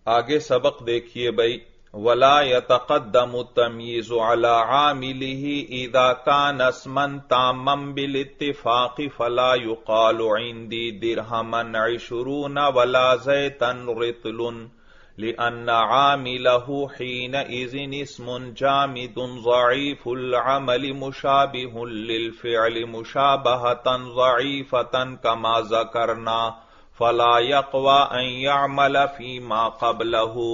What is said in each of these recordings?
آگے سبق دیکھیے بھائی. ولا يتقدم التمييز على عامله اذا كان اسما تاما بالاتفاق فلا يقال عندي درهما 20 ولا زيتا رطل لأن عامله حينئذ اسم جامد ضعيف العمل مشابه للفعل مشابهة ضعيفة كما ذكرنا فلا يقوى أن يعمل فيما قبله.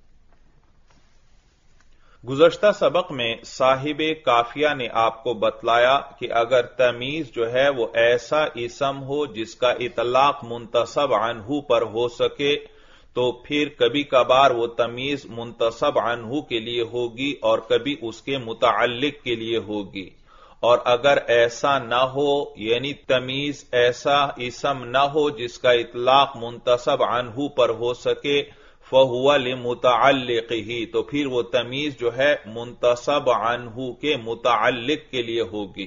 گزشتہ سبق میں صاحب کافیہ نے آپ کو بتلایا کہ اگر تمیز جو ہے وہ ایسا اسم ہو جس کا اطلاق منتصب عنہ پر ہو سکے تو پھر کبھی کبھار وہ تمیز منتصب عنہ کے لیے ہوگی اور کبھی اس کے متعلق کے لیے ہوگی. اور اگر ایسا نہ ہو یعنی تمیز ایسا اسم نہ ہو جس کا اطلاق منتصب عنہ پر ہو سکے فَهُوَ لِمُتَعَلِّقِهِ تو پھر وہ تمیز جو ہے منتصب عنہ کے متعلق کے لیے ہوگی.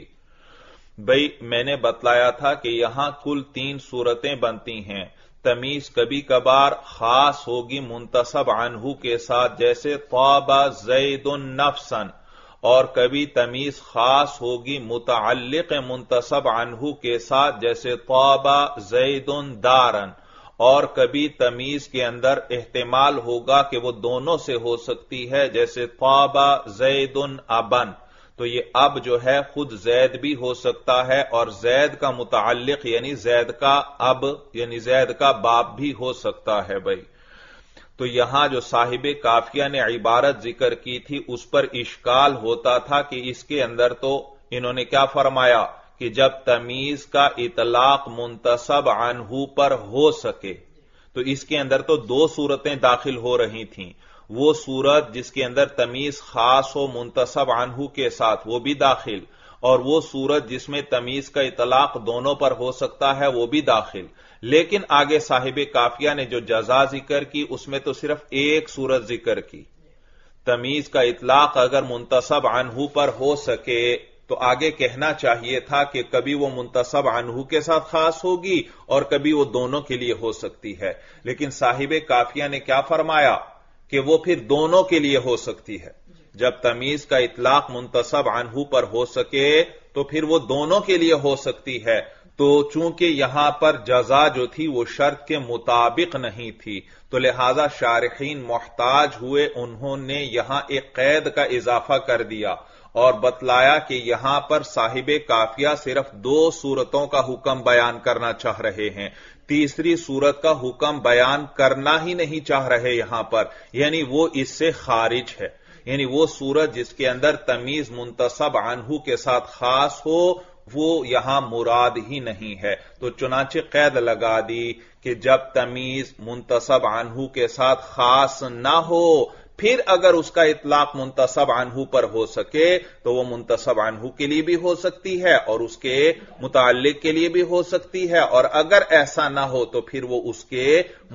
بھئی میں نے بتلایا تھا کہ یہاں کل 3 صورتیں بنتی ہیں. تمیز کبھی کبھار خاص ہوگی منتصب عنہ کے ساتھ جیسے طاب زید نفسا، اور کبھی تمیز خاص ہوگی متعلق منتصب عنہ کے ساتھ جیسے طاب زید دارا، اور کبھی تمیز کے اندر احتمال ہوگا کہ وہ دونوں سے ہو سکتی ہے جیسے طاب زید ابن، تو یہ اب جو ہے خود زید بھی ہو سکتا ہے اور زید کا متعلق یعنی زید کا اب یعنی زید کا باپ بھی ہو سکتا ہے بھائی. تو یہاں جو صاحب کافیہ نے عبارت ذکر کی تھی اس پر اشکال ہوتا تھا کہ اس کے اندر تو انہوں نے کیا فرمایا کہ جب تمیز کا اطلاق منتصب عنہ پر ہو سکے تو اس کے اندر تو 2 صورتیں داخل ہو رہی تھیں. وہ صورت جس کے اندر تمیز خاص ہو منتصب عنہ کے ساتھ وہ بھی داخل، اور وہ صورت جس میں تمیز کا اطلاق دونوں پر ہو سکتا ہے وہ بھی داخل. لیکن آگے صاحب کافیہ نے جو جزا ذکر کی اس میں تو صرف ایک صورت ذکر کی. تمیز کا اطلاق اگر منتصب عنہ پر ہو سکے تو آگے کہنا چاہیے تھا کہ کبھی وہ منتصب عنہ کے ساتھ خاص ہوگی اور کبھی وہ دونوں کے لیے ہو سکتی ہے. لیکن صاحب کافیہ نے کیا فرمایا کہ وہ پھر دونوں کے لیے ہو سکتی ہے. جب تمیز کا اطلاق منتصب عنہ پر ہو سکے تو پھر وہ دونوں کے لیے ہو سکتی ہے. تو چونکہ یہاں پر جزا جو تھی وہ شرط کے مطابق نہیں تھی تو لہذا شارحین محتاج ہوئے، انہوں نے یہاں ایک قید کا اضافہ کر دیا اور بتلایا کہ یہاں پر صاحب کافیہ صرف 2 صورتوں کا حکم بیان کرنا چاہ رہے ہیں، تیسری صورت کا حکم بیان کرنا ہی نہیں چاہ رہے یہاں پر، یعنی وہ اس سے خارج ہے. یعنی وہ صورت جس کے اندر تمیز منتصب عنہ کے ساتھ خاص ہو وہ یہاں مراد ہی نہیں ہے. تو چنانچہ قید لگا دی کہ جب تمیز منتصب عنہ کے ساتھ خاص نہ ہو پھر اگر اس کا اطلاق منتصب عنہ پر ہو سکے تو وہ منتصب عنہ کے لیے بھی ہو سکتی ہے اور اس کے متعلق کے لیے بھی ہو سکتی ہے، اور اگر ایسا نہ ہو تو پھر وہ اس کے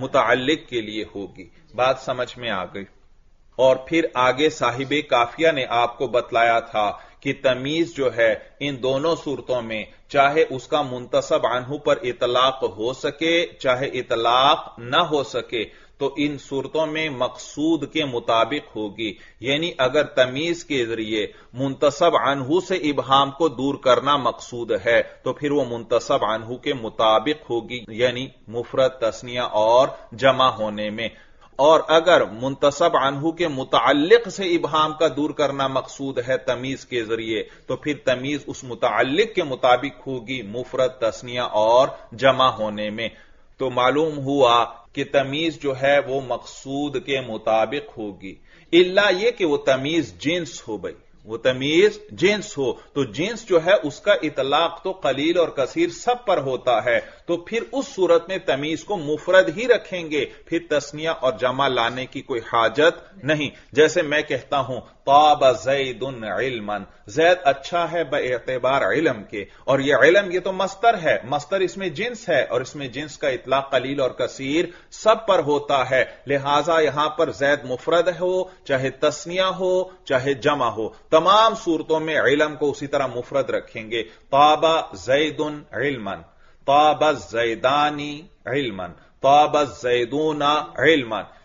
متعلق کے لیے ہوگی. بات سمجھ میں آ گئی. اور پھر آگے صاحب کافیہ نے آپ کو بتلایا تھا کہ تمیز جو ہے ان دونوں صورتوں میں چاہے اس کا منتصب عنہ پر اطلاق ہو سکے چاہے اطلاق نہ ہو سکے تو ان صورتوں میں مقصود کے مطابق ہوگی. یعنی اگر تمیز کے ذریعے منتصب عنہ سے ابہام کو دور کرنا مقصود ہے تو پھر وہ منتصب عنہ کے مطابق ہوگی، یعنی مفرد، تثنیہ اور جمع ہونے میں. اور اگر منتصب عنہ کے متعلق سے ابہام کا دور کرنا مقصود ہے تمیز کے ذریعے تو پھر تمیز اس متعلق کے مطابق ہوگی، مفرد، تثنیہ اور جمع ہونے میں. تو معلوم ہوا کہ تمیز جو ہے وہ مقصود کے مطابق ہوگی، الا یہ کہ وہ تمیز جنس ہو. بھئی وہ تمیز جنس ہو تو جنس جو ہے اس کا اطلاق تو قلیل اور کثیر سب پر ہوتا ہے، تو پھر اس صورت میں تمیز کو مفرد ہی رکھیں گے، پھر تثنیہ اور جمع لانے کی کوئی حاجت نہیں. جیسے میں کہتا ہوں طاب زید علما، زید اچھا ہے باعتبار علم کے، اور یہ علم یہ تو مصدر ہے، مصدر اس میں جنس ہے اور اس میں جنس کا اطلاق قلیل اور کثیر سب پر ہوتا ہے. لہذا یہاں پر زید مفرد ہو چاہے تثنیہ ہو چاہے جمع ہو، تمام صورتوں میں علم کو اسی طرح مفرد رکھیں گے. طاب زید علما، طاب الزیدان علما، طاب الزیدون علما.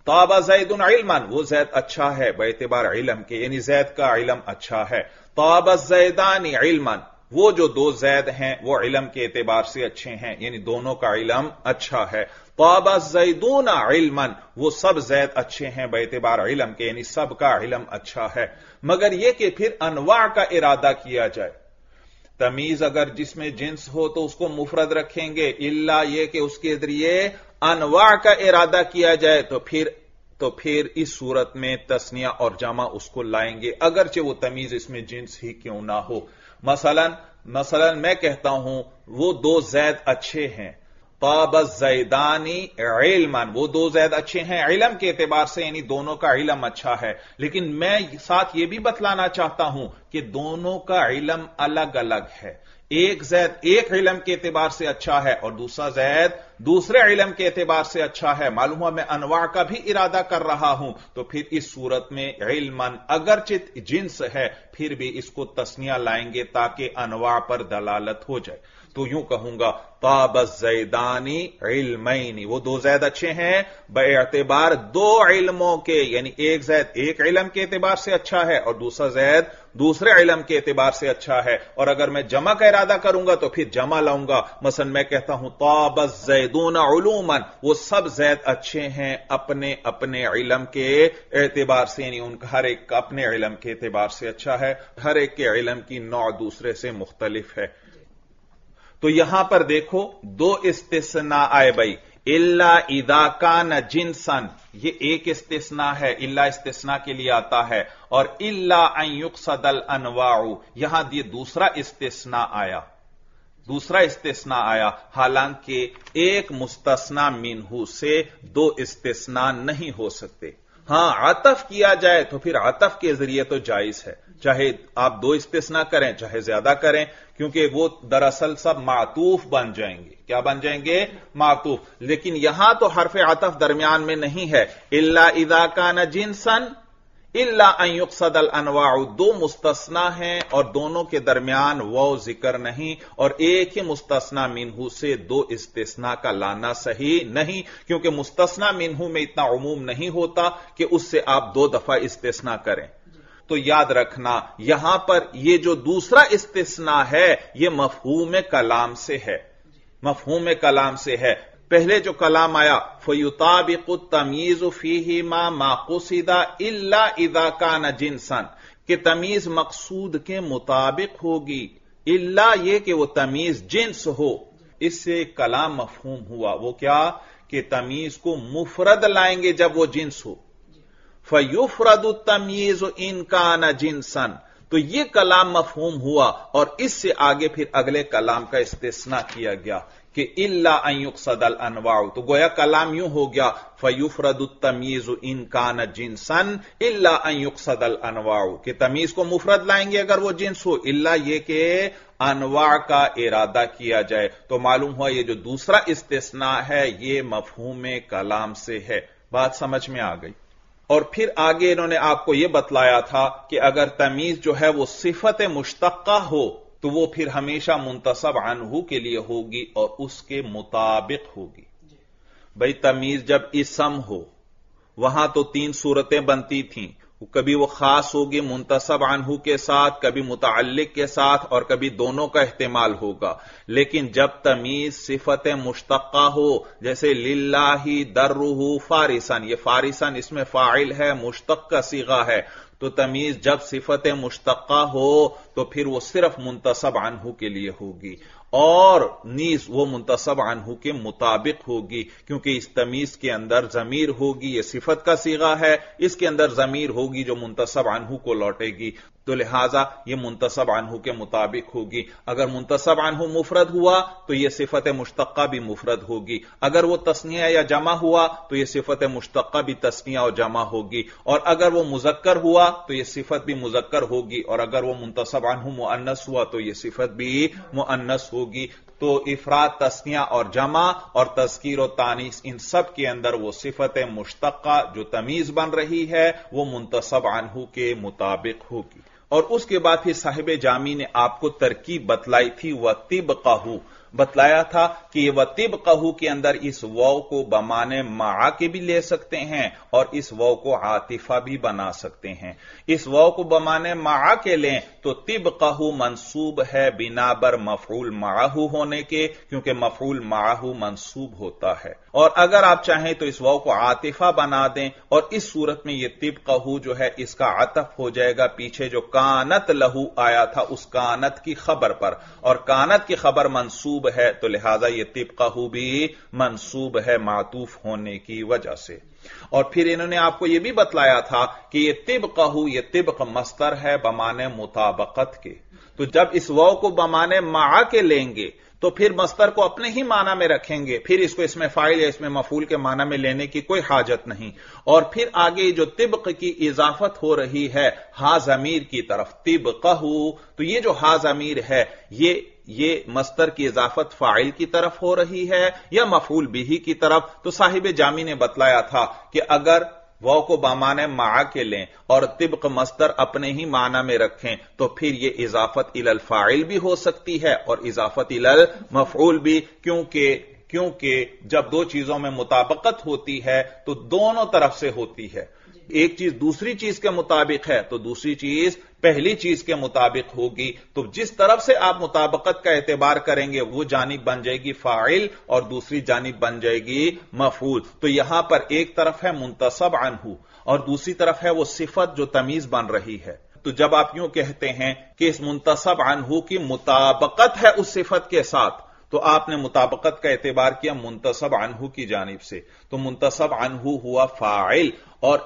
ताबा ज़ैदुन इल्मन, वो ज़ैद अच्छा है बेएतिबार इल्म के, यानी ज़ैद का इल्म अच्छा है। ताबा ज़ैदानी इल्मन, वो जो दो ज़ैद हैं वो इल्म के एतबार से अच्छे हैं, यानी दोनों का इल्म अच्छा है। ताबा ज़ैदून इल्मन, वो सब ज़ैद अच्छे हैं बेएतिबार इल्म के, यानी सब का इल्म अच्छा है। मगर यह कि फिर अनवा का इरादा किया जाए। तमीज अगर जिसमें जिन्स हो तो उसको मुफरद रखेंगे, इल्ला यह कि उसके जरिए अनवा का इरादा किया जाए तो फिर इस सूरत में तस्निया और जमा उसको लाएंगे, अगरचे वो तमीज इसमें जिन्स ही क्यों ना हो। मसलन मैं कहता हूं वो दो ज़ैद अच्छे हैं, ताबा ज़ैदानी इल्मन, वो दो ज़ैद अच्छे हैं इल्म के एतबार से, यानी दोनों का इल्म अच्छा है। लेकिन मैं साथ यह भी बतलाना चाहता हूं कि दोनों का इल्म अलग अलग है। एक ज़ैद एक इल्म के एतबार से अच्छा है और दूसरा ज़ैद दूसरे इल्म के एतबार से अच्छा है। मालूम हुआ मैं अनवा का भी इरादा कर रहा हूं, तो फिर इस सूरत में इल्मन अगरचित जिन्स है फिर भी इसको तस्निया लाएंगे ताकि अनवा पर दलालत हो जाए। तो यूं कहूंगा ताबा ज़ैदानी इल्मैनी, वो दो ज़ैद अच्छे हैं बेअतबार दो इल्मों के, यानी एक ज़ैद एक इल्म के एतबार से अच्छा है और दूसरा ज़ैद दूसरे इल्म के एतबार से अच्छा है। और अगर मैं जमा का इरादा करूंगा तो फिर जमा लाऊंगा। मसलन मैं कहता हूं ताबा ज़ैदून उलूमन, वो सब ज़ैद अच्छे हैं अपने अपने इल्म के एतबार से, यानी उनका हर एक अपने इल्म के एतबार से अच्छा है, हर एक के इल्म की नौ दूसरे से मुख्तलिफ है। तो यहां पर देखो दो इस्तिस्ना आए भाई, इल्ला इदा कान जिन्सन, ये एक इस्तिस्ना है, इल्ला इस्तिस्ना के लिए आता है, और इल्ला अन युक़सदल अनवाउ, यहां ये दूसरा इस्तिस्ना आया। हालांकि एक मुस्तस्ना मिन्हू से दो इस्तिस्ना नहीं हो सकते। हां, अतफ किया जाए तो फिर अतफ के जरिए तो जायज है, चाहे आप दो इस्तिस्ना करें चाहे ज्यादा करें, क्योंकि वो दरअसल सब मातूफ बन जाएंगे। क्या बन जाएंगे? मातूफ। लेकिन यहां तो हर्फ अतफ दरमियान में नहीं है। इल्ला इज़ा कान जिन्सन इल्ला अन युक़सदल अनवाउ, दो मुस्तस्ना हैं और दोनों के दरमियान वो जिक्र नहीं, और एक ही मुस्तस्ना मिन्हू से दो इस्तिस्ना का लाना सही नहीं, क्योंकि मुस्तस्ना मिन्हू में इतना उमूम नहीं होता कि उससे आप दो दफा इस्तिस्ना करें। तो याद रखना यहां पर यह जो दूसरा इस्तिस्ना है यह मफहूम कलाम से है, मफहूम कलाम से है। पहले जो कलाम आया फयुताबिकु तमीज फीही मा माक़ूसिदा इल्ला इज़ा कान जिन्सन, कि तमीज मकसूद के मुताबिक होगी, इल्ला यह कि वो तमीज जिन्स हो। इससे कलाम मफहूम हुआ, वो क्या कि तमीज को मुफरद लाएंगे जब वो जिन्स हो। फयुफरदु तमीज इन कान जिन्सन, तो यह कलाम मफहूम हुआ, और इससे आगे फिर अगले कलाम का इस्तिस्ना किया गया कि इल्ला अन युक़सदल अनवाउ, तो गोया कलाम यूं हो गया फयुफरदु तमीज इन कान जिन्सन इल्ला अन युक़सदल अनवाउ, कि तमीज को मुफरद लाएंगे अगर वो जिन्स हो, इल्ला यह कि अनवा का इरादा किया जाए। तो मालूम हुआ यह जो दूसरा इस्तिस्ना है यह मफहूम कलाम से है। बात समझ में आ गई। और फिर आगे इन्होंने आपको यह बतलाया था कि अगर तमीज जो है वो सिफत मुश्तक्का हो तो वो फिर हमेशा मुंतसब अनहु के लिए होगी और उसके मुताबिक होगी। भाई तमीज जब इसम हो वहां तो तीन सूरतें बनती थीं, कभी वो खास होगी मुंतसब अनहु के साथ, कभी मुतअल्लिक के साथ, और कभी दोनों का इस्तेमाल होगा। लेकिन जब तमीज सिफत मुश्तक्का हो, जैसे लिल्लाही दर्रुहु फारिसन, ये फारिसन इसमें फाइल है, मुश्तक का सीगा है, तो तमीज जब सिफत मुश्तक्का हो तो फिर वो सिर्फ मुंतसब अनहु के लिए होगी, और नीज वो मुंतसब अनहु के मुताबिक होगी, क्योंकि इस तमीज के अंदर जमीर होगी, ये सिफत का सीगा है, इसके अंदर जमीर होगी जो मुंतसब अनहु को लौटेगी, तो लिहाजा ये मुंतसब अनहु के मुताबिक होगी। अगर मुंतसब अनहु मुफरद हुआ तो यह सिफत मुश्तक्का भी मुफरद होगी, अगर वो तस्निया या जमा हुआ तो यह सिफत मुश्तक्का भी तस्निया और जमा होगी, और अगर वो मुजक्कर हुआ तो यह सिफत भी मुजक्कर होगी, और अगर वो मुंतसब अनहु मुअन्नस हुआ तो यह सिफत भी मुअन्नस होगी। तो इफराद, तस्निया और जमा और तज़कीर और तानीस, इन सब के अंदर वो सिफत मुश्तक्का जो तमीज बन रही है वो मुंतसब अनहु के मुताबिक होगी। और उसके बाद फिर साहिब जामी ने आपको तरकीब बतलाई थी वतिबक़हु, बतलाया था कि ये वतिबकहू के अंदर इस वाव को बमाने मा के भी ले सकते हैं और इस वाव को आतिफा भी बना सकते हैं। इस वाव को बमाने मा के लें तो तिबकहू मंसूब है बिनाबर मफऊल माहू होने के, क्योंकि मफऊल माहू मंसूब होता है। और अगर आप चाहें तो इस वाव को आतिफा बना दें और इस सूरत में यह तिबकहू जो है इसका अतफ हो जाएगा पीछे जो कानत लहू आया था उस कानत की खबर पर, और कानत की खबर मंसूब है तो लिहाजा यह तिबकहू भी मंसूब है मातूफ होने की वजह से। और फिर इन्होंने आपको यह भी बतलाया था कि यह तिबकहू यह तिबक मस्तर है बमाने मुताबकत के, तो जब इस वाव को बमाने मा के लेंगे तो फिर मस्तर को अपने ही माना में रखेंगे, फिर इसको इसमें फाइल या इसमें मफूल के माना में लेने की कोई हाजत नहीं। और फिर आगे जो तिबक की इजाफत हो रही है हा ज़मीर की तरफ तिबकहू, तो ये जो हा ज़मीर है ये मस्तर की इजाफत फाइल की तरफ हो रही है या मफूल बिही की तरफ। तो साहिब जामी ने बतलाया था कि अगर वाव को बामाने मा के लें और तिबक मस्तर अपने ही माना में रखें तो फिर यह इजाफत इलल फाइल भी हो सकती है और इजाफत इलल मफऊल भी, क्योंकि जब दो चीजों में मुताबकत होती है तो दोनों तरफ से होती है। एक चीज दूसरी चीज के मुताबिक है तो दूसरी चीज पहली चीज के मुताबिक होगी, तो जिस तरफ से आप मुताबकत का एतबार करेंगे वो जानिब बन जाएगी फाइल और दूसरी जानिब बन जाएगी मफूल। तो यहां पर एक तरफ है मुंतसब अन्हु और दूसरी तरफ है वो सिफत जो तमीज बन रही है। तो जब आप यूं कहते हैं कि इस मुंतसब अन्हु की मुताबकत है उस सिफत के साथ, तो आपने मुताबकत का एतबार किया मुंतसब अन्हु की जानिब से, तो मुंतसब अन्हु हुआ फाइल और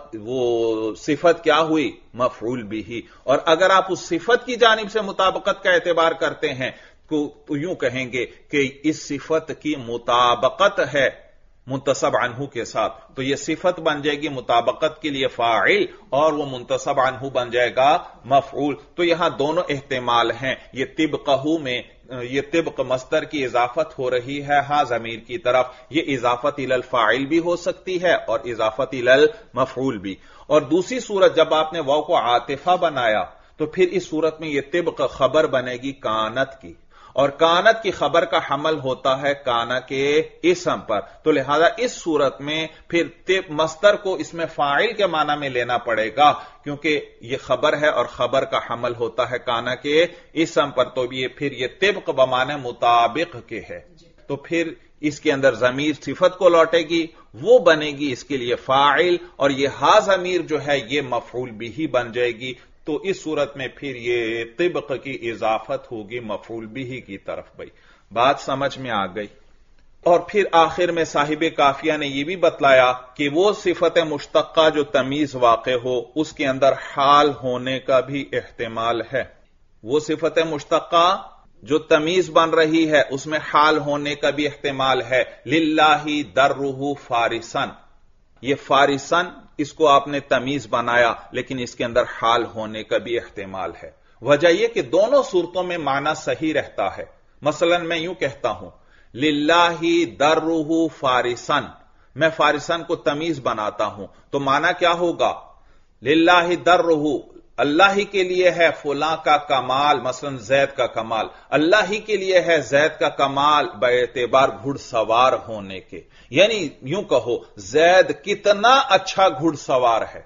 वो सिफत क्या हुई मफऊल बिही। और अगर आप उस सिफत की जानिब से मुताबकत का एतबार करते हैं तो यूं कहेंगे कि इस सिफत की मुताबकत है मुंतसब अन्हु के साथ, तो यह सिफत बन जाएगी मुताबकत के लिए फाइल और वो मुंतसब अन्हु बन जाएगा मफऊल। तो यहां दोनों एहतिमाल हैं। ये तिबकहू में ये तिबक मस्तर की इजाफत हो रही है हा ज़मीर की तरफ, ये इजाफत इलल फाइल भी हो सकती है और इजाफत इलल मफऊल भी। और दूसरी सूरत जब आपने वाव को आतिफा बनाया तो फिर इस सूरत में यह तिबक खबर बनेगी कानत की, और कानत की खबर का हमल होता है काना के इसम पर, तो लिहाजा इस सूरत में फिर मस्तर को इसमें फाइल के माना में लेना पड़ेगा क्योंकि यह खबर है और खबर का हमल होता है काना के इसम पर, तो फिर यह तिबक बमाने मुताबिक के है, तो फिर इसके अंदर जमीर सिफत को लौटेगी, वो बनेगी इसके लिए फाइल और यह हा जमीर जो है यह मफऊल बिही बन जाएगी। तो इस सूरत में फिर ये तिबक की इजाफत होगी मफऊल बिही की तरफ। भाई बात समझ में आ गई। और फिर आखिर में साहिब काफिया ने यह भी बतलाया कि वो सिफत मुश्तक्का जो तमीज वाक़े हो उसके अंदर हाल होने का भी एहतिमाल है। वो सिफत मुश्तक्का जो तमीज बन रही है उसमें हाल होने का भी एहतिमाल है। लिल्लाही दर्रुहु फारिसन, ये फारिसन इसको आपने तमीज बनाया लेकिन इसके अंदर हाल होने का भी एहतिमाल है। वजह यह कि दोनों सूरतों में माना सही रहता है। मसलन मैं यूं कहता हूं लिल्लाही दर्रुहु फारिसन, मैं फारिसन को तमीज बनाता हूं तो माना क्या होगा लिल्लाही दर्रुहु, अल्लाह ही के लिए है फुला का कमाल, मसलन जैद का कमाल, अल्लाह ही के लिए है जैद का कमाल बेएतबार घुड़सवार होने के। यानी यूं कहो जैद कितना अच्छा घुड़सवार है।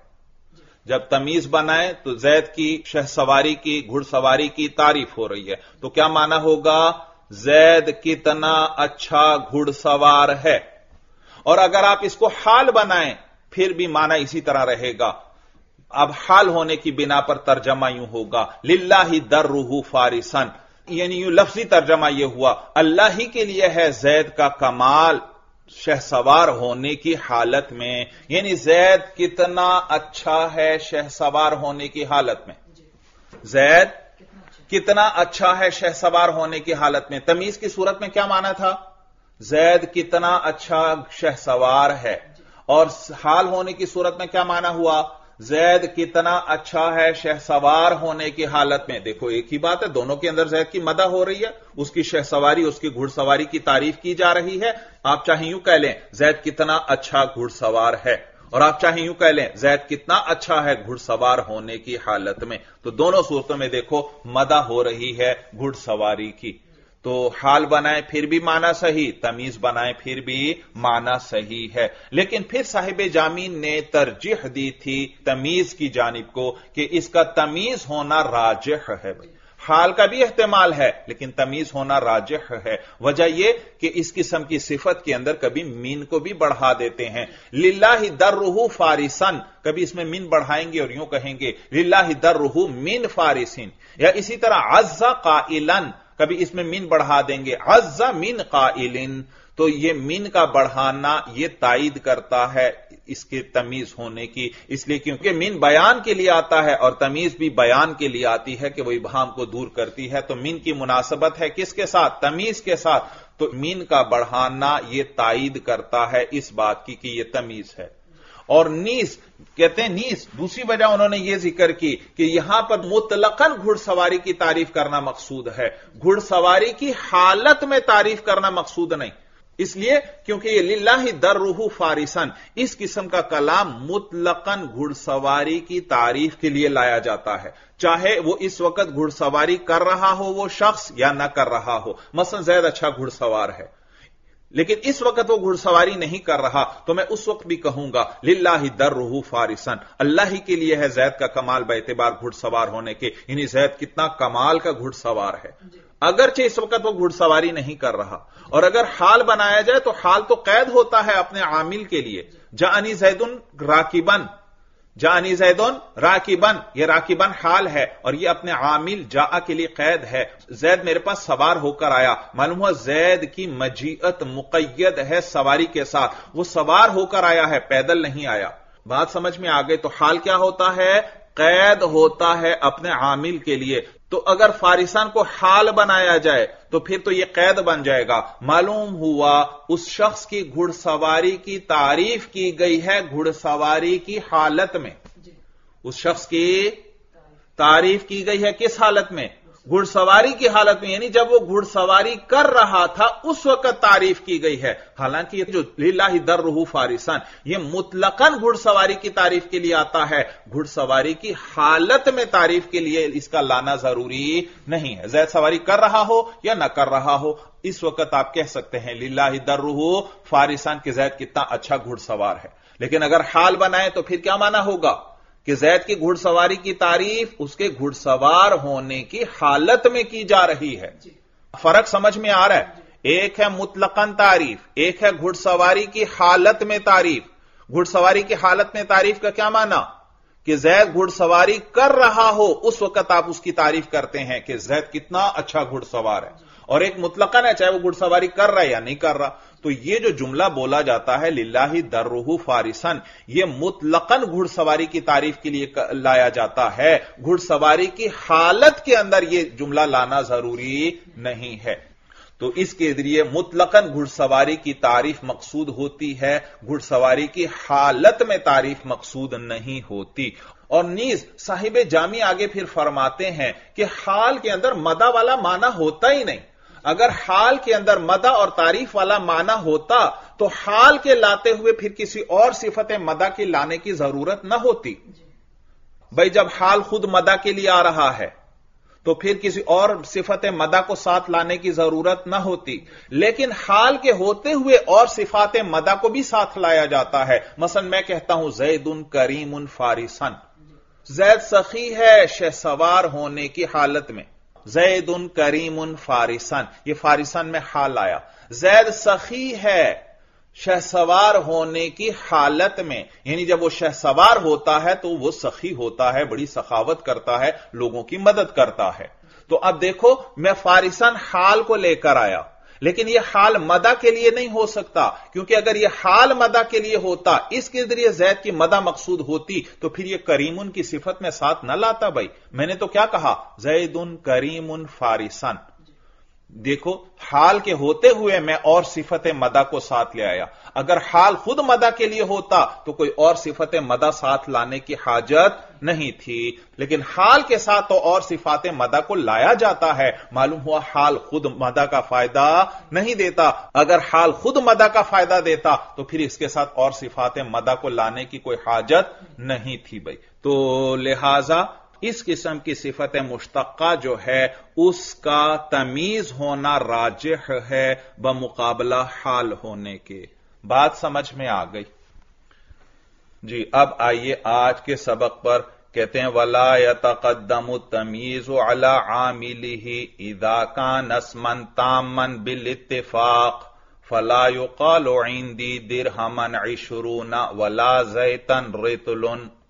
जब तमीज बनाए तो जैद की शहसवारी की घुड़सवारी की तारीफ हो रही है तो क्या माना होगा जैद कितना अच्छा घुड़सवार है। और अगर आप इसको हाल बनाएं फिर भी माना इसी तरह रहेगा। अब हाल होने की बिना पर तर्जमा यूं होगा लिल्लाही दर्रुहु फारिसन, यानी यूं लफ्जी तर्जमा यह हुआ अल्लाह ही के लिए है जैद का कमाल शहसवार होने की हालत में, यानी जैद कितना अच्छा है शहसवार होने की हालत में। जैद कितना अच्छा है शहसवार होने की हालत में। तमीज की सूरत में क्या माना था जैद कितना अच्छा शहसवार है, और हाल होने की सूरत में क्या माना हुआ जैद कितना अच्छा है शहसवार होने की हालत में। देखो एक ही बात है, दोनों के अंदर जैद की मदह हो रही है, उसकी शहसवारी उसकी घुड़सवारी की तारीफ की जा रही है। आप चाहे यूं कह लें जैद कितना अच्छा घुड़सवार है, और आप चाहे यूं कह लें जैद कितना अच्छा है घुड़सवार होने की हालत में। तो दोनों सूरतों में देखो मदह हो रही है घुड़सवारी की। تو حال بنائے پھر بھی معنی صحیح، تمیز بنائے پھر بھی معنی صحیح ہے. لیکن پھر صاحب جامی نے ترجیح دی تھی تمیز کی جانب کو کہ اس کا تمیز ہونا راجح ہے. بھائی حال کا بھی احتمال ہے لیکن تمیز ہونا راجح ہے. وجہ یہ کہ اس قسم کی صفت کے اندر کبھی مین کو بھی بڑھا دیتے ہیں. للہ درہ فارسن، کبھی اس میں مین بڑھائیں گے اور یوں کہیں گے للہ درہ من فارسن. یا اسی طرح عز قائلن، کبھی اس میں مین بڑھا دیں گے عز من قائلن. تو یہ مین کا بڑھانا یہ تائید کرتا ہے اس کے تمیز ہونے کی، اس لیے کیونکہ مین بیان کے لیے آتا ہے اور تمیز بھی بیان کے لیے آتی ہے کہ وہ ابہام کو دور کرتی ہے. تو مین کی مناسبت ہے کس کے ساتھ؟ تمیز کے ساتھ. تو مین کا بڑھانا یہ تائید کرتا ہے اس بات کی کہ یہ تمیز ہے. اور نیز کہتے ہیں، نیز دوسری وجہ انہوں نے یہ ذکر کی کہ یہاں پر مطلقاً گھڑ سواری کی تعریف کرنا مقصود ہے، گھڑ سواری کی حالت میں تعریف کرنا مقصود نہیں. اس لیے کیونکہ یہ للہ درہ فارسن، اس قسم کا کلام مطلقاً گھڑ سواری کی تعریف کے لیے لایا جاتا ہے، چاہے وہ اس وقت گھڑ سواری کر رہا ہو وہ شخص یا نہ کر رہا ہو. مثلا زید اچھا گھڑ سوار ہے لیکن اس وقت وہ گھڑ سواری نہیں کر رہا، تو میں اس وقت بھی کہوں گا للہ درہ فارسن، اللہ ہی کے لیے ہے زید کا کمال باعتبار گھڑ سوار ہونے کے. یعنی زید کتنا کمال کا گھڑ سوار ہے اگرچہ اس وقت وہ گھڑ سواری نہیں کر رہا. اور اگر حال بنایا جائے تو حال تو قید ہوتا ہے اپنے عامل کے لیے. جاءنی زید راکبن، جاءنی زید راکبن، یہ راکبن حال ہے اور یہ اپنے عامل جاء کے لیے قید ہے. زید میرے پاس سوار ہو کر آیا، معلوم ہوا زید کی مجیئت مقید ہے سواری کے ساتھ، وہ سوار ہو کر آیا ہے، پیدل نہیں آیا. بات سمجھ میں آ گئی؟ تو حال کیا ہوتا ہے؟ قید ہوتا ہے اپنے عامل کے لیے. تو اگر فارسان کو حال بنایا جائے تو پھر تو یہ قید بن جائے گا. معلوم ہوا اس شخص کی گھڑ سواری کی تعریف کی گئی ہے گھڑ سواری کی حالت میں. اس شخص کی تعریف کی گئی ہے کس حالت میں؟ گھڑ سواری کی حالت میں، یعنی جب وہ گھڑ سواری کر رہا تھا اس وقت تعریف کی گئی ہے. حالانکہ یہ جو للہ درہ فارسن یہ مطلقاً گھڑ سواری کی تعریف کے لیے آتا ہے، گھڑ سواری کی حالت میں تعریف کے لیے اس کا لانا ضروری نہیں ہے. زید سواری کر رہا ہو یا نہ کر رہا ہو، اس وقت آپ کہہ سکتے ہیں للہ درہ فارسن کہ زید کتنا اچھا گھڑ سوار ہے. لیکن اگر حال بنائے تو پھر کیا معنی ہوگا کہ زید کی گھڑ سواری کی تعریف اس کے گھڑ سوار ہونے کی حالت میں کی جا رہی ہے. فرق سمجھ میں آ رہا ہے؟ ایک ہے مطلقاً تعریف، ایک ہے گھڑ سواری کی حالت میں تعریف. گھڑ سواری کی حالت میں تعریف کا کیا معنی؟ کہ زید گھڑ سواری کر رہا ہو اس وقت آپ اس کی تعریف کرتے ہیں کہ زید کتنا اچھا گھڑ سوار ہے. اور ایک مطلقاً ہے چاہے وہ گھڑ سواری کر رہا ہے یا نہیں کر رہا. تو یہ جو جملہ بولا جاتا ہے للہ درہ فارسن، یہ مطلقاً گھڑ سواری کی تعریف کے لیے لایا جاتا ہے، گھڑ سواری کی حالت کے اندر یہ جملہ لانا ضروری نہیں ہے. تو اس کے ذریعے مطلقاً گھڑ سواری کی تعریف مقصود ہوتی ہے، گھڑ سواری کی حالت میں تعریف مقصود نہیں ہوتی. اور نیز صاحب جامی آگے پھر فرماتے ہیں کہ حال کے اندر مدح والا معنی ہوتا ہی نہیں. اگر حال کے اندر مدح اور تعریف والا معنی ہوتا تو حال کے لاتے ہوئے پھر کسی اور صفت مدح کے لانے کی ضرورت نہ ہوتی. بھائی جب حال خود مدح کے لیے آ رہا ہے تو پھر کسی اور صفت مدح کو ساتھ لانے کی ضرورت نہ ہوتی. لیکن حال کے ہوتے ہوئے اور صفات مدح کو بھی ساتھ لایا جاتا ہے. مثلا میں کہتا ہوں زید کریم فارسن، زید سخی ہے شہسوار ہونے کی حالت میں. زید کریم فارسن، یہ فارسن میں حال آیا. زید سخی ہے شہسوار ہونے کی حالت میں، یعنی جب وہ شہسوار ہوتا ہے تو وہ سخی ہوتا ہے، بڑی سخاوت کرتا ہے، لوگوں کی مدد کرتا ہے. تو اب دیکھو میں فارسن حال کو لے کر آیا، لیکن یہ حال مدح کے لیے نہیں ہو سکتا، کیونکہ اگر یہ حال مدح کے لیے ہوتا، اس کے ذریعے زید کی مدح مقصود ہوتی تو پھر یہ کریمن کی صفت میں ساتھ نہ لاتا. بھائی میں نے تو کیا کہا؟ زید کریم فارسن. دیکھو حال کے ہوتے ہوئے میں اور صفت مدح کو ساتھ لے آیا. اگر حال خود مدح کے لیے ہوتا تو کوئی اور صفت مدح ساتھ لانے کی حاجت نہیں تھی، لیکن حال کے ساتھ تو اور صفات مدح کو لایا جاتا ہے. معلوم ہوا حال خود مدح کا فائدہ نہیں دیتا. اگر حال خود مدح کا فائدہ دیتا تو پھر اس کے ساتھ اور صفات مدح کو لانے کی کوئی حاجت نہیں تھی. بھائی تو لہذا اس قسم کی صفت مشتقہ جو ہے اس کا تمیز ہونا راجح ہے بمقابلہ حال ہونے کے. بات سمجھ میں آ گئی؟ جی اب آئیے آج کے سبق پر. کہتے ہیں وَلَا يَتَقَدَّمُ التَّمْيِيزُ عَلَى عَامِلِهِ إِذَا كَانَ اسْمًا تَامًّا بِالِاتِّفَاقِ فَلَا يُقَالُ عِندِي دِرْهَمًا 20 وَلَا زَيْتًا رِطْلٌ.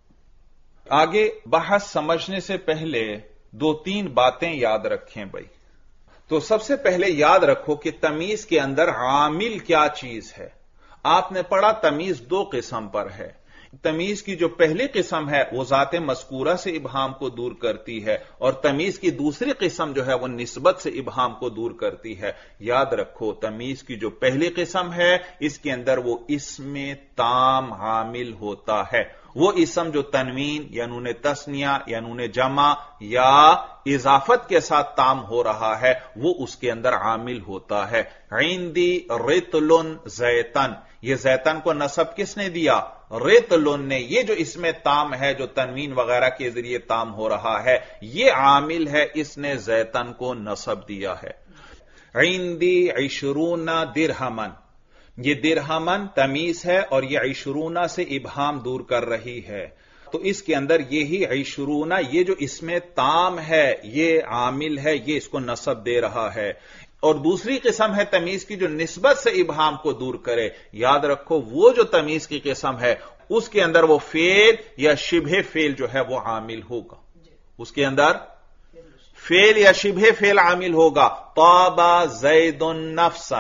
آگے بحث سمجھنے سے پہلے 2-3 باتیں یاد رکھیں بھائی. تو سب سے پہلے یاد رکھو کہ تمیز کے اندر عامل کیا چیز ہے. آپ نے پڑھا تمیز 2 قسم پر ہے. تمیز کی جو پہلی قسم ہے وہ ذات مذکورہ سے ابہام کو دور کرتی ہے اور تمیز کی دوسری قسم جو ہے وہ نسبت سے ابہام کو دور کرتی ہے. یاد رکھو تمیز کی جو پہلی قسم ہے اس کے اندر وہ اسم تام عامل ہوتا ہے. وہ اسم جو تنوین یا نون تثنیہ یا نون جمع یا اضافت کے ساتھ تام ہو رہا ہے وہ اس کے اندر عامل ہوتا ہے. عندی رطل زیتن، یہ زیتن کو نصب کس نے دیا؟ رطل نے. یہ جو اس میں تام ہے جو تنوین وغیرہ کے ذریعے تام ہو رہا ہے یہ عامل ہے، اس نے زیتن کو نصب دیا ہے. عندی 20 درہمن، یہ درہمن تمیز ہے اور یہ 20 سے ابہام دور کر رہی ہے. تو اس کے اندر یہی 20 یہ جو اس میں تام ہے یہ عامل ہے، یہ اس کو نصب دے رہا ہے. اور دوسری قسم ہے تمیز کی جو نسبت سے ابہام کو دور کرے. یاد رکھو وہ جو تمیز کی قسم ہے اس کے اندر وہ فعل یا شبہ فعل جو ہے وہ عامل ہوگا. اس کے اندر فعل یا شبہ فعل عامل ہوگا. طاب زید نفسا،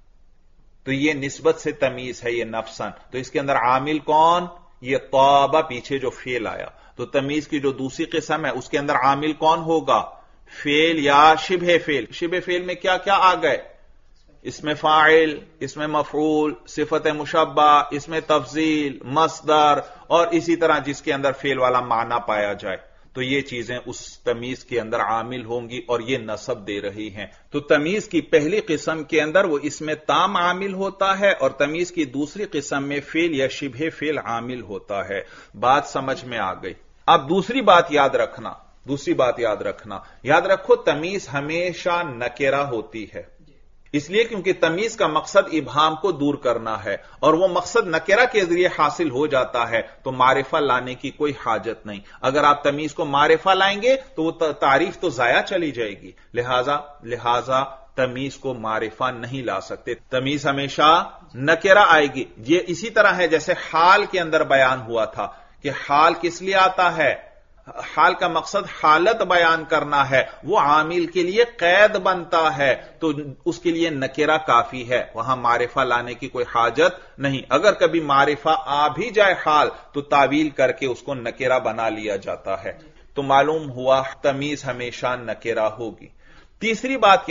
تو یہ نسبت سے تمیز ہے، یہ نفسن. تو اس کے اندر عامل کون؟ یہ طاب، پیچھے جو فعل آیا. تو تمیز کی جو دوسری قسم ہے اس کے اندر عامل کون ہوگا؟ فعل یا شبہ فعل. شبہ فعل میں کیا کیا آ گئے؟ اس میں فاعل، اس میں مفعول، صفت مشبہ، اس میں تفضیل، مصدر اور اسی طرح جس کے اندر فعل والا معنی پایا جائے. تو یہ چیزیں اس تمیز کے اندر عامل ہوں گی اور یہ نصب دے رہی ہیں. تو تمیز کی پہلی قسم کے اندر وہ اس میں تام عامل ہوتا ہے اور تمیز کی دوسری قسم میں فعل یا شبہ فعل عامل ہوتا ہے. بات سمجھ میں آ گئی؟ اب دوسری بات یاد رکھنا، یاد رکھو تمیز ہمیشہ نکرہ ہوتی ہے. اس لیے کیونکہ تمیز کا مقصد ابہام کو دور کرنا ہے اور وہ مقصد نکرہ کے ذریعے حاصل ہو جاتا ہے تو معرفہ لانے کی کوئی حاجت نہیں. اگر آپ تمیز کو معرفہ لائیں گے تو وہ تعریف تو ضائع چلی جائے گی. لہذا تمیز کو معرفہ نہیں لا سکتے. تمیز ہمیشہ نکرہ آئے گی. یہ اسی طرح ہے جیسے حال کے اندر بیان ہوا تھا کہ حال کس لیے آتا ہے؟ حال کا مقصد حالت بیان کرنا ہے، وہ عامل کے لیے قید بنتا ہے تو اس کے لیے نکرہ کافی ہے، وہاں معرفہ لانے کی کوئی حاجت نہیں. اگر کبھی معرفہ آ بھی جائے حال تو تعویل کر کے اس کو نکرہ بنا لیا جاتا ہے. تو معلوم ہوا تمیز ہمیشہ نکرہ ہوگی. تیسری بات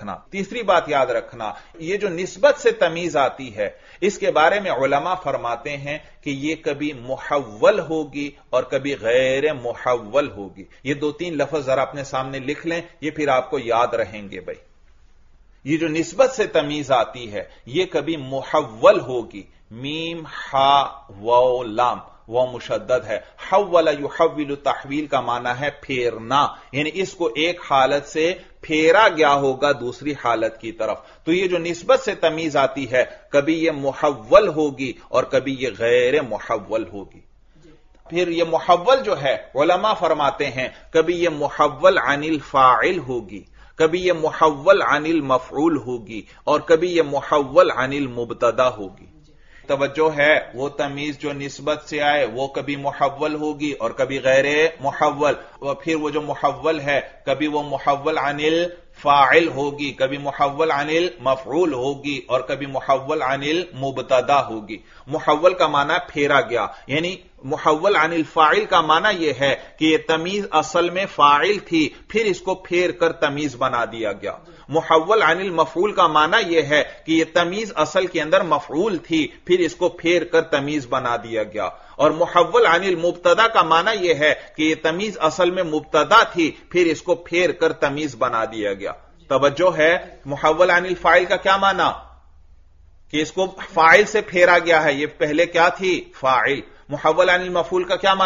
یاد رکھنا، یہ جو نسبت سے تمیز آتی ہے اس کے بارے میں علماء فرماتے ہیں کہ یہ کبھی محول ہوگی اور کبھی غیر محول ہوگی. یہ 2-3 لفظ ذرا اپنے سامنے لکھ لیں، یہ پھر آپ کو یاد رہیں گے بھائی. یہ جو نسبت سے تمیز آتی ہے یہ کبھی محول ہوگی. میم ہا واو لام، وہ مشدد ہے. حول یحول تحویل کا معنی ہے پھیرنا، یعنی اس کو ایک حالت سے پھیرا گیا ہوگا دوسری حالت کی طرف. تو یہ جو نسبت سے تمیز آتی ہے کبھی یہ محول ہوگی اور کبھی یہ غیر محول ہوگی. پھر یہ محول جو ہے علماء فرماتے ہیں کبھی یہ محول عن الفاعل ہوگی، کبھی یہ محول عن المفعول ہوگی اور کبھی یہ محول عن المبتدا ہوگی. توجہ ہے، وہ تمیز جو نسبت سے آئے وہ کبھی محول ہوگی اور کبھی غیر محول. اور پھر وہ جو محول ہے کبھی وہ محول عن الفاعل ہوگی، کبھی محول عن المفعول ہوگی اور کبھی محول عن المبتدا ہوگی. محول کا معنی پھیرا گیا، یعنی محول عن الفاعل کا معنی یہ ہے کہ یہ تمیز اصل میں فاعل تھی پھر اس کو پھیر کر تمیز بنا دیا گیا. محول عن المفعول کا معنی یہ ہے کہ یہ تمیز اصل کے اندر مفعول تھی پھر اس کو پھیر کر تمیز بنا دیا گیا. اور محول عن المبتدا کا معنی یہ ہے کہ یہ تمیز اصل میں مبتدا تھی پھر اس کو پھیر کر تمیز بنا دیا گیا. توجہ ہے، محول عن الفاعل کا کیا معنی؟ کہ اس کو فاعل سے پھیرا گیا ہے، یہ پہلے کیا تھی؟ فاعل. محول عن المفعول کا کیا معنی؟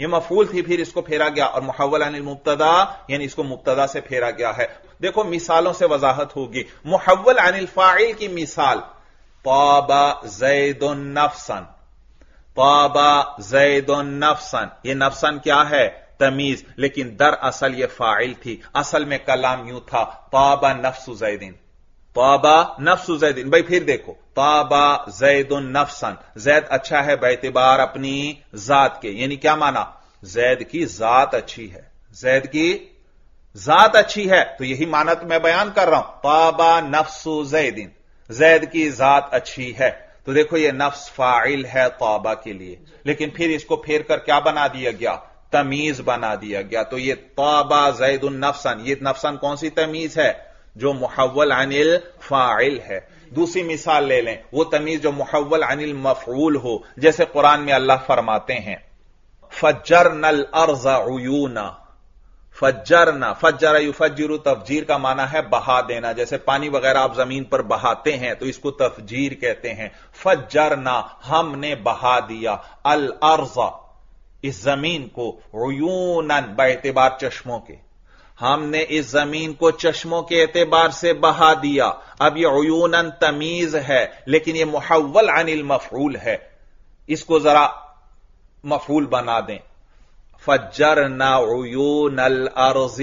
یہ مفعول تھی، پھر اس کو پھیرا گیا، اور محول عن المبتدا یعنی اس کو مبتدا سے پھیرا گیا ہے۔ دیکھو مثالوں سے وضاحت ہوگی۔ محول عن الفاعل کی مثال، طاب زید نفسا، طاب زید نفسا، یہ نفسا کیا ہے؟ تمیز، لیکن در اصل یہ فاعل تھی۔ اصل میں کلام یوں تھا، طاب نفس زیدن، طاب نفس زیدن۔ بھائی پھر دیکھو، طاب زید نفسا، زید اچھا ہے باعتبار اپنی ذات کے، یعنی کیا مانا؟ زید کی ذات اچھی ہے، زید کی ذات اچھی ہے، تو یہی معنی تو میں بیان کر رہا ہوں، طاب نفس زیدن، زید کی ذات اچھی ہے۔ تو دیکھو یہ نفس فاعل ہے طابہ کے لیے، لیکن پھر اس کو پھیر کر کیا بنا دیا گیا؟ تمیز بنا دیا گیا۔ تو یہ طابہ زید نفسا، یہ نفسا کون سی تمیز ہے؟ جو محول عن الفاعل ہے۔ دوسری مثال لے لیں، وہ تمیز جو محول عن المفعول ہو، جیسے قرآن میں اللہ فرماتے ہیں فجرنا الارض عیونا، فجرنا، فجر یفجر، تفجیر کا معنی ہے بہا دینا، جیسے پانی وغیرہ آپ زمین پر بہاتے ہیں تو اس کو تفجیر کہتے ہیں۔ فجرنا، ہم نے بہا دیا، الارض، اس زمین کو، عیونا، باعتبار چشموں کے، ہم نے اس زمین کو چشموں کے اعتبار سے بہا دیا۔ اب یہ عیونا تمیز ہے، لیکن یہ محول عن المفعول ہے، اس کو ذرا مفعول بنا دیں، فجرنا عیون الارض،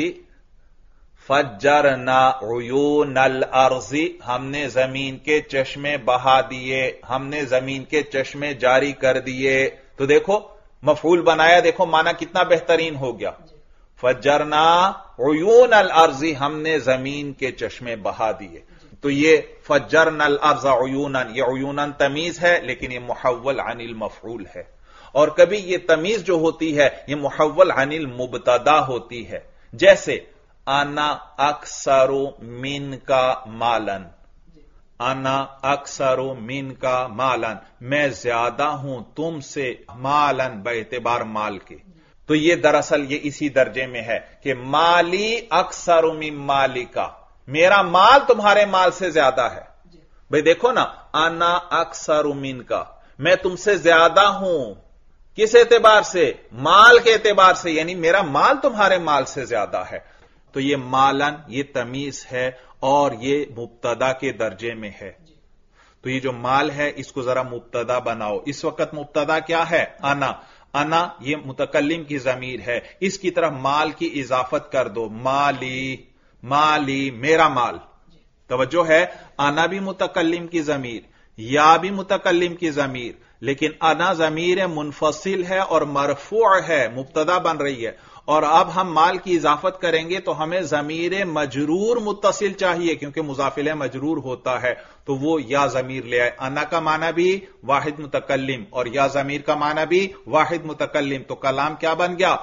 فجرنا عیون الارض، ہم نے زمین کے چشمے بہا دیے، ہم نے زمین کے چشمے جاری کر دیے۔ تو دیکھو مفعول بنایا، دیکھو معنی کتنا بہترین ہو گیا، فجرنا عیون الارض، ہم نے زمین کے چشمے بہا دیے۔ تو یہ فجرنا الارض عیونا، یہ عیونا تمیز ہے، لیکن یہ محول عن المفعول ہے۔ اور کبھی یہ تمیز جو ہوتی ہے یہ محول عن المبتدا ہوتی ہے، جیسے انا اکثر من کا مالن، انا اکثر من کا مالن، میں زیادہ ہوں تم سے مالن، باعتبار مال کے۔ تو یہ دراصل یہ اسی درجے میں ہے کہ مالی اکثر من مالی کا، میرا مال تمہارے مال سے زیادہ ہے۔ بھئی دیکھو نا، انا اکثر من کا، میں تم سے زیادہ ہوں، کس اعتبار سے؟ مال کے اعتبار سے، یعنی میرا مال تمہارے مال سے زیادہ ہے۔ تو یہ مالن، یہ تمیز ہے اور یہ مبتدا کے درجے میں ہے۔ تو یہ جو مال ہے اس کو ذرا مبتدا بناؤ۔ اس وقت مبتدا کیا ہے؟ انا، انا یہ متکلم کی ضمیر ہے، اس کی طرف مال کی اضافت کر دو، مالی، مالی میرا مال۔ توجہ ہے، انا بھی متکلم کی ضمیر، یا بھی متکلم کی ضمیر، لیکن انا ضمیر منفصل ہے اور مرفوع ہے، مبتدا بن رہی ہے، اور اب ہم مال کی اضافت کریں گے تو ہمیں ضمیر مجرور متصل چاہیے، کیونکہ مضاف الیہ مجرور ہوتا ہے، تو وہ یا ضمیر لے آئے۔ انا کا معنی بھی واحد متکلم اور یا ضمیر کا معنی بھی واحد متکلم، تو کلام کیا بن گیا؟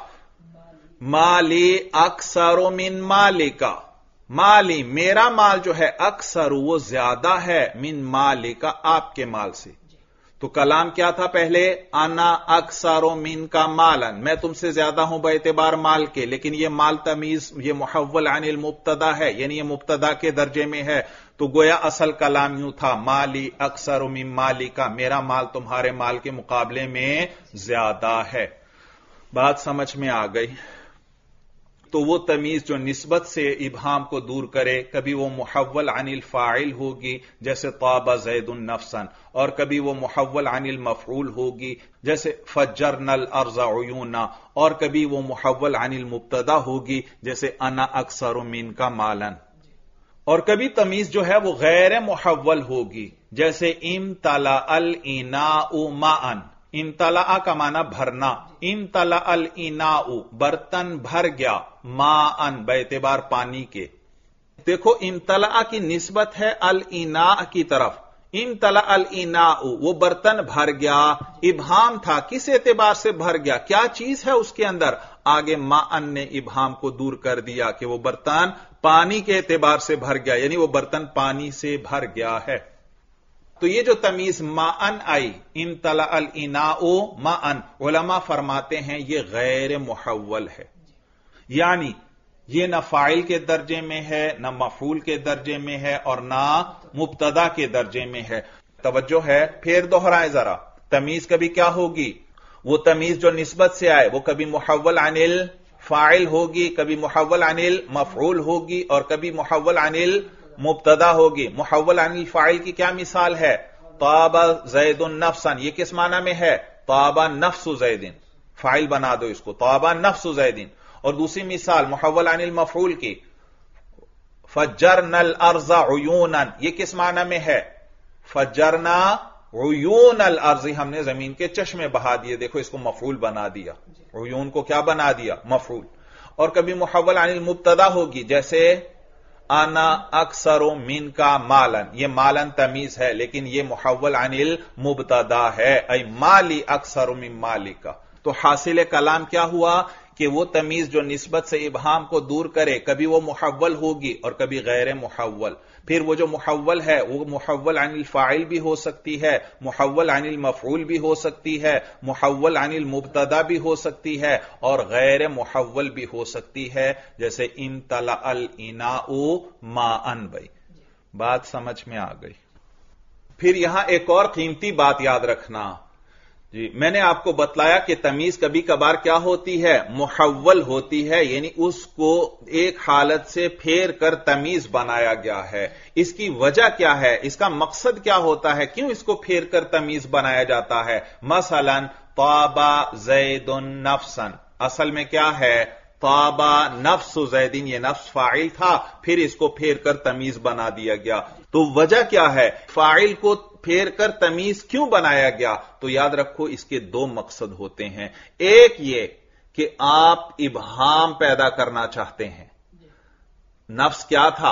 مالی اکثر من مالی کا، مالی میرا مال جو ہے، اکثر وہ زیادہ ہے، من مالی کا آپ کے مال سے۔ تو کلام کیا تھا پہلے؟ انا اکثر من کا مالن، میں تم سے زیادہ ہوں باعتبار مال کے، لیکن یہ مال تمیز، یہ محول عن المبتدا ہے، یعنی یہ مبتدا کے درجے میں ہے۔ تو گویا اصل کلام یوں تھا، مالی اکثر من مالی کا، میرا مال تمہارے مال کے مقابلے میں زیادہ ہے۔ بات سمجھ میں آ گئی؟ تو وہ تمیز جو نسبت سے ابہام کو دور کرے، کبھی وہ محول عن الفاعل ہوگی جیسے طاب زید نفسا، اور کبھی وہ محول عن المفعول ہوگی جیسے فجرنا الارض عیونا، اور کبھی وہ محول عن المبتدا ہوگی جیسے انا اکثر من کا مالن، اور کبھی تمیز جو ہے وہ غیر محول ہوگی جیسے امتلأ الاناء ماء، امتلأ کا معنی بھرنا، امتلأ الاناء برتن بھر گیا، ماء باعتبار پانی کے۔ دیکھو امتلأ کی نسبت ہے الاناء کی طرف، امتلأ الاناء وہ برتن بھر گیا، ابہام تھا، کس اعتبار سے بھر گیا، کیا چیز ہے اس کے اندر؟ آگے ماء نے ابہام کو دور کر دیا کہ وہ برتن پانی کے اعتبار سے بھر گیا، یعنی وہ برتن پانی سے بھر گیا ہے۔ تو یہ جو تمیز ماء آئی، امتلأ الاناء ماء، علماء فرماتے ہیں یہ غیر محول ہے، یعنی یہ نہ فاعل کے درجے میں ہے، نہ مفعول کے درجے میں ہے، اور نہ مبتدا کے درجے میں ہے۔ توجہ ہے، پھر دوہرائیں ذرا، تمیز کبھی کیا ہوگی؟ وہ तमीज जो निस्बत से आए वो कभी मुहव्वल अनिल फाइल होगी, कभी मुहव्वल अनिल मफऊल होगी और कभी मुहव्वल अनिल मुब्तदा होगी। मुहव्वल अनिल फाइल की क्या मिसाल है? ताबा ज़ैदुन नफ्सन, ये किस माना में है? ताबा नफ्सु ज़ैदिन, फाइल बना दो इसको, ताबा नफ्सु ज़ैदिन। और दूसरी मिसाल मुहव्वल अनिल मफऊल की, फज्जरनल अर्ज़ उयूनन, ये किस माना में है? फज्जरना उयूनल अर्ज़, हमने जमीन के चश्मे बहा दिए, देखो इसको मफऊल बना दिया, उयून को क्या बना दिया? मफऊल। और कभी मुहव्वल अनिल मुब्तदा होगी, जैसे आना अक्सरो मिन का मालन, ये मालन तमीज है लेकिन ये मुहव्वल अनिल मुब्तदा है, ऐ माली अक्सरो मिन माली का। तो हासिल कलाम क्या हुआ कि वो तमीज जो निस्बत से इबहाम को दूर करे, कभी वो मुहव्वल होगी और कभी गैर मुहव्वल। फिर वो जो मुहव्वल है वो मुहव्वल अनिल फाइल भी हो सकती है, मुहव्वल अनिल मफऊल भी हो सकती है, मुहव्वल अनिल मुब्तदा भी हो सकती है और गैर मुहव्वल भी हो सकती है, जैसे इम्तला अल इनाउ माअन। भाई बात समझ में आ गई। फिर यहां एक और कीमती बात याद रखना जी, मैंने आपको बतलाया कि तमीज कभी कभार क्या होती है? मुहव्वल होती है, यानी उसको एक हालत से फेर कर तमीज बनाया गया है। इसकी वजह क्या है? इसका मकसद क्या होता है? क्यों इसको फेर कर तमीज बनाया जाता है? मसलन ताबा ज़ैदुन नफ्सन, असल में क्या है? ताबा नफ्सु ज़ैदिन, ये नफ्स फाइल था, फिर इसको फेर कर तमीज बना दिया गया। तो वजह क्या है? फाइल को फेर कर तमीज क्यों बनाया गया? तो याद रखो इसके दो मकसद होते हैं। एक ये कि आप इबहाम पैदा करना चाहते हैं। नफ्स क्या था?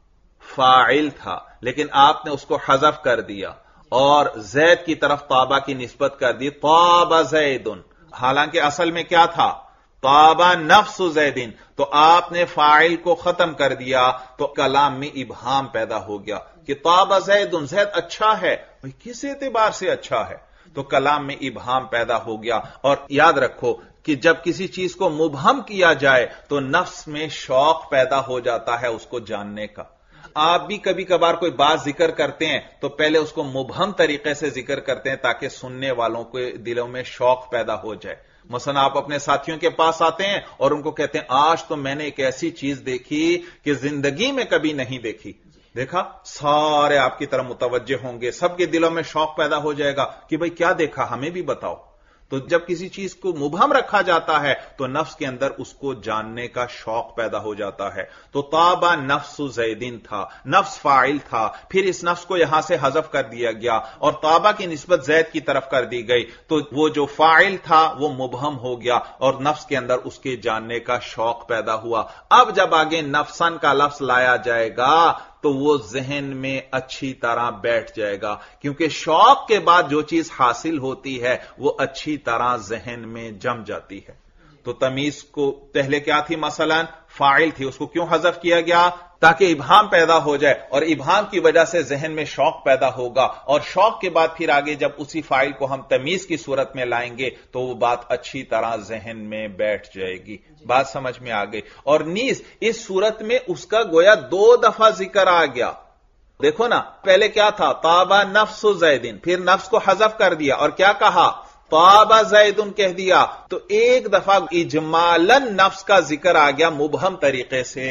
फाइल था, लेकिन आपने उसको हज़फ कर दिया और ज़ैद की तरफ ताबा की निस्बत कर दी, ताबा ज़ैदुन, हालांकि असल में क्या था? ताबा नफ्सु ज़ैदिन। तो आपने फाइल को खत्म कर दिया तो कलाम में इबहाम पैदा हो गया कि ताबा ज़ैदुन, ज़ैद अच्छा है। भाई किस एतबार से अच्छा है? तो कलाम में इबहाम पैदा हो गया। और याद रखो कि जब किसी चीज को मुबहम किया जाए तो नफ्स में शौक पैदा हो जाता है उसको जानने का। आप भी कभी कभार कोई बात जिक्र करते हैं तो पहले उसको मुबहम तरीके से जिक्र करते हैं ताकि सुनने वालों के दिलों में शौक पैदा हो जाए। मसलन आप अपने साथियों के पास आते हैं और उनको कहते हैं आज तो मैंने एक ऐसी चीज देखी कि जिंदगी में कभी नहीं देखी। देखा, सारे आपकी तरफ मुतवज्जे होंगे, सबके दिलों में शौक पैदा हो जाएगा कि भाई क्या देखा, हमें भी बताओ। तो जब किसी चीज को मुबहम रखा जाता है तो नफ्स के अंदर उसको जानने का शौक पैदा हो जाता है। तो ताबा नफ्सु ज़ैदिन था, नफ्स फाइल था, फिर इस नफ्स को यहां से हज़फ कर दिया गया और ताबा की निस्बत ज़ैद की तरफ कर दी गई, तो वो जो फाइल था वो मुबहम हो गया और नफ्स के अंदर उसके जानने का शौक पैदा हुआ। अब जब आगे नफ्सन का लफ्ज लाया जाएगा तो वो जहन में अच्छी तरह बैठ जाएगा, क्योंकि शौक के बाद जो चीज हासिल होती है वो अच्छी तरह जहन में जम जाती है। तो तमीज को पहले क्या थी? मसलन फाइल थी, उसको क्यों हज़फ किया गया? ताकि इबहाम पैदा हो जाए और इबहाम की वजह से जहन में शौक पैदा होगा और शौक के बाद फिर आगे जब उसी फाइल को हम तमीज की सूरत में लाएंगे तो वो बात अच्छी तरह जहन में बैठ जाएगी। बात समझ में आ गई। और नीज इस सूरत में उसका गोया 2 दफा जिक्र आ गया। देखो ना, पहले क्या था? ताबा नफ्सु ज़ैदिन, फिर नफ्स को हज़फ कर दिया और क्या कहा? ताबा ज़ैदुन कह दिया। तो एक दफा इजमालन नफ्स का जिक्र आ गया मुबहम तरीके से,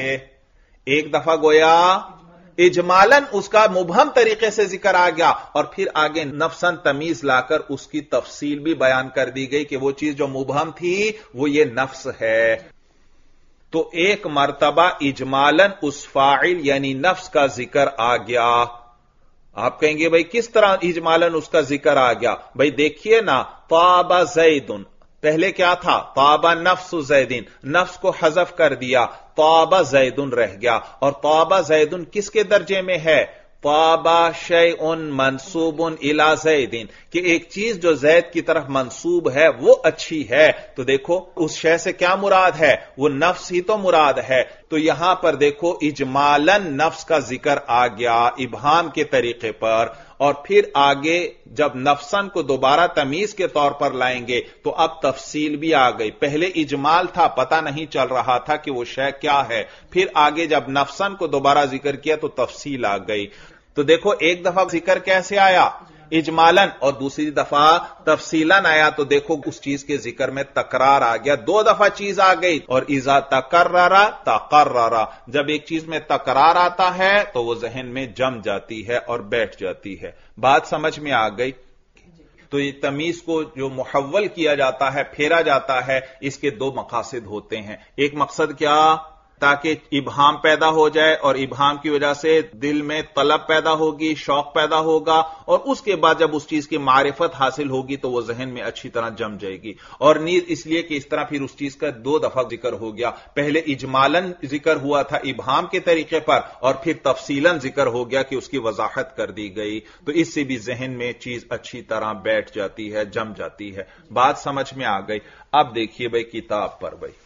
एक दफा गोया इजमालन उसका मुबहम तरीके से जिक्र आ गया और फिर आगे नफ्सन तमीज लाकर उसकी तफसील भी बयान कर दी गई कि वो चीज जो मुबहम थी वो ये नफ्स है। तो एक मर्तबा इजमालन उस फाइल यानी नफ्स का जिक्र आ गया। आप कहेंगे भाई किस तरह इजमालन उसका जिक्र आ गया? भाई देखिए ना, ताबा ज़ैदुन, पहले क्या था? ताबा नफ्सु ज़ैदिन, नफ्स को हज़फ कर दिया, ताबा ज़ैदुन रह गया। और ताबा ज़ैदुन किसके दर्जे में है? ताबा शैउन मंसूबुन इला ज़ैदिन, कि एक चीज जो ज़ैद की तरफ मंसूब है वो अच्छी है। तो देखो उस शय से क्या मुराद है? वो नफ्स ही तो मुराद है। तो यहां पर देखो इजमालन नफ्स का जिक्र आ गया इबहाम के तरीके पर, और फिर आगे जब नफ्सन को दोबारा तमीज के तौर पर लाएंगे तो अब तफसील भी आ गई। पहले इजमाल था, पता नहीं चल रहा था कि वो शय क्या है, फिर आगे जब नफ्सन को दोबारा जिक्र किया तो तफसील आ गई। तो देखो एक दफा जिक्र कैसे आया? इजमालन, और दूसरी दफा तफसीलन आया तो देखो उस चीज के जिक्र में तकरार आ गया, दो दफा चीज आ गई। और इजा तकर्ररा तकर्ररा, जब एक चीज में तकरार आता है तो वो जहन में जम जाती है और बैठ जाती है। बात समझ में आ गई? तो ये तमीज को जो मुहव्वल किया जाता है, फेरा जाता है, इसके दो मकासद होते हैं। एक मकसद क्या, ताकि इबहाम पैदा हो जाए और इबहाम की वजह से दिल में तलब पैदा होगी, शौक पैदा होगा, और उसके बाद जब उस चीज की मारिफत हासिल होगी तो वो जहन में अच्छी तरह जम जाएगी। और नीज इसलिए कि इस तरह फिर उस चीज का दो दफा जिक्र हो गया, पहले इजमालन जिक्र हुआ था इबहाम के तरीके पर, और फिर तफसीलन जिक्र हो गया कि उसकी वजाहत कर दी गई। तो इससे भी जहन में चीज अच्छी तरह बैठ जाती है, जम जाती है। बात समझ में आ गई? अब देखिए भाई किताब पर भाई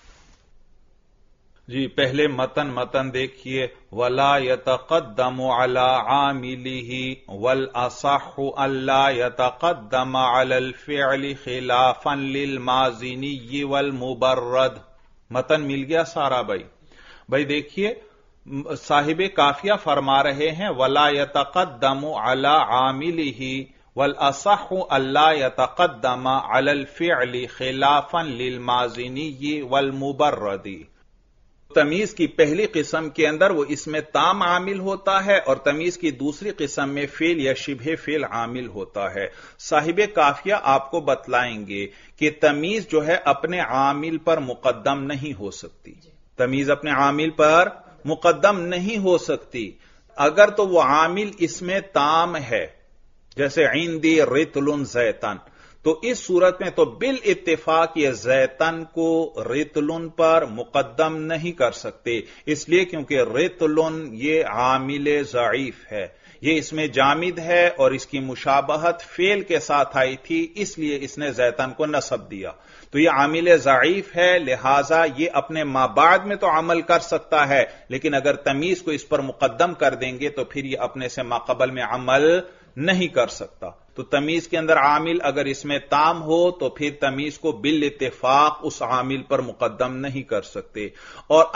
जी, पहले मतन देखिए, वला यतक़द्दमु अला आमिलिही वल असहु अल्ला यतक़द्दम अलल फ़िअलि ख़िलाफ़न लिल माज़िनी वल मुबर्रद। मतन मिल गया सारा भाई देखिए, साहिब काफिया फरमा रहे हैं वला यतक़द्दमु अला आमिलिही वल असहु अल्ला यतक़द्दम अलल फ़िअलि ख़िलाफ़न लिल माज़िनी वल मुबर्रदी। तमीज की पहली किस्म के अंदर वो इसमें ताम आमिल होता है, और तमीज की दूसरी किस्म में फेल या शिबहे फेल आमिल होता है। साहिब काफिया आपको बतलाएंगे कि तमीज जो है अपने आमिल पर मुकद्दम नहीं हो सकती। तमीज अपने आमिल पर मुकद्दम नहीं हो सकती अगर तो वो आमिल इसमें ताम है, जैसे इंदी रितलुन ज़ैतन, तो इस सूरत में तो बिल इत्तेफाक ये ज़ैतन को रितलुन पर मुकद्दम नहीं कर सकते, इसलिए क्योंकि रितलुन ये आमिल ज़ईफ है, ये इसमें जामिद है और इसकी मुशाबहत फेल के साथ आई थी, इसलिए इसने ज़ैतन को नसब दिया। तो ये आमिल ज़ईफ है, लिहाजा ये अपने माबाद में तो अमल कर सकता है, लेकिन अगर तमीज को इस पर मुकद्दम कर देंगे तो फिर ये अपने से माक़बल में अमल नहीं कर सकता। तो तमीज के अंदर आमिल अगर इसमें ताम हो तो फिर तमीज को बिल इत्तेफाक उस आमिल पर मुकद्दम नहीं कर सकते। और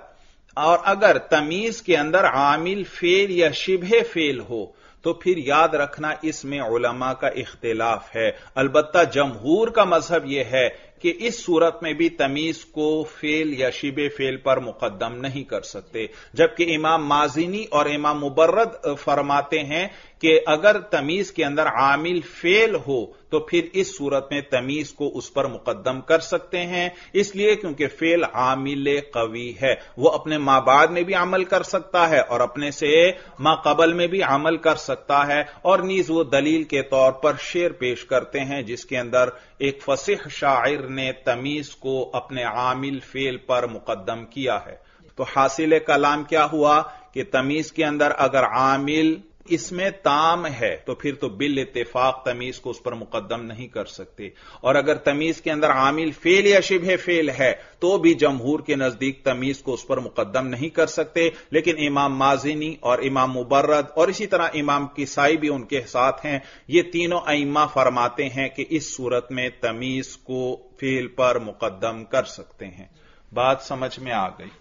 अगर तमीज के अंदर आमिल फेल या शिबहे फेल हो तो फिर याद रखना इसमें उलमा का इख्तिलाफ है। अलबत्ता जमहूर का मजहब यह है कि इस सूरत में भी तमीज को फेल या शिबे फेल पर मुकद्दम नहीं कर सकते, जबकि इमाम माजिनी और इमाम मुबर्रद फरमाते हैं कि अगर तमीज के अंदर आमिल फेल हो तो फिर इस सूरत में तमीज को उस पर मुकद्दम कर सकते हैं, इसलिए क्योंकि फेल आमिल कवी है, वो अपने माबाद में भी अमल कर सकता है और अपने से माक़बल में भी अमल कर सकता है। और नीज वो दलील के तौर पर शेर पेश करते हैं जिसके अंदर एक फसीह शायर ने तमीज को अपने आमिल फेल पर मुकद्दम किया है। तो हासिल कलाम क्या हुआ कि तमीज के अंदर अगर आमिल इसमें ताम है तो फिर तो बिल इत्तेफाक तमीज को उस पर मुकद्दम नहीं कर सकते, और अगर तमीज के अंदर आमिल फेल या शिबहे फेल है तो भी जमहूर के नजदीक तमीज को उस पर मुकद्दम नहीं कर सकते। लेकिन इमाम माजिनी और इमाम मुबर्रद और इसी तरह इमाम किसाई भी उनके साथ हैं, ये तीनों अइम्मा फरमाते हैं कि इस सूरत में तमीज को फेल पर मुकद्दम कर सकते हैं। बात समझ में आ गई?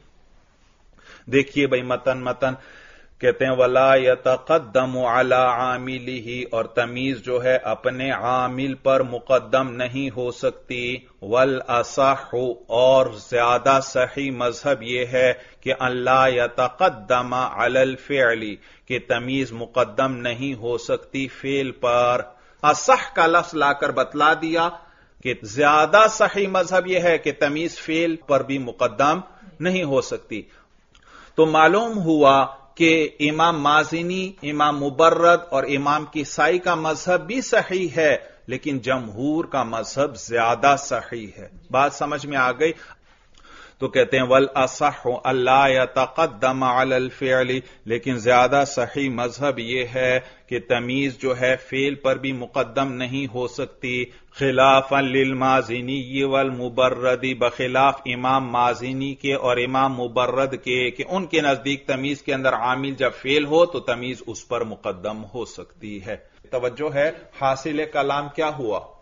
देखिए भाई मतन कहते हैं वला यतक़द्दमु अला आमिलिही, और तमीज जो है अपने आमिल पर मुकद्दम नहीं हो सकती। वल असहु, और ज्यादा सही मजहब यह है कि अल्ला यतक़द्दम अलल फ़िअलि, कि तमीज मुकद्दम नहीं हो सकती फेल पर। असह का लफ्ज लाकर बतला दिया कि ज्यादा सही मजहब यह है कि तमीज फेल पर भी मुकद्दम नहीं हो सकती। तो मालूम हुआ कि इमाम माजिनी, इमाम मुबर्रद और इमाम किसाई का मजहब भी सही है, लेकिन जमहूर का मजहब ज्यादा सही है। बात समझ में आ गई? तो कहते हैं वल असहु अल्ला यतक़द्दम अलल फ़िअलि, लेकिन ज्यादा सही मजहब यह है कि तमीज जो है फेल पर भी मुकद्दम नहीं हो सकती। खिलाफन लिल माजिनी वल मुबर्रदी, बखिलाफ इमाम माजिनी के और इमाम मुबर्रद के कि उनके नजदीक तमीज के अंदर आमिल जब फेल हो तो तमीज उस पर मुकद्दम हो सकती है। तवज्जो है, हासिल कलाम क्या हुआ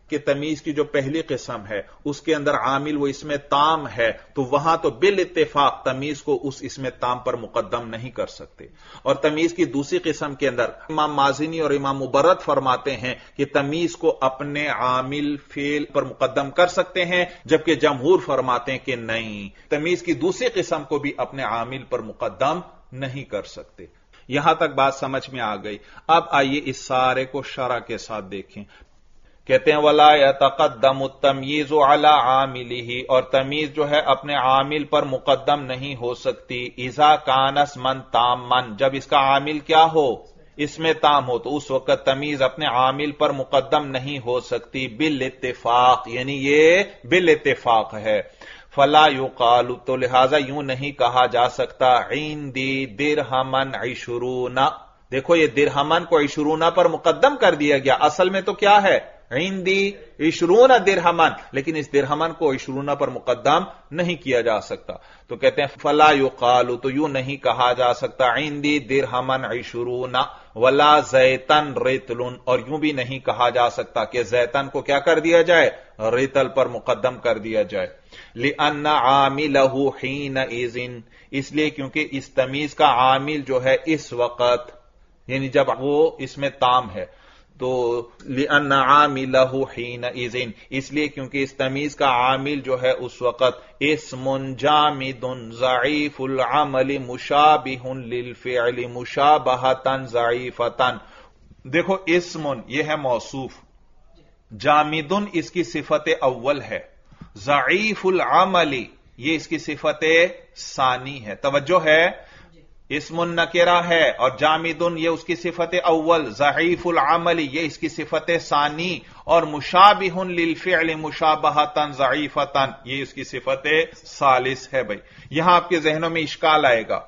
کہ تمیز کی جو پہلی قسم ہے اس کے اندر عامل وہ اسم تام ہے، تو وہاں تو بالاتفاق تمیز کو اس اسم تام پر مقدم نہیں کر سکتے. اور تمیز کی دوسری قسم کے اندر امام مازنی اور امام مبرد فرماتے ہیں کہ تمیز کو اپنے عامل فعل پر مقدم کر سکتے ہیں، جبکہ جمہور فرماتے ہیں کہ نہیں، تمیز کی دوسری قسم کو بھی اپنے عامل پر مقدم نہیں کر سکتے. یہاں تک بات سمجھ میں آ گئی. اب آئیے اس سارے کو شرح کے ساتھ دیکھیں. کہتے ہیں وَلَا يَتَقَدَّمُ التَّمْيِيزُ عَلَىٰ عَامِلِهِ، اور تمیز جو ہے اپنے عامل پر مقدم نہیں ہو سکتی. اِذَا كَانَ اسْمًا تَامًّا، جب اس کا عامل کیا ہو؟ اسم تام ہو، تو اس وقت تمیز اپنے عامل پر مقدم نہیں ہو سکتی بالاتفاق، یعنی یہ بالاتفاق ہے. فلا یقال، تو لہذا یوں نہیں کہا جا سکتا عندی درہمن عشرون. دیکھو یہ درہمن کو عشرون پر مقدم کر دیا گیا، اصل میں تو کیا ہے؟ عندی عشرون درہمن، لیکن اس درہمن کو عشرون پر مقدم نہیں کیا جا سکتا. تو کہتے ہیں فلا یقال، تو یوں نہیں کہا جا سکتا عندی درہمن عشرون ولا زیتن ریتل، اور یوں بھی نہیں کہا جا سکتا کہ زیتن کو کیا کر دیا جائے؟ ریتل پر مقدم کر دیا جائے. لِأَنَّ عَامِلَهُ حِينَئِذٍ، اس لیے کیونکہ اس تمیز کا عامل جو ہے اس وقت، یعنی جب وہ اس میں تام ہے، تو لِأَنَّ عَامِلَهُ حِينَئِذٍ، اس لیے کیونکہ اس تمیز کا عامل جو ہے اس وقت اسم جامد ضعیف العمل مشابہ للفعل مشابہۃ ضعیفۃ. دیکھو اسم یہ ہے موصوف، جامدن اس کی صفت اول ہے، ضعیف العمل یہ اس کی صفت ثانی ہے. توجہ ہے، اسم نکرہ ہے اور جامدن یہ اس کی صفت اول، ضعیف العمل یہ اس کی صفت ثانی، اور مشابہ للفعل مشابہۃ ضعیفۃ یہ اس کی صفت ثالث ہے. بھائی یہاں آپ کے ذہنوں میں اشکال آئے گا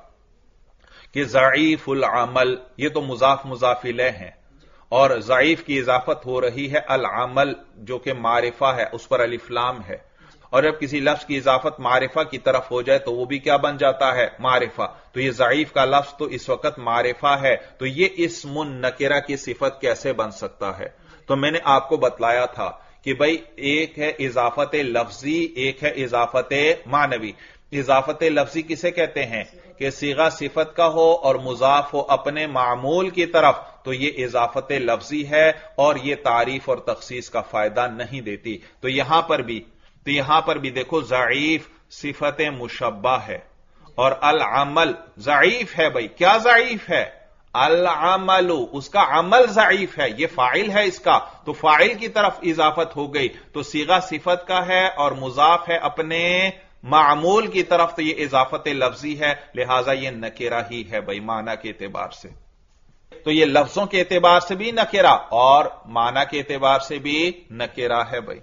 کہ ضعیف العمل یہ تو مضاف مضاف الیہ ہیں، اور ضعیف کی اضافت ہو رہی ہے العمل جو کہ معرفہ ہے، اس پر الف لام ہے، اور جب کسی لفظ کی اضافت معرفہ کی طرف ہو جائے تو وہ بھی کیا بن جاتا ہے؟ معرفہ. تو یہ ضعیف کا لفظ تو اس وقت معرفہ ہے، تو یہ اسم نکرہ کی صفت کیسے بن سکتا ہے؟ تو میں نے آپ کو بتلایا تھا کہ بھائی ایک ہے اضافت لفظی، ایک ہے اضافت معنوی. اضافت لفظی کسے کہتے ہیں؟ کہ صیغہ صفت کا ہو اور مضاف ہو اپنے معمول کی طرف، تو یہ اضافت لفظی ہے اور یہ تعریف اور تخصیص کا فائدہ نہیں دیتی. تو یہاں پر بھی دیکھو ضعیف صفت مشبہ ہے، اور العمل ضعیف ہے. بھائی کیا ضعیف ہے؟ العمل، اس کا عمل ضعیف ہے، یہ فاعل ہے اس کا، تو فاعل کی طرف اضافت ہو گئی، تو صیغہ صفت کا ہے اور مضاف ہے اپنے معمول کی طرف، تو یہ اضافت لفظی ہے، لہذا یہ نکرہ ہی ہے بھائی معنی کے اعتبار سے. تو یہ لفظوں کے اعتبار سے بھی نکرہ اور معنی کے اعتبار سے بھی نکرہ ہے. بھائی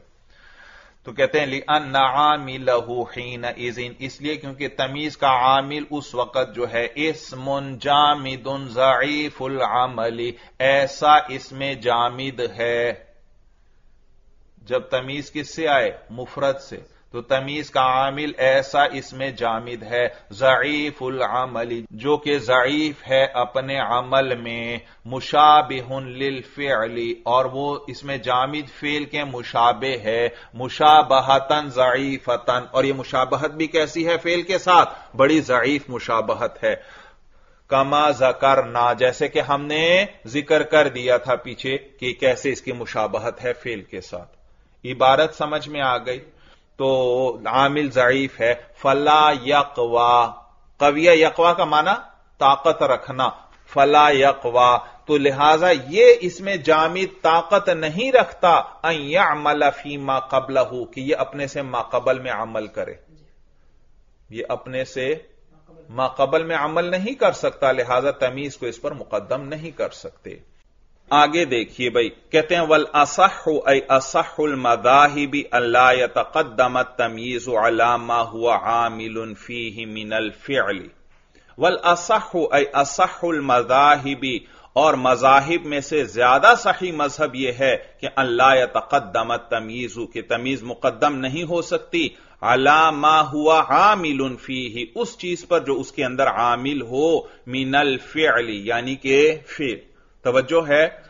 تو کہتے ہیں لِأَنَّ عَامِلَهُ حِينَئِذٍ، اس لیے کیونکہ تمیز کا عامل اس وقت جو ہے اسم جامد ضعیف العمل، ایسا اسم جامد ہے. جب تمیز کس سے آئے؟ مفرد سے، تو تمیز کا عامل ایسا اسم جامد ہے ضعیف العمل جو کہ ضعیف ہے اپنے عمل میں، مشابہ للفعل اور وہ اسم جامد فعل کے مشابہ ہے، مشابہۃ ضعیفۃ، اور یہ مشابہت بھی کیسی ہے؟ فعل کے ساتھ بڑی ضعیف مشابہت ہے. کما ذکرنا، جیسے کہ ہم نے ذکر کر دیا تھا پیچھے کہ کیسے اس کی مشابہت ہے فعل کے ساتھ. عبارت سمجھ میں آ گئی؟ تو عامل ضعیف ہے. فلا یقوا، قویہ یقوا کا معنی طاقت رکھنا، فلا یقوا، تو لہذا یہ اس میں جامد طاقت نہیں رکھتا ان یعمل فیما قبلہ، کہ یہ اپنے سے ما قبل میں عمل کرے، یہ اپنے سے ما قبل میں عمل نہیں کر سکتا، لہذا تمیز کو اس پر مقدم نہیں کر سکتے. آگے دیکھیے بھائی، کہتے ہیں والاصح ای اصح المذاہب الا یتقدم التمییز علی ما هو عامل فیہ من الفعل. والاصح ای اصح المذاہب، اور مذاہب میں سے زیادہ صحیح مذہب یہ ہے کہ الا یتقدم التمییز، کہ تمیز مقدم نہیں ہو سکتی علی ما هو عامل فیہ، اس چیز پر جو اس کے اندر عامل ہو، من الفعل یعنی کہ فعل. توجہ ہے،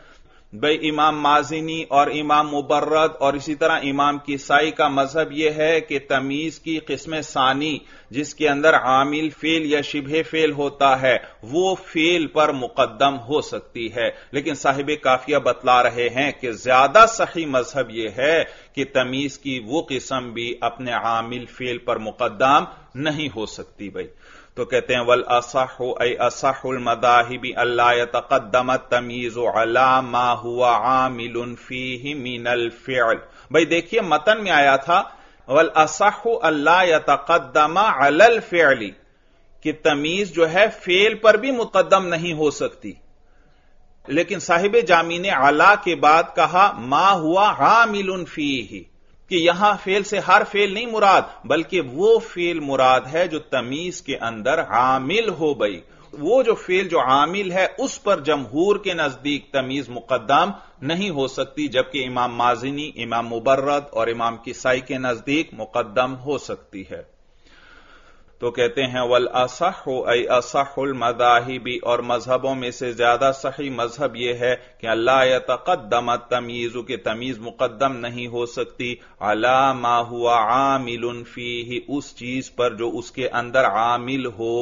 بھئی امام مازنی اور امام مبرد اور اسی طرح امام کسائی کا مذہب یہ ہے کہ تمیز کی قسم ثانی جس کے اندر عامل فعل یا شبہ فعل ہوتا ہے وہ فعل پر مقدم ہو سکتی ہے، لیکن صاحب کافیہ بتلا رہے ہیں کہ زیادہ صحیح مذہب یہ ہے کہ تمیز کی وہ قسم بھی اپنے عامل فعل پر مقدم نہیں ہو سکتی۔ بھئی تو کہتے ہیں والاصح ای اصح المذاہب الا یتقدم التمییز علی ما هو عامل فیہ من الفعل۔ بھئی دیکھیے متن میں آیا تھا والاصح الا یتقدم علی الفعل کہ تمیز جو ہے فعل پر بھی مقدم نہیں ہو سکتی، لیکن صاحب جامی نے علی کے بعد کہا ما ہوا عامل فیہ کہ یہاں فعل سے ہر فعل نہیں مراد بلکہ وہ فعل مراد ہے جو تمیز کے اندر عامل ہو۔ بھئی وہ جو فعل جو عامل ہے اس پر جمہور کے نزدیک تمیز مقدم نہیں ہو سکتی، جبکہ امام مازنی، امام مبرد اور امام کسائی کے نزدیک مقدم ہو سکتی ہے۔ تو کہتے ہیں والاصح ای اصح المذاہب، اور مذہبوں میں سے زیادہ صحیح مذہب یہ ہے کہ اللہ یتقدم التمییز کہ تمیز مقدم نہیں ہو سکتی علی ما ہوا عامل فیہ اس چیز پر جو اس کے اندر عامل ہو،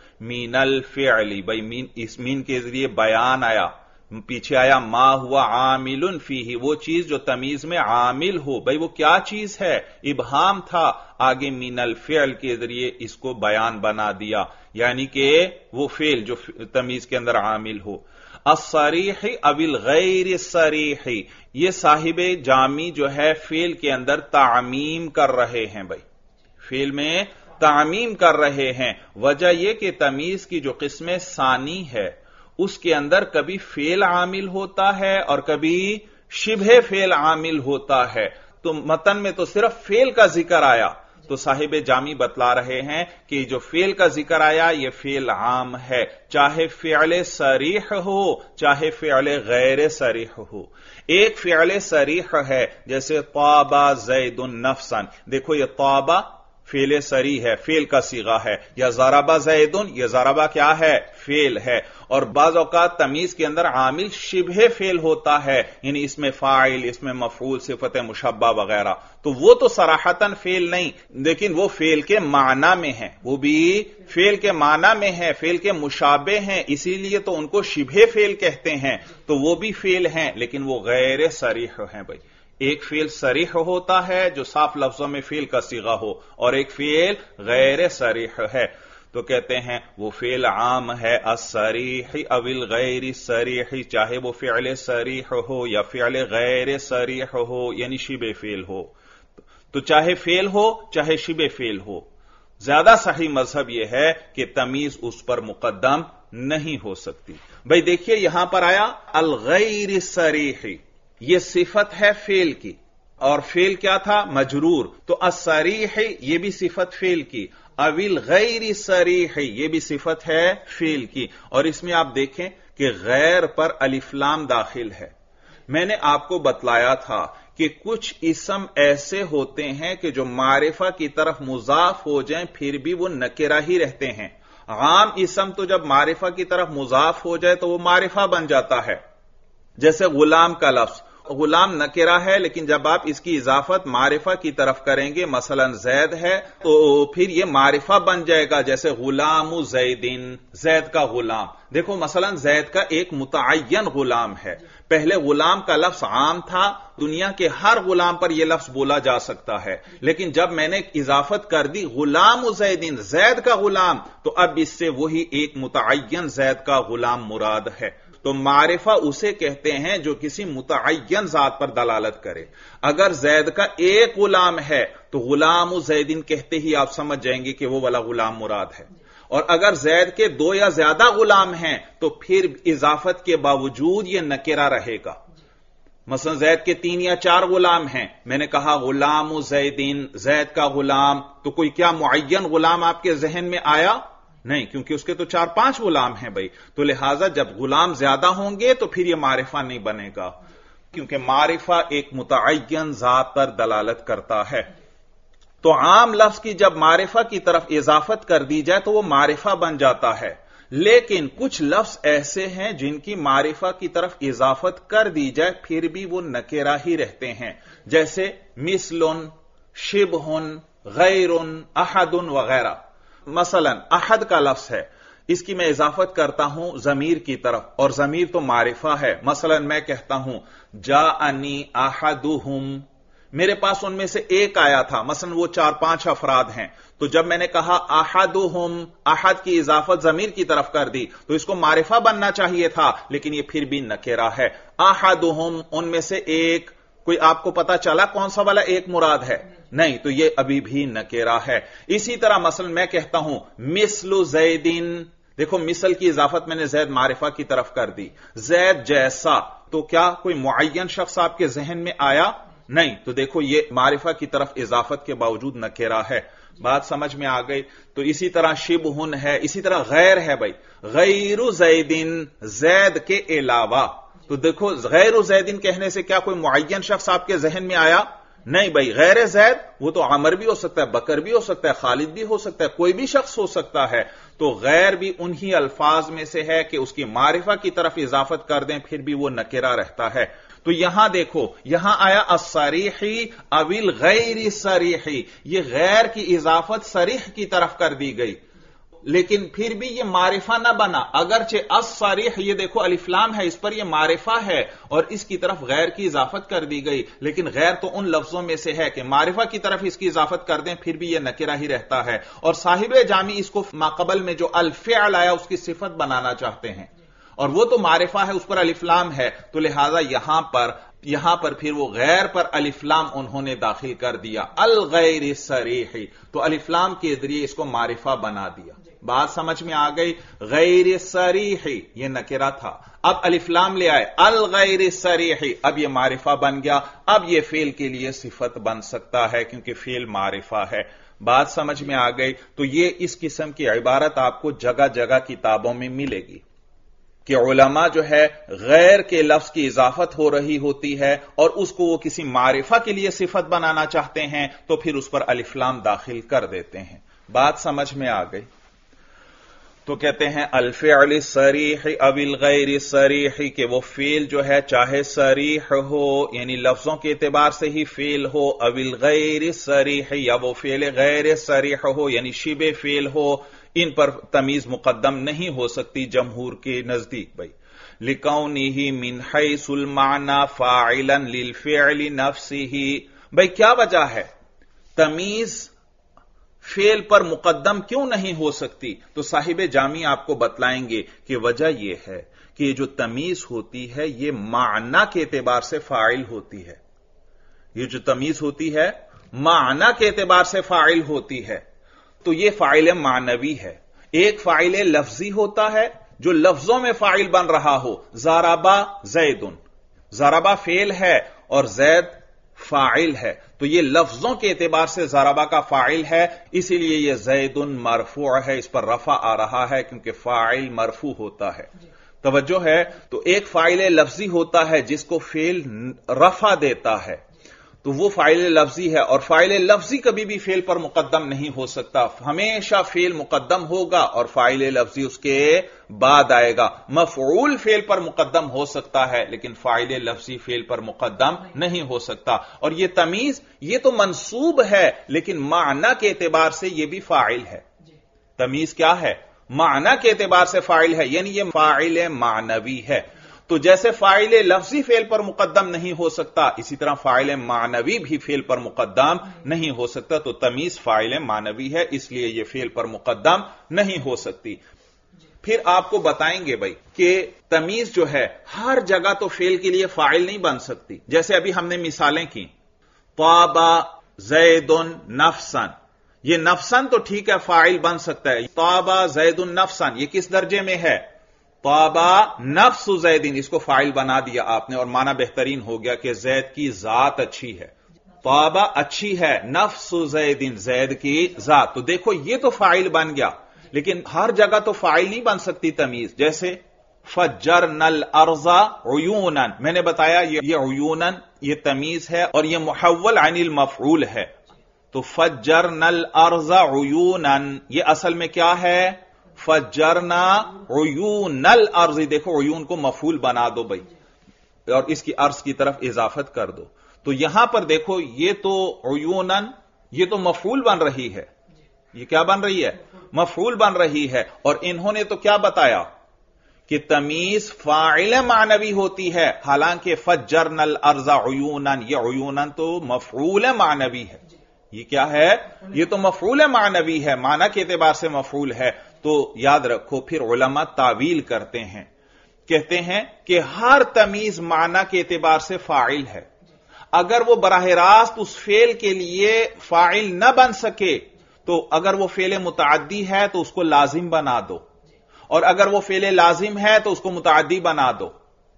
من الفعل۔ بھئی اس مین کے ذریعے بیان آیا، پیچھے آیا ما ہوا عامل فیہ وہ چیز جو تمیز میں عامل ہو۔ بھئی وہ کیا چیز ہے؟ ابہام تھا، آگے من الفعل کے ذریعے اس کو بیان بنا دیا، یعنی کہ وہ فعل جو تمیز کے اندر عامل ہو۔ الصریح او الغیر الصریح، یہ صاحب جامی جو ہے فعل کے اندر تعمیم کر رہے ہیں۔ بھئی فعل میں تعمیم کر رہے ہیں، وجہ یہ کہ تمیز کی جو قسم ثانی ہے اس کے اندر کبھی فعل عامل ہوتا ہے اور کبھی شبہ فعل عامل ہوتا ہے، تو متن میں تو صرف فعل کا ذکر آیا، تو صاحب جامی بتلا رہے ہیں کہ جو فعل کا ذکر آیا یہ فعل عام ہے، چاہے فعل صریح ہو چاہے فعل غیر صریح ہو۔ ایک فعل صریح ہے جیسے طاب زید نفسا، دیکھو یہ طاب فعل صریح ہے، فعل کا صیغہ ہے، یا ضرب زید، یہ ضرب کیا ہے؟ فعل ہے۔ اور بعض اوقات تمیز کے اندر عامل شبہ فعل ہوتا ہے، یعنی اس میں فاعل، اس میں مفعول، صفت مشبہ وغیرہ، تو وہ تو صراحتاً فعل نہیں، لیکن وہ فعل کے معنی میں ہے، وہ بھی فعل کے معنی میں ہے، فعل کے مشابہ ہیں، اسی لیے تو ان کو شبہ فعل کہتے ہیں، تو وہ بھی فعل ہیں لیکن وہ غیر صریح ہیں۔ بھائی ایک فعل صریح ہوتا ہے جو صاف لفظوں میں فعل کا صیغہ ہو، اور ایک فعل غیر صریح ہے، تو کہتے ہیں وہ فعل عام ہے الصریح او الغیر صریح، چاہے وہ فعل صریح ہو یا فعل غیر صریح ہو، یعنی شبہ فعل ہو، تو چاہے فعل ہو چاہے شبہ فعل ہو، زیادہ صحیح مذہب یہ ہے کہ تمیز اس پر مقدم نہیں ہو سکتی۔ بھئی دیکھیے یہاں پر آیا الغیر صریح، یہ صفت ہے فعل کی، اور فعل کیا تھا؟ مجرور، تو الصریح یہ بھی صفت فعل کی، اویل غیر صریح یہ بھی صفت ہے فعل کی، اور اس میں آپ دیکھیں کہ غیر پر الف لام داخل ہے۔ میں نے آپ کو بتلایا تھا کہ کچھ اسم ایسے ہوتے ہیں کہ جو معرفہ کی طرف مضاف ہو جائیں پھر بھی وہ نکرہ ہی رہتے ہیں۔ عام اسم تو جب معرفہ کی طرف مضاف ہو جائے تو وہ معرفہ بن جاتا ہے، جیسے غلام کا لفظ، غلام نکرہ ہے لیکن جب آپ اس کی اضافت معرفہ کی طرف کریں گے، مثلا زید ہے تو پھر یہ معرفہ بن جائے گا، جیسے غلام زیدن، زید کا غلام۔ دیکھو مثلا زید کا ایک متعین غلام ہے، پہلے غلام کا لفظ عام تھا، دنیا کے ہر غلام پر یہ لفظ بولا جا سکتا ہے، لیکن جب میں نے اضافت کر دی غلام زیدن، زید کا غلام، تو اب اس سے وہی ایک متعین زید کا غلام مراد ہے۔ تو معرفہ اسے کہتے ہیں جو کسی متعین ذات پر دلالت کرے۔ اگر زید کا ایک غلام ہے تو غلام زیدن کہتے ہی آپ سمجھ جائیں گے کہ وہ والا غلام مراد ہے، اور اگر زید کے دو یا زیادہ غلام ہیں تو پھر اضافت کے باوجود یہ نکرہ رہے گا۔ مثلا زید کے 3 یا 4 غلام ہیں، میں نے کہا غلام زیدن، زید کا غلام، تو کوئی کیا معین غلام آپ کے ذہن میں آیا؟ نہیں، کیونکہ اس کے تو 4-5 غلام ہیں بھائی، تو لہٰذا جب غلام زیادہ ہوں گے تو پھر یہ معرفہ نہیں بنے گا، کیونکہ معرفہ ایک متعین ذات پر دلالت کرتا ہے۔ تو عام لفظ کی جب معرفہ کی طرف اضافت کر دی جائے تو وہ معرفہ بن جاتا ہے، لیکن کچھ لفظ ایسے ہیں جن کی معرفہ کی طرف اضافت کر دی جائے پھر بھی وہ نکرہ ہی رہتے ہیں، جیسے مثلن، شبہن، غیرن، احدن وغیرہ۔ مثلا احد کا لفظ ہے، اس کی میں اضافت کرتا ہوں ضمیر کی طرف، اور ضمیر تو معرفہ ہے۔ مثلا میں کہتا ہوں جاءنی احدہم، میرے پاس ان میں سے ایک آیا تھا، مثلا وہ 4-5 افراد ہیں، تو جب میں نے کہا احدہم، احد کی اضافت ضمیر کی طرف کر دی تو اس کو معرفہ بننا چاہیے تھا، لیکن یہ پھر بھی نکرہ ہے۔ احدہم، ان میں سے ایک، کوئی آپ کو پتا چلا کون سا والا ایک مراد ہے؟ نہیں، تو یہ ابھی بھی نکرہ ہے۔ اسی طرح مثلا میں کہتا ہوں مثل زیدن، دیکھو مثل کی اضافت میں نے زید معرفہ کی طرف کر دی، زید جیسا، تو کیا کوئی معین شخص آپ کے ذہن میں آیا؟ نہیں، تو دیکھو یہ معرفہ کی طرف اضافت کے باوجود نکرہ ہے۔ بات سمجھ میں آ گئی؟ تو اسی طرح شبہن ہے، اسی طرح غیر ہے بھائی، غیر زیدن، زید کے علاوہ، تو دیکھو غیر زیدن کہنے سے کیا کوئی معین شخص آپ کے ذہن میں آیا؟ نہیں بھائی، غیر زید وہ تو عمر بھی ہو سکتا ہے، بکر بھی ہو سکتا ہے، خالد بھی ہو سکتا ہے، کوئی بھی شخص ہو سکتا ہے۔ تو غیر بھی انہی الفاظ میں سے ہے کہ اس کی معرفہ کی طرف اضافت کر دیں پھر بھی وہ نکرہ رہتا ہے۔ تو یہاں دیکھو، یہاں آیا الصریحی او الغیر صریحی، یہ غیر کی اضافت صریح کی طرف کر دی گئی، لیکن پھر بھی یہ معرفہ نہ بنا، اگرچہ الصریح، یہ دیکھو الف لام ہے، اس پر یہ معرفہ ہے اور اس کی طرف غیر کی اضافت کر دی گئی، لیکن غیر تو ان لفظوں میں سے ہے کہ معرفہ کی طرف اس کی اضافت کر دیں پھر بھی یہ نکرہ ہی رہتا ہے، اور صاحب جامی اس کو ماقبل میں جو الفعل آیا اس کی صفت بنانا چاہتے ہیں، اور وہ تو معرفہ ہے، اس پر الف لام ہے، تو لہذا یہاں پر پھر وہ غیر پر الف لام انہوں نے داخل کر دیا، الغیر صریح، تو الف لام کے ذریعے اس کو معرفہ بنا دیا۔ بات سمجھ میں آ گئی؟ غیر صریح یہ نکرہ تھا، اب الف لام لے آئے الغیر صریح، اب یہ معرفہ بن گیا، اب یہ فعل کے لیے صفت بن سکتا ہے کیونکہ فعل معرفہ ہے۔ بات سمجھ میں آ گئی؟ تو یہ اس قسم کی عبارت آپ کو جگہ جگہ کتابوں میں ملے گی کہ علماء جو ہے غیر کے لفظ کی اضافت ہو رہی ہوتی ہے اور اس کو وہ کسی معرفہ کے لیے صفت بنانا چاہتے ہیں تو پھر اس پر الف لام داخل کر دیتے ہیں۔ بات سمجھ میں آ گئی؟ تو کہتے ہیں الفعل الصریح او الغیر الصریح، کہ وہ فعل جو ہے چاہے صریح ہو یعنی لفظوں کے اعتبار سے ہی فعل ہو، او الغیر الصریح یا وہ فعل غیر صریح ہو یعنی شبہ فعل ہو، ان پر تمیز مقدم نہیں ہو سکتی جمہور کے نزدیک بھائی، لِكَوْنِهِ مِنْ حَيْثُ الْمَعْنَى فَاعِلًا لِلْفِعْلِ نَفْسِهِ، بھائی کیا وجہ ہے تمیز فعل پر مقدم کیوں نہیں ہو سکتی؟ تو صاحب جامی آپ کو بتلائیں گے کہ وجہ یہ ہے کہ یہ جو تمیز ہوتی ہے یہ معنی کے اعتبار سے فاعل ہوتی ہے، یہ جو تمیز ہوتی ہے معنی کے اعتبار سے فاعل ہوتی ہے، تو یہ فاعل معنوی ہے۔ ایک فاعل لفظی ہوتا ہے جو لفظوں میں فاعل بن رہا ہو، ضربا زیدن، ضربا فعل ہے اور زید فاعل ہے، تو یہ لفظوں کے اعتبار سے ضربا کا فاعل ہے، اسی لیے یہ زیدن مرفوع ہے، اس پر رفع آ رہا ہے کیونکہ فاعل مرفوع ہوتا ہے۔ توجہ ہے؟ تو ایک فاعل لفظی ہوتا ہے جس کو فعل رفع دیتا ہے، تو وہ فاعل لفظی ہے، اور فاعل لفظی کبھی بھی فعل پر مقدم نہیں ہو سکتا، ہمیشہ فعل مقدم ہوگا اور فاعل لفظی اس کے بعد آئے گا۔ مفعول فعل پر مقدم ہو سکتا ہے لیکن فاعل لفظی فعل پر مقدم نہیں ہو سکتا، اور یہ تمیز یہ تو منصوب ہے لیکن معنی کے اعتبار سے یہ بھی فاعل ہے۔ تمیز کیا ہے؟ معنی کے اعتبار سے فاعل ہے، یعنی یہ فاعل معنوی ہے۔ تو جیسے فاعل لفظی فعل پر مقدم نہیں ہو سکتا، اسی طرح فاعل معنوی بھی فعل پر مقدم نہیں ہو سکتا، تو تمیز فاعل معنوی ہے اس لیے یہ فعل پر مقدم نہیں ہو سکتی۔ پھر آپ کو بتائیں گے بھائی کہ تمیز جو ہے ہر جگہ تو فعل کے لیے فاعل نہیں بن سکتی، جیسے ابھی ہم نے مثالیں کی، طاب زید نفسا، یہ نفسن تو ٹھیک ہے فاعل بن سکتا ہے، طاب زید نفسا یہ کس درجے میں ہے؟ طابا نفس زیدین، اس کو فاعل بنا دیا آپ نے اور معنی بہترین ہو گیا کہ زید کی ذات اچھی ہے، طابا اچھی ہے، نفس زیدین زید کی ذات، تو دیکھو یہ تو فاعل بن گیا، لیکن ہر جگہ تو فاعل نہیں بن سکتی تمیز، جیسے فجرنا الارض عیونا، میں نے بتایا یہ عیونا یہ تمیز ہے اور یہ محول عن المفعول ہے، تو فجرنا الارض عیونا یہ اصل میں کیا ہے؟ فجرنا عیون الارض، دیکھو عیون کو مفعول بنا دو بھائی اور اس کی ارض کی طرف اضافت کر دو، تو یہاں پر دیکھو یہ تو عیونن، یہ تو مفعول بن رہی ہے، یہ کیا بن رہی ہے؟ مفعول بن رہی ہے، اور انہوں نے تو کیا بتایا کہ تمیز فاعل معنوی ہوتی ہے، حالانکہ فجرنا الارض عیونن، یہ عیونن تو مفعول معنوی ہے، یہ کیا ہے؟ یہ تو مفعول معنوی ہے، معنی کے اعتبار سے مفعول ہے۔ تو یاد رکھو پھر علماء تعویل کرتے ہیں، کہتے ہیں کہ ہر تمیز معنی کے اعتبار سے فاعل ہے، اگر وہ براہ راست اس فعل کے لیے فاعل نہ بن سکے تو اگر وہ فعل متعدی ہے تو اس کو لازم بنا دو، اور اگر وہ فعل لازم ہے تو اس کو متعدی بنا دو۔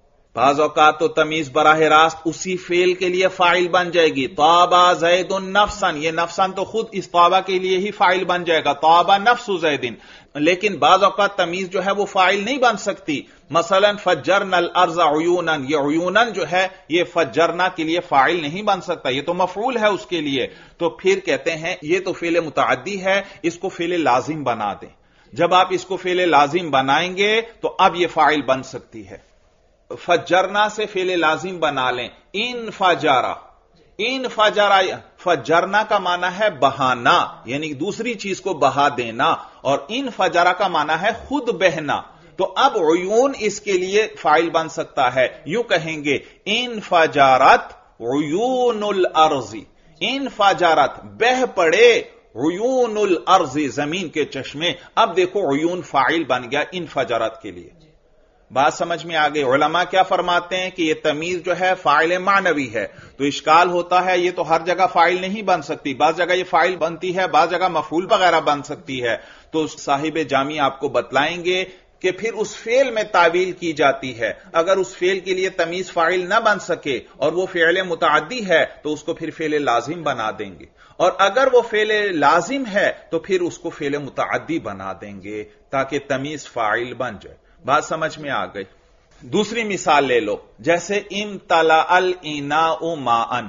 بعض اوقات تو تمیز براہ راست اسی فعل کے لیے فاعل بن جائے گی، طابا زید نفسا، یہ نفسا تو خود اس طابا کے لیے ہی فاعل بن جائے گا، طابا نفس زید، لیکن بعض اوقات تمیز جو ہے وہ فاعل نہیں بن سکتی، مثلا فجرنا الارض عیونا، یہ عیونا جو ہے یہ فجرنا کے لیے فاعل نہیں بن سکتا، یہ تو مفعول ہے اس کے لیے، تو پھر کہتے ہیں یہ تو فعل متعدی ہے، اس کو فعل لازم بنا دیں، جب آپ اس کو فعل لازم بنائیں گے تو اب یہ فاعل بن سکتی ہے۔ فجرنا سے فعل لازم بنا لیں، ان فجارا، ان فجارا، فجرنا کا معنی ہے بہانا، یعنی دوسری چیز کو بہا دینا، اور ان فجارا کا معنی ہے خود بہنا، تو اب عیون اس کے لیے فاعل بن سکتا ہے، یوں کہیں گے ان فجارت عیون الارض، ان فجارت بہ پڑے عیون الارض زمین کے چشمے، اب دیکھو عیون فاعل بن گیا ان فجارت کے لیے۔ بات سمجھ میں آگئی؟ علماء کیا فرماتے ہیں کہ یہ تمیز جو ہے فاعل معنوی ہے، تو اشکال ہوتا ہے یہ تو ہر جگہ فاعل نہیں بن سکتی، بعض جگہ یہ فاعل بنتی ہے، بعض جگہ مفعول وغیرہ بن سکتی ہے، تو صاحب جامی آپ کو بتلائیں گے کہ پھر اس فعل میں تعویل کی جاتی ہے، اگر اس فعل کے لیے تمیز فاعل نہ بن سکے اور وہ فعل متعدی ہے تو اس کو پھر فعل لازم بنا دیں گے، اور اگر وہ فعل لازم ہے تو پھر اس کو فعل متعدی بنا دیں گے تاکہ تمیز فاعل بن جائے۔ بات سمجھ میں آ گئی؟ دوسری مثال لے لو، جیسے امتلأ الاناء ماء،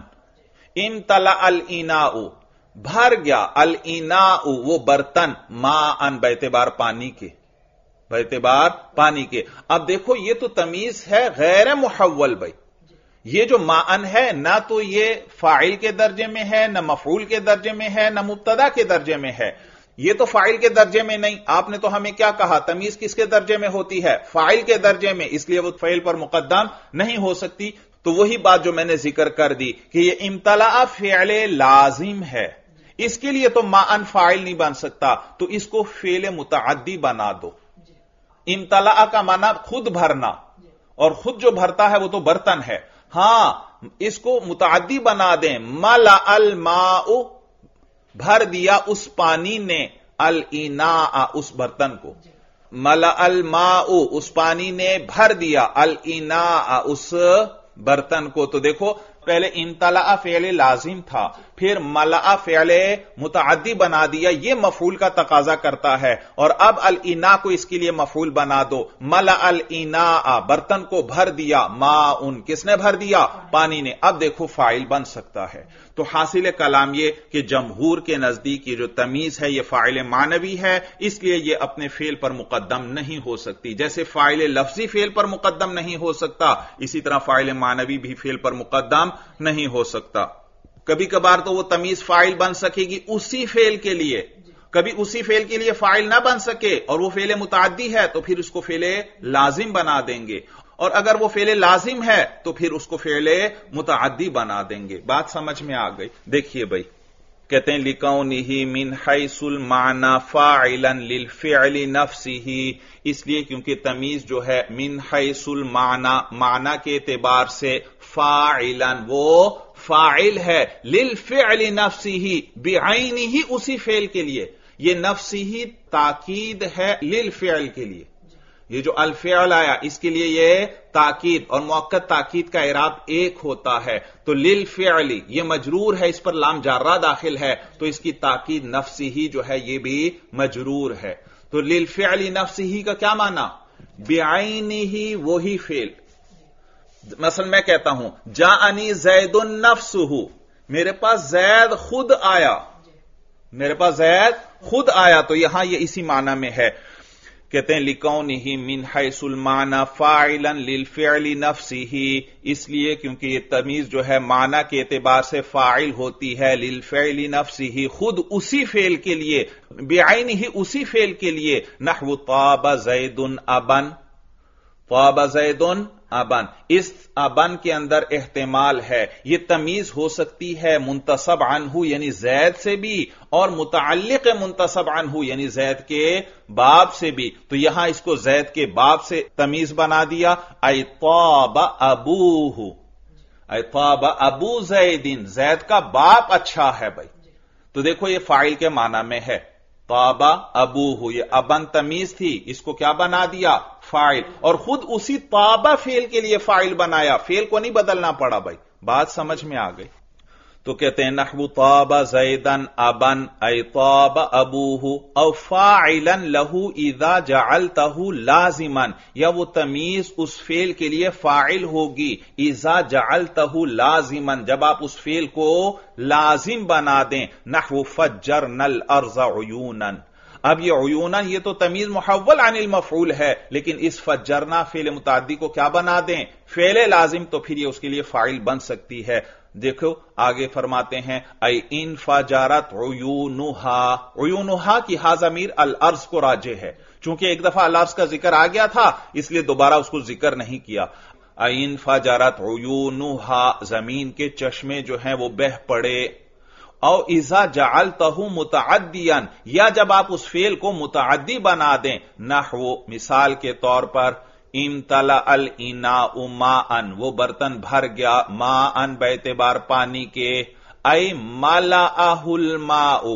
امتلأ الاناء بھر گیا، الاناء وہ برتن، ماء باعتبار پانی کے، باعتبار پانی کے۔ اب دیکھو یہ تو تمیز ہے غیر محول بھائی، یہ جو ماءن ہے نہ تو یہ فاعل کے درجے میں ہے، نہ مفعول کے درجے میں ہے، نہ مبتدا کے درجے میں ہے، یہ تو فاعل کے درجے میں نہیں۔ آپ نے تو ہمیں کیا کہا؟ تمیز کس کے درجے میں ہوتی ہے؟ فاعل کے درجے میں، اس لیے وہ فعل پر مقدم نہیں ہو سکتی۔ تو وہی بات جو میں نے ذکر کر دی کہ یہ امتلأ فعل لازم ہے، اس کے لیے تو ماءن فاعل نہیں بن سکتا، تو اس کو فعل متعدی بنا دو۔ امتلأ کا معنی خود بھرنا، اور خود جو بھرتا ہے وہ تو برتن ہے، ہاں اس کو متعدی بنا دیں، ملأ الماء بھر دیا اس پانی نے، الاناء اس برتن کو، ملأ الماء اس پانی نے بھر دیا، الاناء اس برتن کو۔ تو دیکھو پہلے امتلأ فعل لازم تھا، پھر ملأ فعل متعدی بنا دیا، یہ مفعول کا تقاضا کرتا ہے، اور اب الاناء کو اس کے لیے مفعول بنا دو، ملأ الاناء برتن کو بھر دیا، ماء کس نے بھر دیا؟ پانی نے، اب دیکھو فاعل بن سکتا ہے۔ تو حاصل کلام یہ کہ جمہور کے نزدیک یہ جو تمیز ہے یہ فاعل معنوی ہے، اس لیے یہ اپنے فعل پر مقدم نہیں ہو سکتی، جیسے فاعل لفظی فعل پر مقدم نہیں ہو سکتا اسی طرح فاعل معنوی بھی فعل پر مقدم نہیں ہو سکتا۔ کبھی کبھار تو وہ تمیز فاعل بن سکے گی اسی فعل کے لیے، کبھی اسی فعل کے لیے فاعل نہ بن سکے اور وہ فعل متعدی ہے تو پھر اس کو فعل لازم بنا دیں گے، اور اگر وہ فعل لازم ہے تو پھر اس کو فعل متعدی بنا دیں گے۔ بات سمجھ میں آ گئی؟ دیکھیے بھائی، کہتے ہیں لِكَوْنِهِ مِنْ حَيْثُ الْمَعْنَى فَاعِلًا لِلْفِعْلِ نَفْسِهِ، اس لیے کیونکہ تمیز جو ہے من حیث المعنی، معنی کے اعتبار سے، فاعلاً وہ فاعل ہے، للفعل نفسه بعینہ اسی فعل کے لیے، یہ نفسه تاکید ہے للفعل کے لیے، یہ جو الفعل آیا اس کے لیے یہ تاکید، اور مؤکد تاکید کا اعراب ایک ہوتا ہے، تو للفعل یہ مجرور ہے، اس پر لام جارہ داخل ہے تو اس کی تاکید نفسه جو ہے یہ بھی مجرور ہے۔ تو للفعل نفسه کا کیا معنی؟ بعینہ وہی فعل۔ مثلا میں کہتا ہوں جاءنی زید نفسہ، میرے پاس زید خود آیا، میرے پاس زید خود آیا، تو یہاں یہ اسی معنی میں ہے۔ कहते हैं लिकौनिही मिन हैसुल माना फाइलन लिल फ़िअली नफ्सिही, इसलिए क्योंकि ये तमीज जो है माना के एतबार से फाइल होती है, लिल फ़िअली नफ्सिही खुद उसी फेल के लिए, बिआइनिही उसी फेल के लिए, नहवु ताबा ज़ैदुन अबन, ताबा ज़ैदुन अबन, इस अबन के अंदर एहतिमाल है, ये तमीज हो सकती है मुंतसब अन्हु यानी जैद से भी, और मुतअल्लिक़ मुंतसब अन्हु यानी जैद के बाप से भी। तो यहां इसको जैद के बाप से तमीज बना दिया, ऐ ताबा अबूहु, ऐ ताबा अबू जैदिन, जैद का बाप अच्छा है भाई। तो देखो ये फाइल के माना में है, ताबा अबूहु, ये अबन तमीज थी, इसको क्या बना दिया फाइल, और खुद उसी ताबा फेल के लिए फाइल बनाया, फेल को नहीं बदलना पड़ा भाई। बात समझ में आ गई? तो कहते हैं नहवु ताबा ज़ैदन अबन ऐ ताबा अबूहु औ फाइलन लहू इज़ा जअलतहु लाजिमन, या वो तमीज उस फेल के लिए फाइल होगी, इज़ा जअलतहु लाजिमन, जब आप उस फेल को लाजिम बना दें। नहवु फज्जरनल अर्ज़ उयूनन, अब ये उयूनन ये तो तमीज मुहव्वल अनिल मफऊल है, लेकिन इस फज्जरना फेल मुताद्दी को क्या बना दें फेल लाजिम, तो फिर ये उसके लिए फाइल बन सकती है। देखो आगे फरमाते हैं ऐ इन फजारत उयूनुहा, उयूनुहा की हा ज़मीर अल अर्ज को राजे है, चूंकि एक दफा अल अर्ज का जिक्र आ गया था इसलिए दोबारा उसको जिक्र नहीं किया। ऐ इन फजारत उयूनुहा, जमीन के चश्मे जो हैं वो बह पड़े, औ इज़ा जअलतहु मुतअद्दियन, या जब आप उस फेल को मुतअद्दी बना दें। नहवु मिसाल के तौर पर इम्तला अल इनाउ माअन, वो बर्तन भर गया, माअन बेतबार पानी के, ऐ मलाअहुल माउ,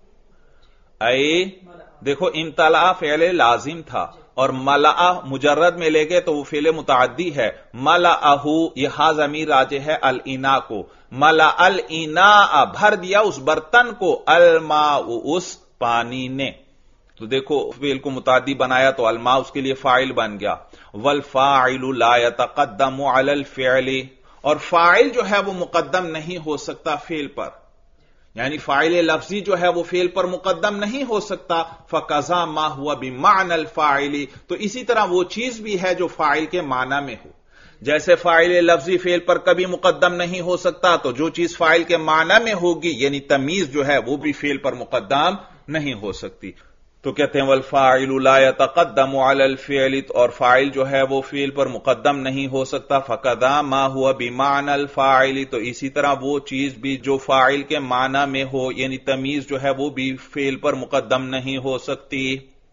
ऐ देखो इम्तला फेल लाजिम था और मलाअ मुजर्रद में ले गए तो वो फेल मुतअद्दी है। मलाअहु यह हा ज़मीर राजे है अल इना को, मला अल इना भर दिया उस बर्तन को, अल माउ उस पानी ने। तो देखो फेल को मुताद्दी बनाया तो अलमा उसके लिए फाइल बन गया। वल फाइलु ला यतक़द्दमु अलल फ़िअली, और फाइल जो है वो मुकद्दम नहीं हो सकता फेल पर, यानी फाइल लफ्जी जो है वो फेल पर मुकद्दम नहीं हो सकता। फ़क़ज़ा मा हुआ बिमानल फ़ाइली, तो इसी तरह वो चीज भी है जो फाइल के माना में हो। जैसे फाइल लफ्जी फेल पर कभी मुकद्दम नहीं हो सकता, तो जो चीज फाइल के माना में होगी यानी तमीज जो है वो भी फेल पर मुकद्दम नहीं हो सकती। तो कहते हैं वल फाइलु ला यतक़द्दमु अलल फ़िअली, और फाइल जो है वो फेल पर मुकद्दम नहीं हो सकता। फ़क़ज़ा मा हुआ बिमानल फ़ाइली, तो इसी तरह वो चीज भी जो फाइल के माना में हो यानी तमीज जो है वो भी फेल पर मुकद्दम नहीं हो सकती।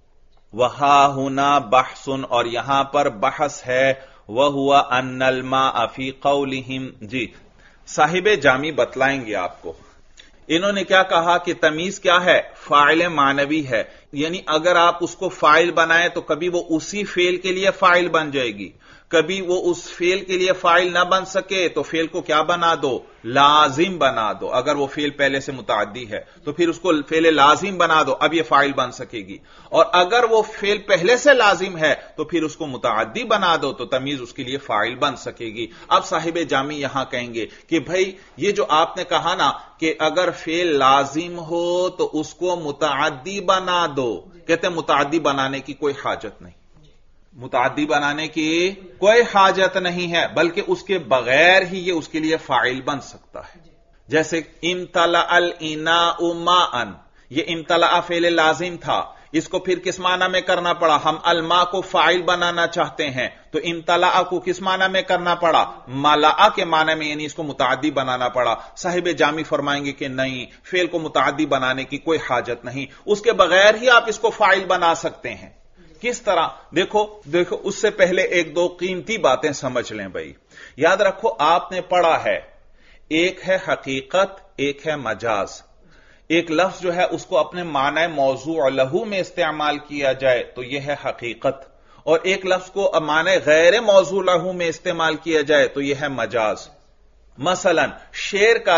वहा हुना बहसुन, और यहां पर बहस है, वह हुआ अन्नल माअ फ़ी क़ौलिहिम, जी साहिब जामी बतलाएंगे आपको। इन्होंने क्या कहा कि तमीज क्या है, फाइल मानवी है, यानी अगर आप उसको फाइल बनाएं तो कभी वो उसी फेल के लिए फाइल बन जाएगी, कभी वो उस फेल के लिए फाइल ना बन सके तो फेल को क्या बना दो, लाजिम बना दो। अगर वो फेल पहले से मुताद्दी है तो फिर उसको फेल लाजिम बना दो, अब ये फाइल बन सकेगी। और अगर वो फेल पहले से लाजिम है तो फिर उसको मुताद्दी बना दो, तो तमीज उसके लिए फाइल बन सकेगी। अब साहिब जामी यहां कहेंगे कि भाई ये जो आपने कहा ना कि अगर फेल लाजिम हो तो उसको मुताद्दी बना दो, कहते हैं मुताद्दी बनाने की कोई हाजत नहीं, मुताद्दी बनाने की कोई हाजत नहीं है, बल्कि उसके बगैर ही ये उसके लिए फाइल बन सकता है। जैसे इम्तला अल इनाउ माअन, ये इम्तला फेल लाजिम था, इसको फिर किस माना में करना पड़ा, हम अलमा को फाइल बनाना चाहते हैं तो इम्तला को किस माना में करना पड़ा, मलाअ के माना में, यानी इसको मुताद्दी बनाना पड़ा। साहिब जामी फरमाएंगे कि नहीं, फेल को मुताद्दी बनाने की कोई हाजत नहीं, उसके बगैर ही आप इसको फाइल बना सकते हैं। किस तरह, देखो उससे पहले एक दो कीमती बातें समझ लें भाई। याद रखो आपने पढ़ा है, एक है हकीकत, एक है मजाज। एक लफ्ज जो है उसको अपने माना मौजू लहू में इस्तेमाल किया जाए तो यह है हकीकत, और एक लफ्ज को माना गैर मौजू लहू में इस्तेमाल किया जाए तो यह है मजाज। मसलन शेर का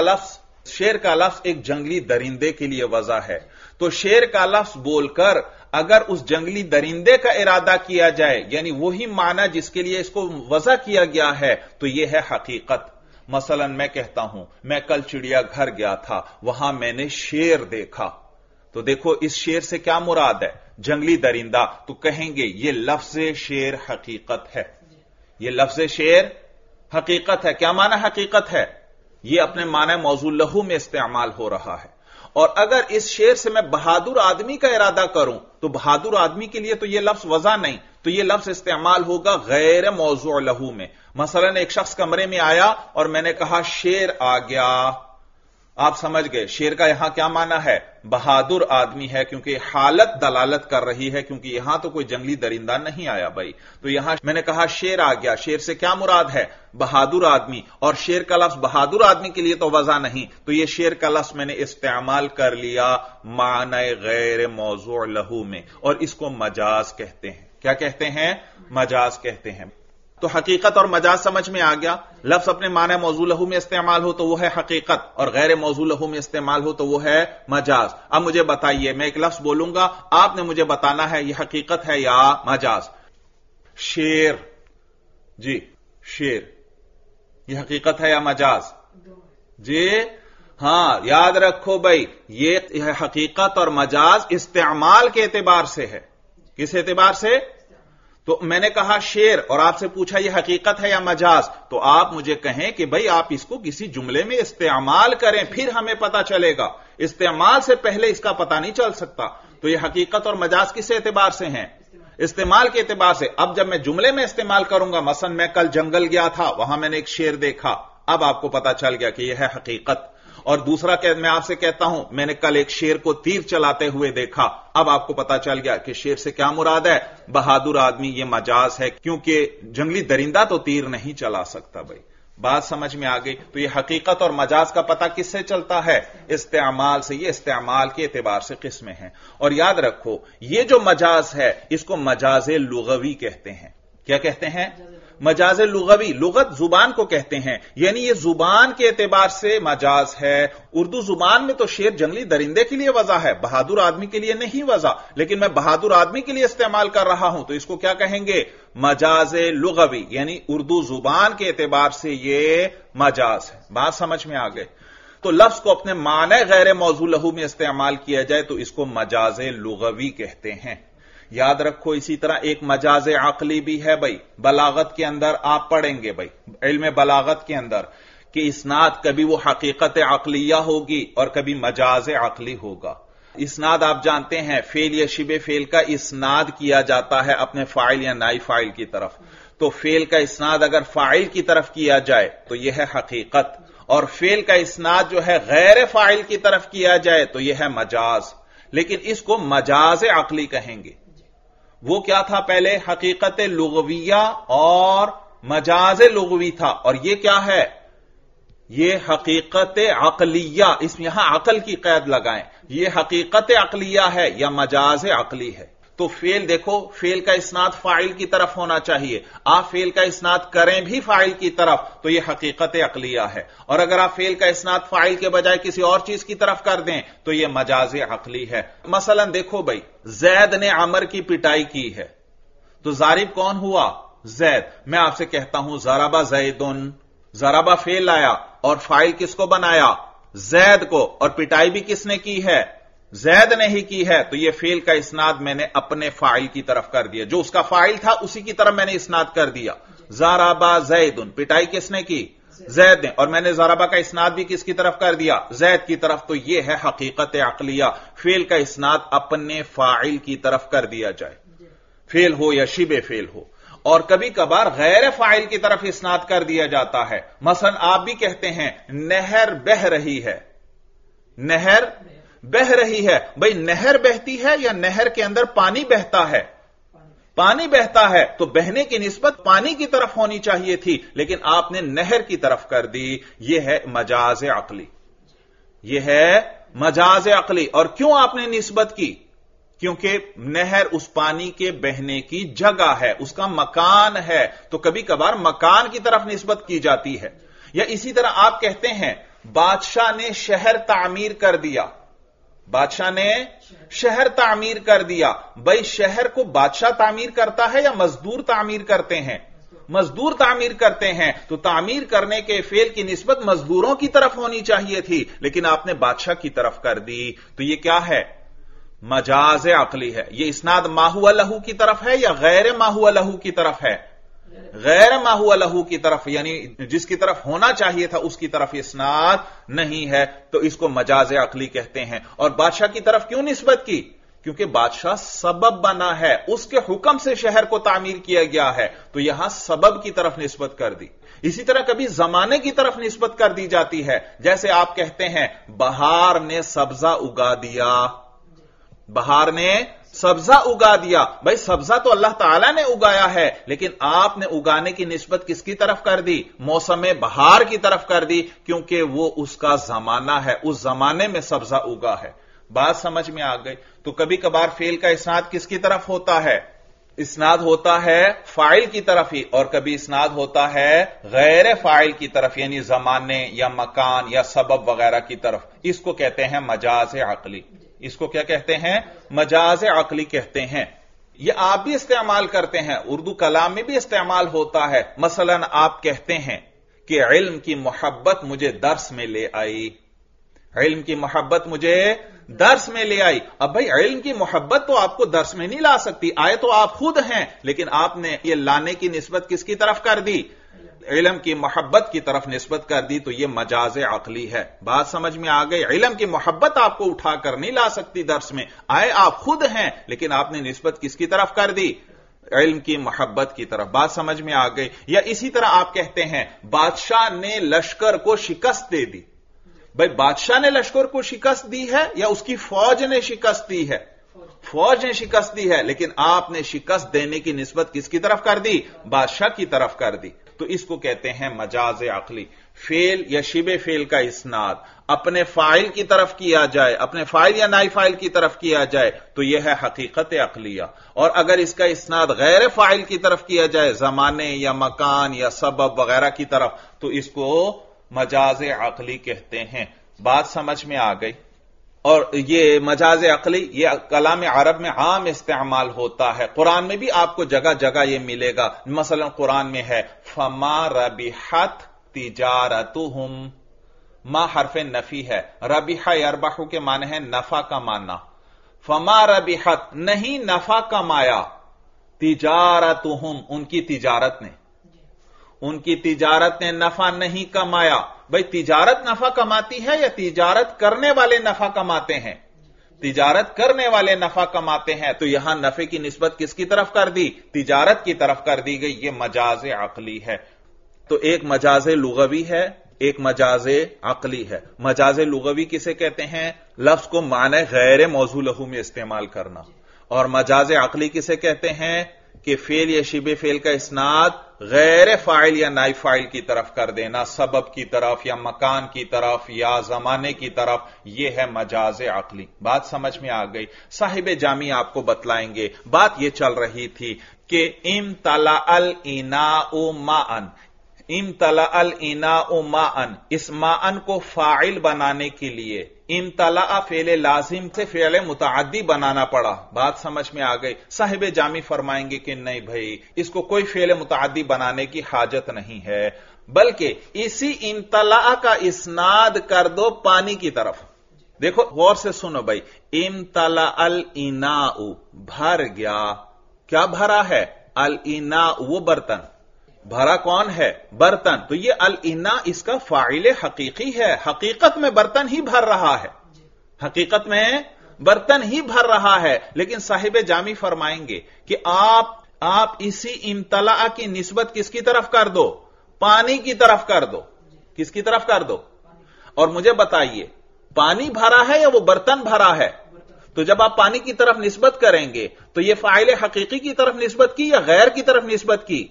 लफ्ज एक जंगली दरिंदे के लिए वजह है, तो शेर का लफ्ज बोलकर अगर उस जंगली दरिंदे का इरादा किया जाए यानी वही माना जिसके लिए इसको वजह किया गया है तो यह है हकीकत। मसलन मैं कहता हूं मैं कल चिड़िया घर गया था, वहां मैंने शेर देखा, तो देखो इस शेर से क्या मुराद है, जंगली दरिंदा, तो कहेंगे ये लफ्ज शेर हकीकत है, ये लफ्ज शेर हकीकत है। क्या माना हकीकत है? ये अपने माना मौजूल लहू में इस्तेमाल हो रहा है। और अगर इस शेर से मैं बहादुर आदमी का इरादा करूं तो बहादुर आदमी के लिए तो यह लफ्ज वज़ा नहीं, तो यह लफ्ज इस्तेमाल होगा गैर मौजू लहू में। मसलन एक शख्स कमरे में आया और मैंने कहा शेर आ गया, आप समझ गए शेर का यहां क्या माना है? बहादुर आदमी है, क्योंकि हालत दलालत कर रही है, क्योंकि यहां तो कोई जंगली दरिंदा नहीं आया भाई। तो यहां मैंने कहा शेर आ गया, शेर से क्या मुराद है? बहादुर आदमी। और शेर का लफ्ज बहादुर आदमी के लिए तो वज़ा नहीं, तो यह शेर का लफ्ज मैंने इस्तेमाल कर लिया माने गैर मौजू लहू में, और इसको मजाज कहते हैं। क्या कहते हैं? मजाज कहते हैं। तो हकीकत और मजाज समझ में आ गया। लफ्ज अपने माने मौजू लहू में इस्तेमाल हो तो वो है हकीकत, और गैर मौजू लहू में इस्तेमाल हो तो वो है मजाज। अब मुझे बताइए, मैं एक लफ्ज बोलूंगा, आपने मुझे बताना है ये हकीकत है या मजाज। शेर, जी शेर, ये हकीकत है या मजाज? जी हां, याद रखो भाई, ये हकीकत और मजाज इस्तेमाल के एतबार से है। किस एतबार से? तो मैंने कहा शेर और आपसे पूछा यह हकीकत है या मजाज, तो आप मुझे कहें कि भाई आप इसको किसी जुमले में इस्तेमाल करें, फिर हमें पता चलेगा। इस्तेमाल से पहले इसका पता नहीं चल सकता। तो यह हकीकत और मजाज किस एतबार से हैं? इस्तेमाल के एतबार से। अब जब मैं जुमले में इस्तेमाल करूंगा, मसलन मैं कल जंगल गया था, वहां मैंने एक शेर देखा, अब आपको पता चल गया कि यह है हकीकत। और दूसरा मैं आपसे कहता हूं मैंने कल एक शेर को तीर चलाते हुए देखा, अब आपको पता चल गया कि शेर से क्या मुराद है? बहादुर आदमी। यह मजाज है, क्योंकि जंगली दरिंदा तो तीर नहीं चला सकता भाई। बात समझ में आ गई? तो यह हकीकत और मजाज का पता किससे चलता है? इस्तेमाल से। यह इस्तेमाल के एतबार से किस्में हैं। और याद रखो, यह जो मजाज है इसको मजाज लुगवी कहते हैं। क्या कहते हैं? मजाज लुगवी। लुगत जुबान को कहते हैं, यानी ये जुबान के एतबार से मजाज है। उर्दू जुबान में तो शेर जंगली दरिंदे के लिए वज़ा है, बहादुर आदमी के लिए नहीं वज़ा, लेकिन मैं बहादुर आदमी के लिए इस्तेमाल कर रहा हूं, तो इसको क्या कहेंगे? मजाज लुगवी, यानी उर्दू जुबान के एतबार से ये मजाज है। बात समझ में आ गए? तो लफ्ज को अपने माने गैर मौजू लहू में इस्तेमाल किया जाए तो इसको मजाज लुगवी कहते हैं। याद रखो, इसी तरह एक मजाज अकली भी है भाई। बलागत के अंदर आप पढ़ेंगे भाई, इल्म बलागत के अंदर, कि इस्नाद कभी वो हकीकत अकलिया होगी और कभी मजाज अकली होगा। इस्नाद आप जानते हैं, फेल या शिबे फेल का इस्नाद किया जाता है अपने फाइल या नाई फाइल की तरफ। तो फेल का इस्नाद अगर फाइल की तरफ किया जाए तो यह है हकीकत, और फेल का इस्नाद जो है गैर फाइल की तरफ किया जाए तो यह है मजाज। लेकिन इसको मजाज अकली कहेंगे। वो क्या था पहले? हकीकत लुगविया और मजाज लुगवी था, और ये क्या है? ये हकीकत अकलिया। इसमें यहां अकल की कैद लगाएं, ये हकीकत अकलिया है या मजाज अकली है। तो फेल देखो, फेल का इस्नाद फाइल की तरफ होना चाहिए। आप फेल का इस्नाद करें भी फाइल की तरफ तो यह हकीकत अकलिया है, और अगर आप फेल का इस्नाद फाइल के बजाय किसी और चीज की तरफ कर दें तो यह मजाज अकली है। मसलन देखो भाई, जैद ने अमर की पिटाई की है, तो जारिब कौन हुआ? जैद। मैं आपसे कहता हूं ज़राबा ज़ैदुन, ज़राबा फेल आया और फाइल किसको बनाया? जैद को, और पिटाई भी किसने की है? जैद ने ही की है। तो यह फेल का इस्नाद मैंने अपने फाइल की तरफ कर दिया, जो उसका फाइल था उसी की तरफ मैंने इस्नाद कर दिया। ज़राबा ज़ैदुन, पिटाई किसने की? जैद ने, और मैंने ज़राबा का इस्नाद भी किसकी तरफ कर दिया? जैद की तरफ। तो यह है हकीकत अकलिया, फेल का इस्नाद अपने फाइल की तरफ कर दिया जाए, फेल हो या शिबे फेल हो। और कभी कभार गैर फाइल की तरफ इस्नाद कर दिया जाता है। मसलन आप भी कहते हैं नहर बह रही है, नहर बह रही है। भाई नहर बहती है या नहर के अंदर पानी बहता है? पानी बहता है, तो बहने की निस्बत पानी की तरफ होनी चाहिए थी, लेकिन आपने नहर की तरफ कर दी। यह है मजाज अकली, यह है मजाज अकली। और क्यों आपने निस्बत की? क्योंकि नहर उस पानी के बहने की जगह है, उसका मकान है, तो कभी कभार मकान की तरफ निस्बत की जाती है। या इसी तरह आप कहते हैं बादशाह ने शहर तामीर कर दिया, बादशाह ने शहर तामीर कर दिया। भाई शहर को बादशाह तामीर करता है या मजदूर तामीर करते हैं? मजदूर तामीर करते हैं। तो तामीर करने के फेल की निस्बत मजदूरों की तरफ होनी चाहिए थी, लेकिन आपने बादशाह की तरफ कर दी। तो यह क्या है? مجاز عقلی ہے. یہ اسناد ما ہوا لہو کی طرف ہے یا غیر ما ہوا لہو کی طرف ہے؟ غیر ما ہوا لہو کی طرف، یعنی جس کی طرف ہونا چاہیے تھا اس کی طرف اسناد نہیں ہے، تو اس کو مجاز عقلی کہتے ہیں. اور بادشاہ کی طرف کیوں نسبت کی؟ کیونکہ بادشاہ سبب بنا ہے، اس کے حکم سے شہر کو تعمیر کیا گیا ہے، تو یہاں سبب کی طرف نسبت کر دی. اسی طرح کبھی زمانے کی طرف نسبت کر دی جاتی ہے، جیسے آپ کہتے ہیں بہار نے سبزہ اگا دیا. بہار نے سبزہ اگا دیا. بھائی سبزہ تو اللہ تعالیٰ نے اگایا ہے، لیکن آپ نے اگانے کی نسبت کس کی طرف کر دی؟ موسم بہار کی طرف کر دی، کیونکہ وہ اس کا زمانہ ہے، اس زمانے میں سبزہ اگا ہے. بات سمجھ میں آ گئی؟ تو کبھی کبھار فعل کا اسناد کس کی طرف ہوتا ہے؟ اسناد ہوتا ہے فاعل کی طرف ہی، اور کبھی اسناد ہوتا ہے غیر فاعل کی طرف، یعنی زمانے یا مکان یا سبب وغیرہ کی طرف. اس کو کہتے ہیں مجاز عقلی. اس کو کیا کہتے ہیں؟ مجاز عقلی کہتے ہیں. یہ آپ بھی استعمال کرتے ہیں، اردو کلام میں بھی استعمال ہوتا ہے. مثلا آپ کہتے ہیں کہ علم کی محبت مجھے درس میں لے آئی. علم کی محبت مجھے درس میں لے آئی. اب بھائی علم کی محبت تو آپ کو درس میں نہیں لا سکتی، آئے تو آپ خود ہیں، لیکن آپ نے یہ لانے کی نسبت کس کی طرف کر دی؟ علم کی محبت کی طرف نسبت کر دی. تو یہ مجاز عقلی ہے. بات سمجھ میں آ گئی؟ علم کی محبت آپ کو اٹھا کر نہیں لا سکتی درس میں، آئے آپ خود ہیں، لیکن آپ نے نسبت کس کی طرف کر دی؟ علم کی محبت کی طرف. بات سمجھ میں آ گئی؟ یا اسی طرح آپ کہتے ہیں بادشاہ نے لشکر کو شکست دے دی. بھائی بادشاہ نے لشکر کو شکست دی ہے یا اس کی فوج نے شکست دی ہے؟ فوج نے شکست دی ہے، لیکن آپ نے شکست دینے کی نسبت کس کی طرف کر دی؟ بادشاہ کی طرف کر دی. تو اس کو کہتے ہیں مجاز عقلی. فعل یا شبہ فعل کا اسناد اپنے فاعل کی طرف کیا جائے، اپنے فاعل یا نائب فاعل کی طرف کیا جائے تو یہ ہے حقیقت عقلیہ. اور اگر اس کا اسناد غیر فاعل کی طرف کیا جائے، زمانے یا مکان یا سبب وغیرہ کی طرف، تو اس کو مجاز عقلی کہتے ہیں. بات سمجھ میں آ گئی؟ اور یہ مجاز عقلی یہ کلام عرب میں عام استعمال ہوتا ہے. قرآن میں بھی آپ کو جگہ جگہ یہ ملے گا. مثلا قرآن میں ہے فما ربحت تجارتہم. ما حرف نفی ہے، ربح یربح کے معنی ہے نفع کمانا. فما ربحت نہیں نفع کمایا، تجارتہم ان کی تجارت نے، ان کی تجارت نے نفع نہیں کمایا. بھئی تجارت نفع کماتی ہے یا تجارت کرنے والے نفع کماتے ہیں؟ تجارت کرنے والے نفع کماتے ہیں. تو یہاں نفع کی نسبت کس کی طرف کر دی؟ تجارت کی طرف کر دی گئی. یہ مجاز عقلی ہے. تو ایک مجاز لغوی ہے، ایک مجاز عقلی ہے. مجاز لغوی کسے کہتے ہیں؟ لفظ کو معنی غیر موضوع لہو میں استعمال کرنا. اور مجاز عقلی کسے کہتے ہیں؟ کہ فعل یا شبہ فعل کا اسناد غیر فاعل یا نائب فاعل کی طرف کر دینا، سبب کی طرف یا مکان کی طرف یا زمانے کی طرف. یہ ہے مجاز عقلی. بات سمجھ میں آ گئی؟ صاحب جامی آپ کو بتلائیں گے. بات یہ چل رہی تھی کہ امتلأ الاناء ماءً. امتلأ الاناء ماءً، اس ماءً کو فاعل بنانے کے لیے امتلأ فعل لازم سے فعل متعدی بنانا پڑا. بات سمجھ میں آ گئی؟ صاحب جامی فرمائیں گے کہ نہیں بھائی، اس کو کوئی فعل متعدی بنانے کی حاجت نہیں ہے، بلکہ اسی امتلأ کا اسناد کر دو پانی کی طرف. دیکھو غور سے سنو بھائی، امتلأ الاناء بھر گیا. کیا بھرا ہے؟ الاناء وہ برتن. بھرا کون ہے؟ برتن. تو یہ الاناء اس کا فاعل حقیقی ہے. حقیقت میں برتن ہی بھر رہا ہے، حقیقت میں برتن ہی بھر رہا ہے. لیکن صاحب جامی فرمائیں گے کہ آپ اسی امتلأ کی نسبت کس کی طرف کر دو؟ پانی کی طرف کر دو. کس کی طرف کر دو؟ اور مجھے بتائیے پانی بھرا ہے یا وہ برتن بھرا ہے؟ تو جب آپ پانی کی طرف نسبت کریں گے تو یہ فاعل حقیقی کی طرف نسبت کی یا غیر کی طرف نسبت کی؟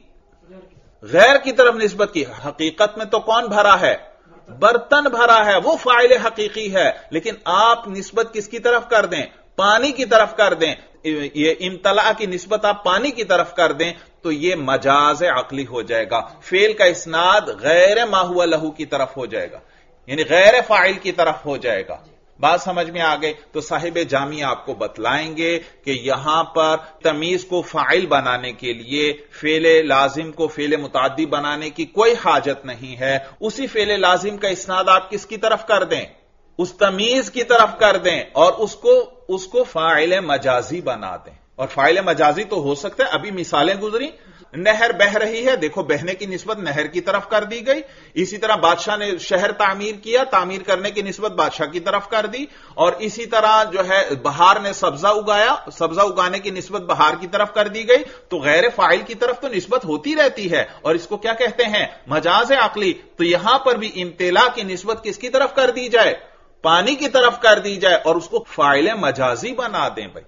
غیر کی طرف نسبت کی. حقیقت میں تو کون بھرا ہے؟ برتن بھرا ہے، وہ فاعل حقیقی ہے. لیکن آپ نسبت کس کی طرف کر دیں؟ پانی کی طرف کر دیں. یہ امتلأ کی نسبت آپ پانی کی طرف کر دیں تو یہ مجاز عقلی ہو جائے گا. فعل کا اسناد غیر ما ہوا لہو کی طرف ہو جائے گا، یعنی غیر فاعل کی طرف ہو جائے گا. بات سمجھ میں آ گئی؟ تو صاحب جامی آپ کو بتلائیں گے کہ یہاں پر تمیز کو فاعل بنانے کے لیے فعل لازم کو فعل متعدی بنانے کی کوئی حاجت نہیں ہے. اسی فعل لازم کا اسناد آپ کس کی طرف کر دیں؟ اس تمیز کی طرف کر دیں اور اس کو فاعل مجازی بنا دیں. اور فاعل مجازی تو ہو سکتا ہے، ابھی مثالیں گزری، نہر بہ رہی ہے، دیکھو بہنے کی نسبت نہر کی طرف کر دی گئی. اسی طرح بادشاہ نے شہر تعمیر کیا، تعمیر کرنے کی نسبت بادشاہ کی طرف کر دی. اور اسی طرح جو ہے بہار نے سبزہ اگایا، سبزہ اگانے کی نسبت بہار کی طرف کر دی گئی. تو غیر فاعل کی طرف تو نسبت ہوتی رہتی ہے، اور اس کو کیا کہتے ہیں؟ مجاز عقلی. تو یہاں پر بھی امتلا کی نسبت کس کی طرف کر دی جائے؟ پانی کی طرف کر دی جائے اور اس کو فاعل مجازی بنا دیں بھائی.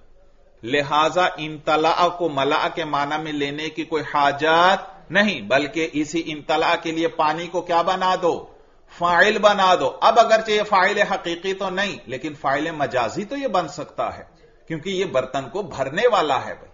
لہذا امتلاء کو ملأ کے معنی میں لینے کی کوئی حاجت نہیں، بلکہ اسی امتلاء کے لیے پانی کو کیا بنا دو؟ فاعل بنا دو. اب اگرچہ یہ فاعل حقیقی تو نہیں، لیکن فاعل مجازی تو یہ بن سکتا ہے، کیونکہ یہ برتن کو بھرنے والا ہے بھائی،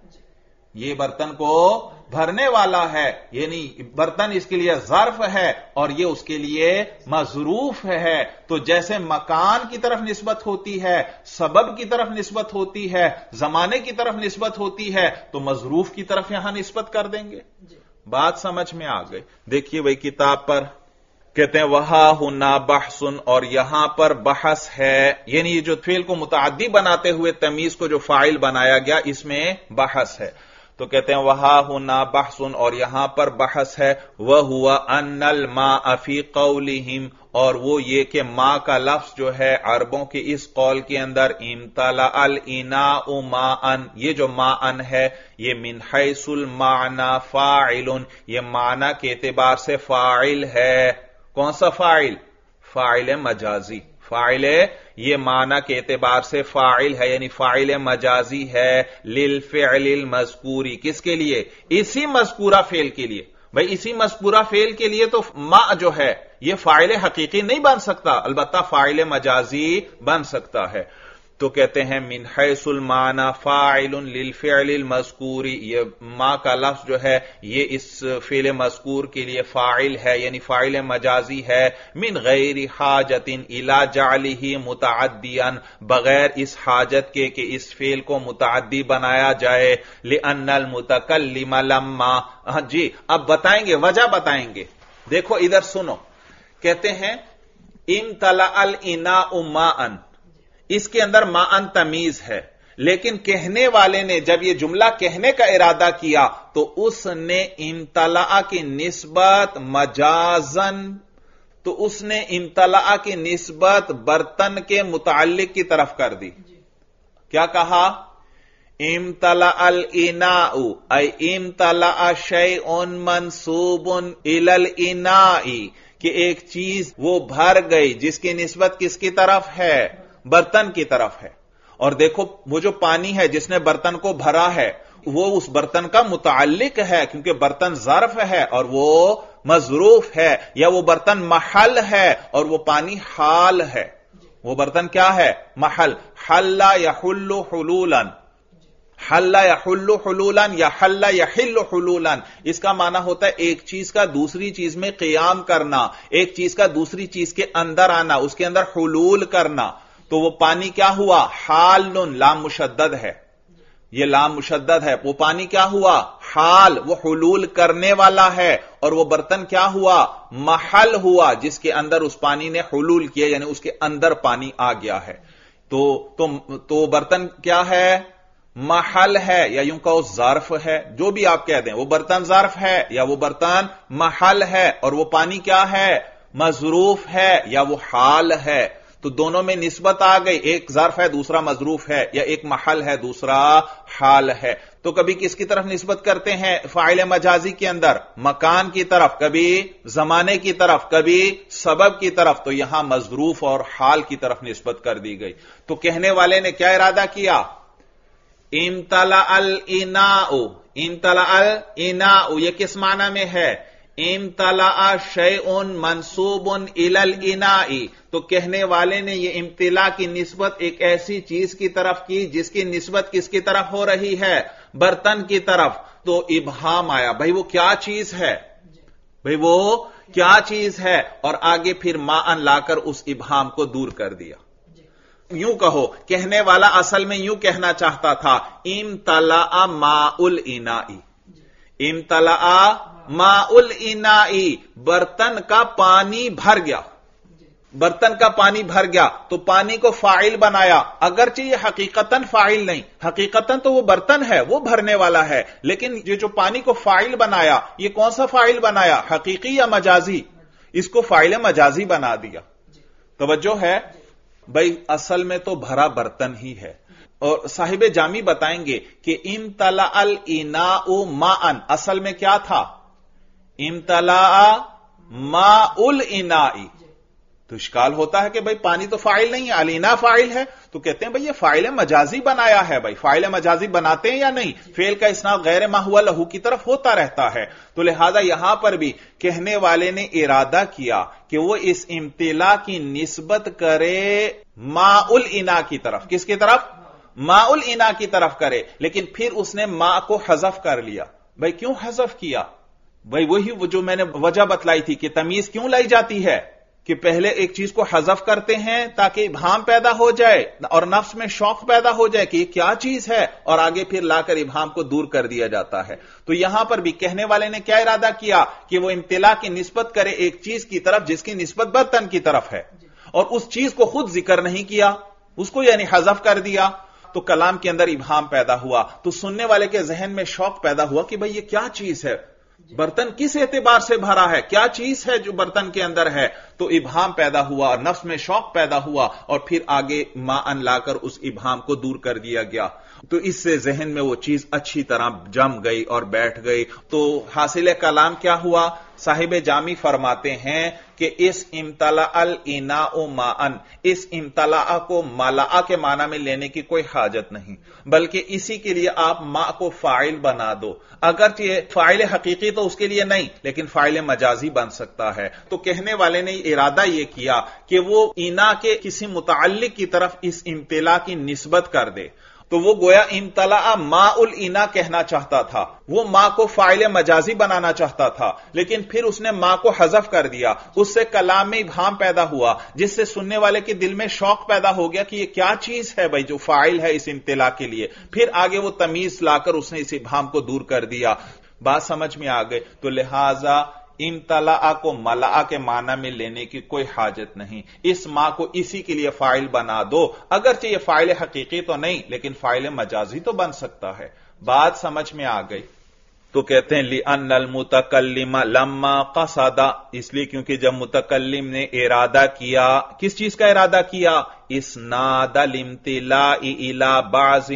یہ برتن کو بھرنے والا ہے، یعنی برتن اس کے لیے ظرف ہے اور یہ اس کے لیے مظروف ہے. تو جیسے مکان کی طرف نسبت ہوتی ہے، سبب کی طرف نسبت ہوتی ہے، زمانے کی طرف نسبت ہوتی ہے، تو مظروف کی طرف یہاں نسبت کر دیں گے. بات سمجھ میں آ گئی؟ دیکھیے بھائی کتاب پر کہتے ہیں وہا ہنا بحثن، اور یہاں پر بحث ہے، یعنی یہ جو فعل کو متعدی بناتے ہوئے تمیز کو جو فاعل بنایا گیا اس میں بحث ہے. تو کہتے ہیں وہا ہنا بحثن، اور یہاں پر بحث ہے. وہوا ان الماء فی قولہم، اور وہ یہ کہ ماء کا لفظ جو ہے عربوں کے اس قول کے اندر امتلأ الاناء ماء، یہ جو ماء ہے یہ من حیث المعنى فاعل، یہ معنی کے اعتبار سے فاعل ہے. کون سا فاعل؟ فاعل مجازی. فاعل یہ معنی کے اعتبار سے فاعل ہے، یعنی فاعل مجازی ہے للفعل المذکوری. کس کے لیے؟ اسی مذکورہ فعل کے لیے. بھئی اسی مذکورہ فعل کے لیے تو ما جو ہے یہ فاعل حقیقی نہیں بن سکتا، البتہ فاعل مجازی بن سکتا ہے. تو کہتے ہیں من حیث المعنى فاعل للفعل المذکور، یہ ما کا لفظ جو ہے یہ اس فعل مذکور کے لیے فاعل ہے، یعنی فاعل مجازی ہے. من غیر حاجت الی جعلہ متعدیا، بغیر اس حاجت کے کہ اس فعل کو متعدی بنایا جائے. لأن المتکلم لما، جی اب بتائیں گے، وجہ بتائیں گے. دیکھو ادھر سنو، کہتے ہیں امتلأ الاناء ماء، اس کے اندر ماء تمیز ہے، لیکن کہنے والے نے جب یہ جملہ کہنے کا ارادہ کیا تو اس نے امتلأ کی نسبت مجازن، تو اس نے امتلأ کی نسبت برتن کے متعلق کی طرف کر دی. کیا کہا؟ امتلأ الاناء ای امتلأ شیء منسوب الی الاناء، کہ ایک چیز وہ بھر گئی جس کی نسبت کس کی طرف ہے؟ برتن کی طرف ہے. اور دیکھو وہ جو پانی ہے جس نے برتن کو بھرا ہے وہ اس برتن کا متعلق ہے، کیونکہ برتن ظرف ہے اور وہ مظروف ہے، یا وہ برتن محل ہے اور وہ پانی حال ہے. وہ برتن کیا ہے؟ محل. حل یحل حلولا، حل یحل حلولا یا حل یحل حلولا، اس کا معنی ہوتا ہے ایک چیز کا دوسری چیز میں قیام کرنا، ایک چیز کا دوسری چیز کے اندر آنا، اس کے اندر حلول کرنا. تو وہ پانی کیا ہوا؟ حال، لام مشدد ہے، یہ لام مشدد ہے. وہ پانی کیا ہوا؟ حال، وہ حلول کرنے والا ہے. اور وہ برتن کیا ہوا؟ محل ہوا، جس کے اندر اس پانی نے حلول کیا، یعنی اس کے اندر پانی آ گیا ہے. تو برتن کیا ہے؟ محل ہے، یا یوں کہو ظرف ہے، جو بھی آپ کہہ دیں. وہ برتن ظرف ہے یا وہ برتن محل ہے، اور وہ پانی کیا ہے؟ مظروف ہے یا وہ حال ہے. تو دونوں میں نسبت آ گئی، ایک ظرف ہے دوسرا مظروف ہے، یا ایک محل ہے دوسرا حال ہے. تو کبھی کس کی طرف نسبت کرتے ہیں فاعل مجازی کے اندر؟ مکان کی طرف، کبھی زمانے کی طرف، کبھی سبب کی طرف. تو یہاں مظروف اور حال کی طرف نسبت کر دی گئی. تو کہنے والے نے کیا ارادہ کیا؟ امتلأ الاناء، امتلأ الاناء یہ کس معنی میں ہے؟ امتلأ شیء منسوب الی الاناء. تو کہنے والے نے یہ امتلاء کی نسبت ایک ایسی چیز کی طرف کی جس کی نسبت کس کی طرف ہو رہی ہے؟ برتن کی طرف. تو ابہام آیا، بھئی وہ کیا چیز ہے؟ بھئی وہ کیا چیز ہے؟ اور آگے پھر ماء لا کر اس ابہام کو دور کر دیا. یوں کہو، کہنے والا اصل میں یوں کہنا چاہتا تھا امتلأ ماء الاناء، امتلأ ماء الاناء، برتن کا پانی بھر گیا. برتن کا پانی بھر گیا تو پانی کو فاعل بنایا، اگرچہ یہ حقیقتاً فاعل نہیں، حقیقتاً تو وہ برتن ہے، وہ بھرنے والا ہے، لیکن یہ جو پانی کو فاعل بنایا، یہ کون سا فاعل بنایا، حقیقی یا مجازی؟ اس کو فاعل مجازی بنا دیا۔ توجہ ہے بھائی، اصل میں تو بھرا برتن ہی ہے، اور صاحب جامی بتائیں گے کہ امتلأ الاناء ماء، اصل میں کیا تھا؟ امتلأ ماء الاناء۔ تو اشکال ہوتا ہے کہ بھائی پانی تو فاعل نہیں ہے، الینا فاعل ہے، تو کہتے ہیں بھائی یہ فاعل مجازی بنایا ہے۔ بھائی فاعل مجازی بناتے ہیں یا نہیں؟ فعل کا اسناد غیر ما ہوا لہو کی طرف ہوتا رہتا ہے، تو لہذا یہاں پر بھی کہنے والے نے ارادہ کیا کہ وہ اس امتلا کی نسبت کرے ماء الاناء کی طرف۔ کس کی طرف؟ ماء الاناء کی طرف کرے، لیکن پھر اس نے ماء کو حذف کر لیا۔ بھائی کیوں حذف کیا؟ بھائی وہی جو میں نے وجہ بتلائی تھی کہ تمیز کیوں لائی جاتی ہے کہ پہلے ایک چیز کو حذف کرتے ہیں تاکہ ابہام پیدا ہو جائے اور نفس میں شوق پیدا ہو جائے کہ یہ کیا چیز ہے، اور آگے پھر لا کر ابہام کو دور کر دیا جاتا ہے۔ تو یہاں پر بھی کہنے والے نے کیا ارادہ کیا کہ وہ امتلا کی نسبت کرے ایک چیز کی طرف جس کی نسبت برتن کی طرف ہے، اور اس چیز کو خود ذکر نہیں کیا، اس کو یعنی حذف کر دیا، تو کلام کے اندر ابہام پیدا ہوا۔ تو سننے والے کے ذہن میں شوق پیدا ہوا کہ بھئی یہ کیا چیز ہے، برتن کس اعتبار سے بھرا ہے، کیا چیز ہے جو برتن کے اندر ہے؟ تو ابہام پیدا ہوا اور نفس میں شوق پیدا ہوا، اور پھر آگے ماء لا کر اس ابہام کو دور کر دیا گیا۔ تو اس سے ذہن میں وہ چیز اچھی طرح جم گئی اور بیٹھ گئی۔ تو حاصل کلام کیا ہوا؟ صاحب جامی فرماتے ہیں کہ اس امتلأ الاناء ماء، اس امتلأ کو ملأ کے معنی میں لینے کی کوئی حاجت نہیں، بلکہ اسی کے لیے آپ ماء کو فاعل بنا دو، اگرچہ فاعل حقیقی تو اس کے لیے نہیں، لیکن فاعل مجازی بن سکتا ہے۔ تو کہنے والے نے ارادہ یہ کیا کہ وہ انا کے کسی متعلق کی طرف اس امتلا کی نسبت کر دے، تو وہ گویا امتلأ ماء الاناء کہنا چاہتا تھا، وہ ماء کو فاعل مجازی بنانا چاہتا تھا، لیکن پھر اس نے ماء کو حذف کر دیا، اس سے کلام میں ابہام پیدا ہوا، جس سے سننے والے کے دل میں شوق پیدا ہو گیا کہ یہ کیا چیز ہے بھائی جو فاعل ہے اس امتلا کے لیے۔ پھر آگے وہ تمیز لا کر اس نے اس ابہام کو دور کر دیا۔ بات سمجھ میں آ گئی؟ تو لہذا امتلأ کو ملأ کے معنی میں لینے کی کوئی حاجت نہیں، اس ماء کو اسی کے لیے فاعل بنا دو، اگرچہ یہ فاعل حقیقی تو نہیں لیکن فاعل مجازی تو بن سکتا ہے۔ بات سمجھ میں آ گئی؟ تو کہتے ہیں لِأَنَّ الْمُتَكَلِّمَ لَمَّا قَصَدَ، اس لیے کیونکہ جب متکلم نے ارادہ کیا، کس چیز کا ارادہ کیا؟ اسناد الامتلاء الى بعض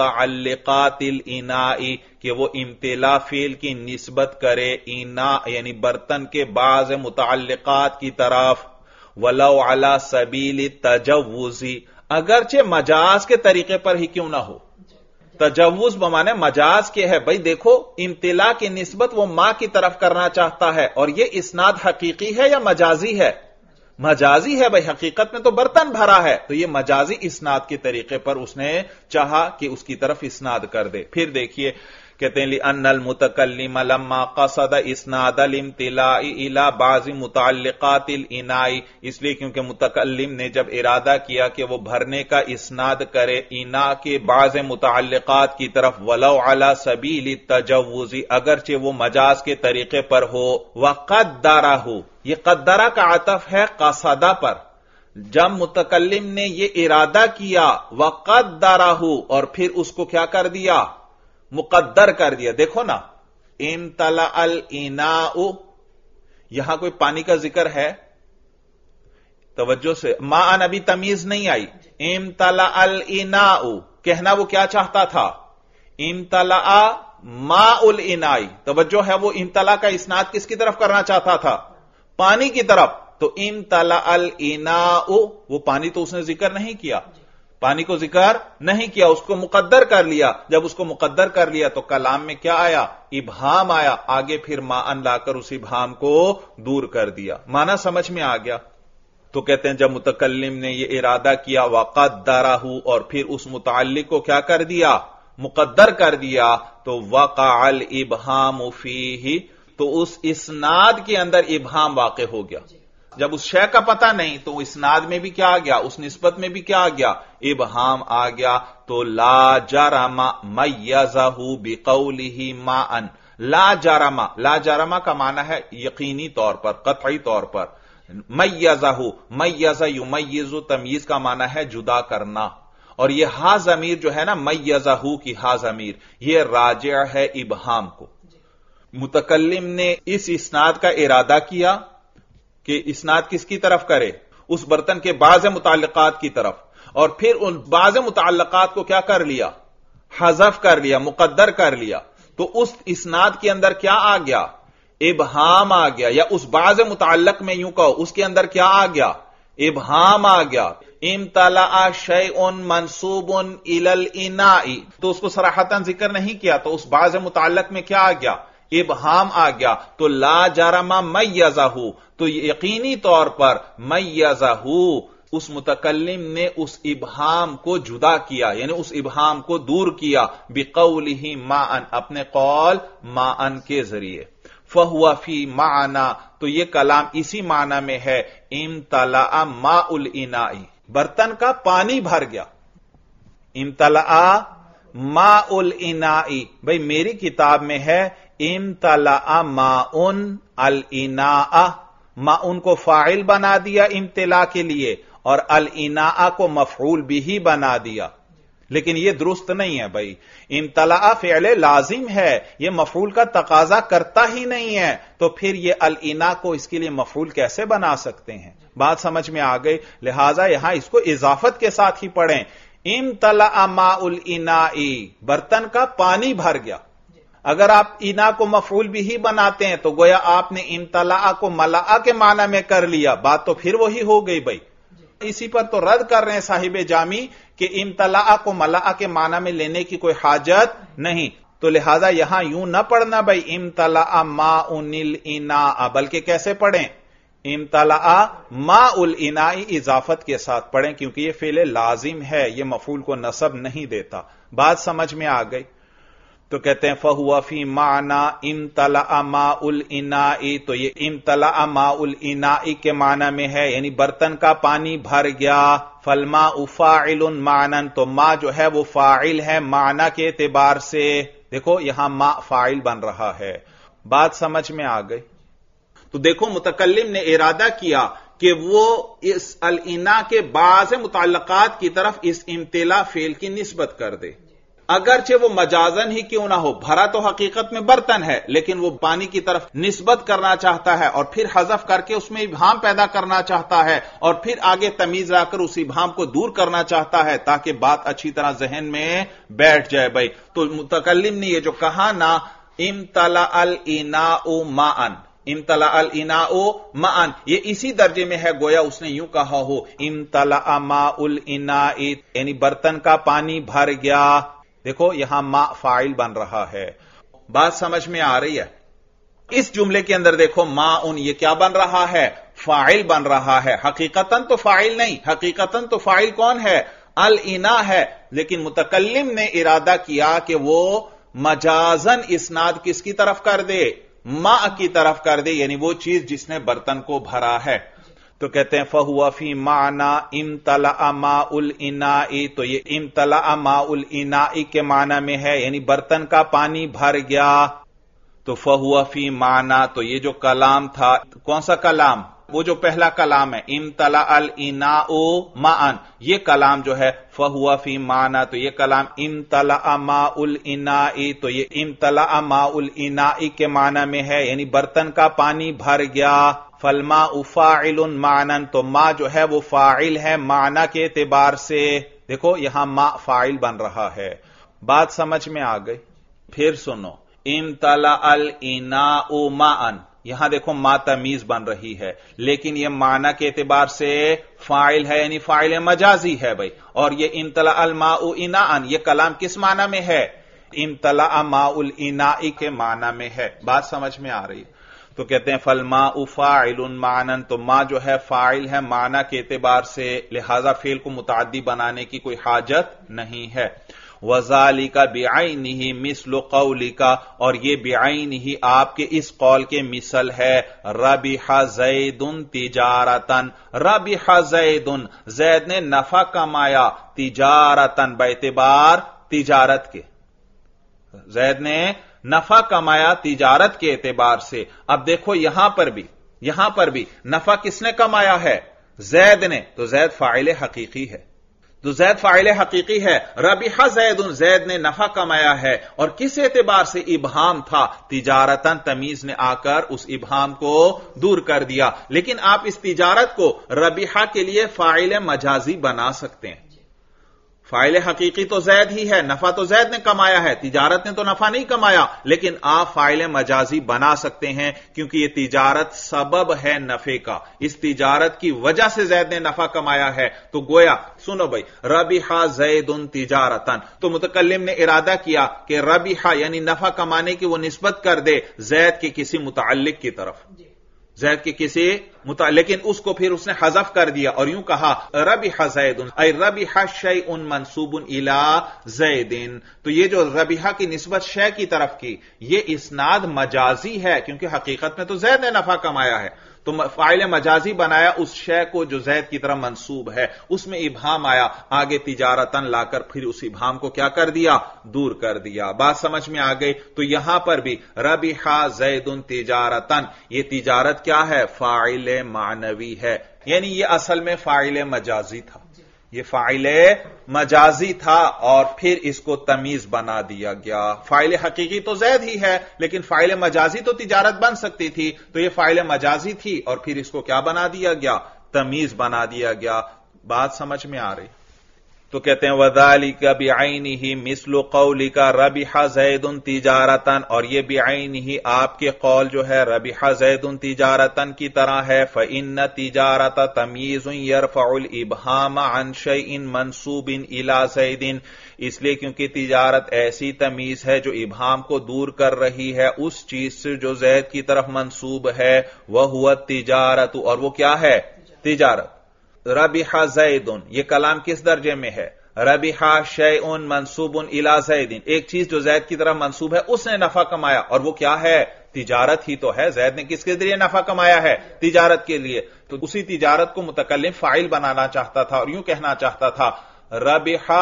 متعلقات الاناء، کہ وہ امتلاء فعل کی نسبت کرے اناء یعنی برتن کے بعض متعلقات کی طرف، وَلَوْ عَلَى سَبِيلِ التَّجَوُّزِ، اگرچہ مجاز کے طریقے پر ہی کیوں نہ ہو۔ تجوز بمانے مجاز کے ہے، بھئی دیکھو امتلا کی نسبت وہ ماء کی طرف کرنا چاہتا ہے، اور یہ اسناد حقیقی ہے یا مجازی ہے؟ مجازی ہے بھئی، حقیقت میں تو برتن بھرا ہے، تو یہ مجازی اسناد کے طریقے پر اس نے چاہا کہ اس کی طرف اسناد کر دے۔ پھر دیکھیے کہتے ہیں لِأَنَّ الْمُتَكَلِّمَ لَمَّا قَصَدَ إِسْنَادَ الْامْتِلَاءِ إِلَى بَعْضِ مُتَعَلِّقَاتِ الْإِنَاءِ، اس لیے کیونکہ متکلم نے جب ارادہ کیا کہ وہ بھرنے کا اسناد کرے انا کے بعض متعلقات کی طرف، وَلَوْ عَلَى سَبِيلِ التَّجَوُّزِ، اگرچہ وہ مجاز کے طریقے پر ہو، وَقَدَّرَهُ، یہ قدرہ کا عطف ہے قصدہ پر، جب متکلم نے یہ ارادہ کیا وَقَدَّرَهُ، اور پھر اس کو کیا کر دیا؟ مقدر کر دیا۔ دیکھو نا، امتلأ الاناء، یہاں کوئی پانی کا ذکر ہے؟ توجہ سے، ماء ابھی تمیز نہیں آئی، امتلأ الاناء کہنا وہ کیا چاہتا تھا؟ امتلأ ماء الاناء، توجہ ہے، وہ امتلأ کا اسناد کس کی طرف کرنا چاہتا تھا؟ پانی کی طرف۔ تو امتلأ الاناء، وہ پانی تو اس نے ذکر نہیں کیا، پانی کو ذکر نہیں کیا، اس کو مقدر کر لیا۔ جب اس کو مقدر کر لیا تو کلام میں کیا آیا؟ ابہام آیا، آگے پھر ماء لا کر اس ابہام کو دور کر دیا۔ معنی سمجھ میں آ گیا؟ تو کہتے ہیں جب متکلم نے یہ ارادہ کیا وَقَدَّرَهُ، اور پھر اس متعلق کو کیا کر دیا؟ مقدر کر دیا، تو وَقَعَ الْإِبْهَامُ فِيهِ، تو اس اسناد کے اندر ابہام واقع ہو گیا۔ جب اس شے کا پتہ نہیں تو اسناد میں بھی کیا آ گیا، اس نسبت میں بھی کیا آ گیا؟ ابہام آ گیا۔ تو لا جرم میزہ بقولہ ماء، لا جرم، لا جرم کا معنی ہے یقینی طور پر، قطعی طور پر، میزہو، میز یمیز، تمییز کا معنی ہے جدا کرنا، اور یہ ہا ضمیر جو ہے نا میزہو کی ہا ضمیر، یہ راجع ہے ابہام کو۔ متکلم نے اس اسناد کا ارادہ کیا کہ اسناد کس کی طرف کرے؟ اس برتن کے بعض متعلقات کی طرف، اور پھر ان بعض متعلقات کو کیا کر لیا؟ حذف کر لیا، مقدر کر لیا۔ تو اس اسناد کے اندر کیا آ گیا؟ ابہام آ گیا، یا اس بعض متعلق میں یوں کہو اس کے اندر کیا آ گیا؟ ابہام آ گیا۔ امتلأ شیء منصوب الی الاناء، تو اس کو صراحتاً ذکر نہیں کیا، تو اس بعض متعلق میں کیا آ گیا؟ ابہام آ گیا۔ تو لا جرم میزہ، تو یقینی طور پر میزہ، اس متکلم نے اس ابہام کو جدا کیا، یعنی اس ابہام کو دور کیا، بقولہ ماء، اپنے قول ماء کے ذریعے۔ فہو فی معنی، تو یہ کلام اسی معنی میں ہے، امتلأ ماء الاناء، برتن کا پانی بھر گیا۔ امتلأ ماء الاناء، بھئی میری کتاب میں ہے امتلأ ماء الاناء، ماء کو فاعل بنا دیا امتلا کے لیے، اور الاناء کو مفعول بھی بنا دیا، لیکن یہ درست نہیں ہے بھائی۔ امتلأ فعل لازم ہے، یہ مفعول کا تقاضا کرتا ہی نہیں ہے، تو پھر یہ الاناء کو اس کے لیے مفعول کیسے بنا سکتے ہیں؟ بات سمجھ میں آ گئی؟ لہذا یہاں اس کو اضافت کے ساتھ ہی پڑھیں، امتلأ ماء الاناء، برتن کا پانی بھر گیا۔ اگر آپ انا کو مفعول بھی بناتے ہیں تو گویا آپ نے امتلأ کو ملأ کے معنی میں کر لیا، بات تو پھر وہی ہو گئی بھائی۔ اسی پر تو رد کر رہے ہیں صاحب جامی کہ امتلأ کو ملأ کے معنی میں لینے کی کوئی حاجت نہیں، تو لہذا یہاں یوں نہ پڑھنا بھائی امتلأ ماء الاناء، بلکہ کیسے پڑھیں؟ امتلأ ماء الاناء اضافت کے ساتھ پڑھیں، کیونکہ یہ فعل لازم ہے، یہ مفعول کو نصب نہیں دیتا۔ بات سمجھ میں آ گئی؟ تو کہتے ہیں فہو فی معنی امتلأ ماء الاناء، تو یہ امتلأ ماء الاناء کے معنی میں ہے، یعنی برتن کا پانی بھر گیا۔ فالماء فاعل معنی، تو ماء جو ہے وہ فاعل ہے معنی کے اعتبار سے۔ دیکھو یہاں ماء فاعل بن رہا ہے، بات سمجھ میں آ گئی؟ تو دیکھو متکلم نے ارادہ کیا کہ وہ اس الاناء کے بعض متعلقات کی طرف اس امتلا فعل کی نسبت کر دے، اگرچہ وہ مجازن ہی کیوں نہ ہو، بھرا تو حقیقت میں برتن ہے، لیکن وہ پانی کی طرف نسبت کرنا چاہتا ہے، اور پھر حذف کر کے اس میں ابہام پیدا کرنا چاہتا ہے، اور پھر آگے تمیز لا کر اس ابہام کو دور کرنا چاہتا ہے تاکہ بات اچھی طرح ذہن میں بیٹھ جائے بھائی۔ تو متکلم نے یہ جو کہا نا امتلأ الاناء ماء، امتلأ الاناء ماء، یہ اسی درجے میں ہے گویا اس نے یوں کہا ہو امتلأ ماء الاناء، یعنی برتن کا پانی بھر گیا۔ دیکھو یہاں ماء فاعل بن رہا ہے، بات سمجھ میں آ رہی ہے؟ اس جملے کے اندر دیکھو ماء یہ کیا بن رہا ہے؟ فاعل بن رہا ہے، حقیقتاً تو فاعل نہیں، حقیقتاً تو فاعل کون ہے؟ الاناء ہے، لیکن متکلم نے ارادہ کیا کہ وہ مجازن اسناد کس کی طرف کر دے؟ ماء کی طرف کر دے، یعنی وہ چیز جس نے برتن کو بھرا ہے۔ تو کہتے ہیں فہو فی معنی امتلأ ماء الاناء، تو یہ امتلأ ماء الاناء کے معنی میں ہے، یعنی برتن کا پانی بھر گیا۔ تو فہو فی معنی، تو یہ جو کلام تھا کون سا کلام؟ وہ جو پہلا کلام ہے امتلأ الاناء ماء، یہ کلام جو ہے فہو فی معنی، تو یہ کلام امتلأ ماء الاناء، تو یہ امتلأ ماء الاناء کے معنی میں ہے، یعنی برتن کا پانی بھر گیا۔ فالماء فاعل معنی، تو ماء جو ہے وہ فاعل ہے معنی کے اعتبار سے۔ دیکھو یہاں ماء فاعل بن رہا ہے، بات سمجھ میں آ گئی؟ پھر سنو امتلأ الاناء ماء، یہاں دیکھو ماء تمیز بن رہی ہے، لیکن یہ معنی کے اعتبار سے فاعل ہے، یعنی فاعل مجازی ہے بھائی۔ اور یہ امتلأ الماء اناء، یہ کلام کس معنی میں ہے؟ امتلأ ماء الاناء کے معنی میں ہے، بات سمجھ میں آ رہی ہے؟ تو کہتے ہیں فالماء فاعل معنی، تو ماء جو ہے فاعل ہے معنی کے اعتبار سے، لہذا فعل کو متعدی بنانے کی کوئی حاجت نہیں ہے۔ وذالک بعینہ مثل قولک، اور یہ بعینہ آپ کے اس قول کے مثل ہے ربح زید تجارتا، ربح زید، زید نے نفع کمایا، تجارتا باعتبار تجارت کے، زید نے نفع کمایا تجارت کے اعتبار سے۔ اب دیکھو یہاں پر بھی यहां पर भी नफा किसने कमाया है? जैद ने। तो जैद फाइल हकीकी है, तो जैद फाइल हकीकी है। रबिहा जैदुन, जैद ने नफा कमाया है। और किस एतबार से? इबहाम था, तिजारतन तमीज ने आकर उस इबहाम को दूर कर दिया। लेकिन आप इस तिजारत को रबिहा के लिए फाइल मजाजी बना सकते हैं। फाइल हकीकी तो जैद ही है, नफा तो जैद ने कमाया है, तिजारत ने तो नफा नहीं कमाया। लेकिन आप फाइल मजाजी बना सकते हैं क्योंकि यह तिजारत सबब है नफे का। इस तिजारत की वजह से जैद ने नफा कमाया है। तो गोया सुनो भाई, रबिहा जैदुन तिजारतन, तो मुतकल्लिम ने इरादा किया कि रबिहा यानी नफा कमाने की वो निस्बत कर दे जैद के किसी मुतअल्लिक की तरफ, जैद के किसी लेकिन उसको फिर उसने हज़फ कर दिया और यूं कहा रबिहा जैदुन ऐ रबिहा शैउन मंसूबुन इला जैदिन। तो ये जो रबिहा की निस्बत शै की तरफ की, ये इस्नाद मजाजी है क्योंकि हकीकत में तो जैद ने नफा कमाया है। तो फाइल मजाजी बनाया उस शै को जो जैद की तरफ मंसूब है, उसमें इबहाम आया, आगे तिजारतन लाकर फिर उस इबहाम को क्या कर दिया? दूर कर दिया। बात समझ में आ गई? तो यहां पर भी रबिहा जैदुन तिजारतन, ये तिजारत क्या है? फाइल मानवी है, यानी ये असल में फाइल मजाजी था, ये फाइल मजाजी था और फिर इसको तमीज बना दिया गया। फाइल हकीकी तो जैद ही है लेकिन फाइल मजाजी तो तिजारत बन सकती थी, तो ये फाइल मजाजी थी और फिर इसको क्या बना दिया गया? तमीज बना दिया गया। बात समझ में आ रही? तो कहते हैं वज़ालिका बिअैनिही मिस्लु कौलिका रबिहा जैदुन तिजारतन, और ये बिअैनिही आपके कौल जो है रबिहा जैदुन तिजारतन की तरह है। फ़इन्न तिजारत तमीज़ुन यरफ़उल इबहाम अन शैइन मंसूबिन इला जैदिन, इसलिए क्योंकि तिजारत ऐसी तमीज है जो इबहाम को दूर कर रही है उस चीज से जो जैद की तरफ मंसूब है। वह हुआ तिजारत, और वो क्या है? तिजारत। रबिहा जैदुन, ये कलाम किस दर्जे में है? रबिहा शैउन मंसूबुन इला जैदिन, एक चीज जो जैद की तरफ मंसूब है उसने नफा कमाया, और वो क्या है? तिजारत ही तो है। जैद ने किसके जरिए नफा कमाया है? तिजारत के लिए। तो उसी तिजारत को मुतकल्लिम फाइल बनाना चाहता था और यूं कहना चाहता था रबिहा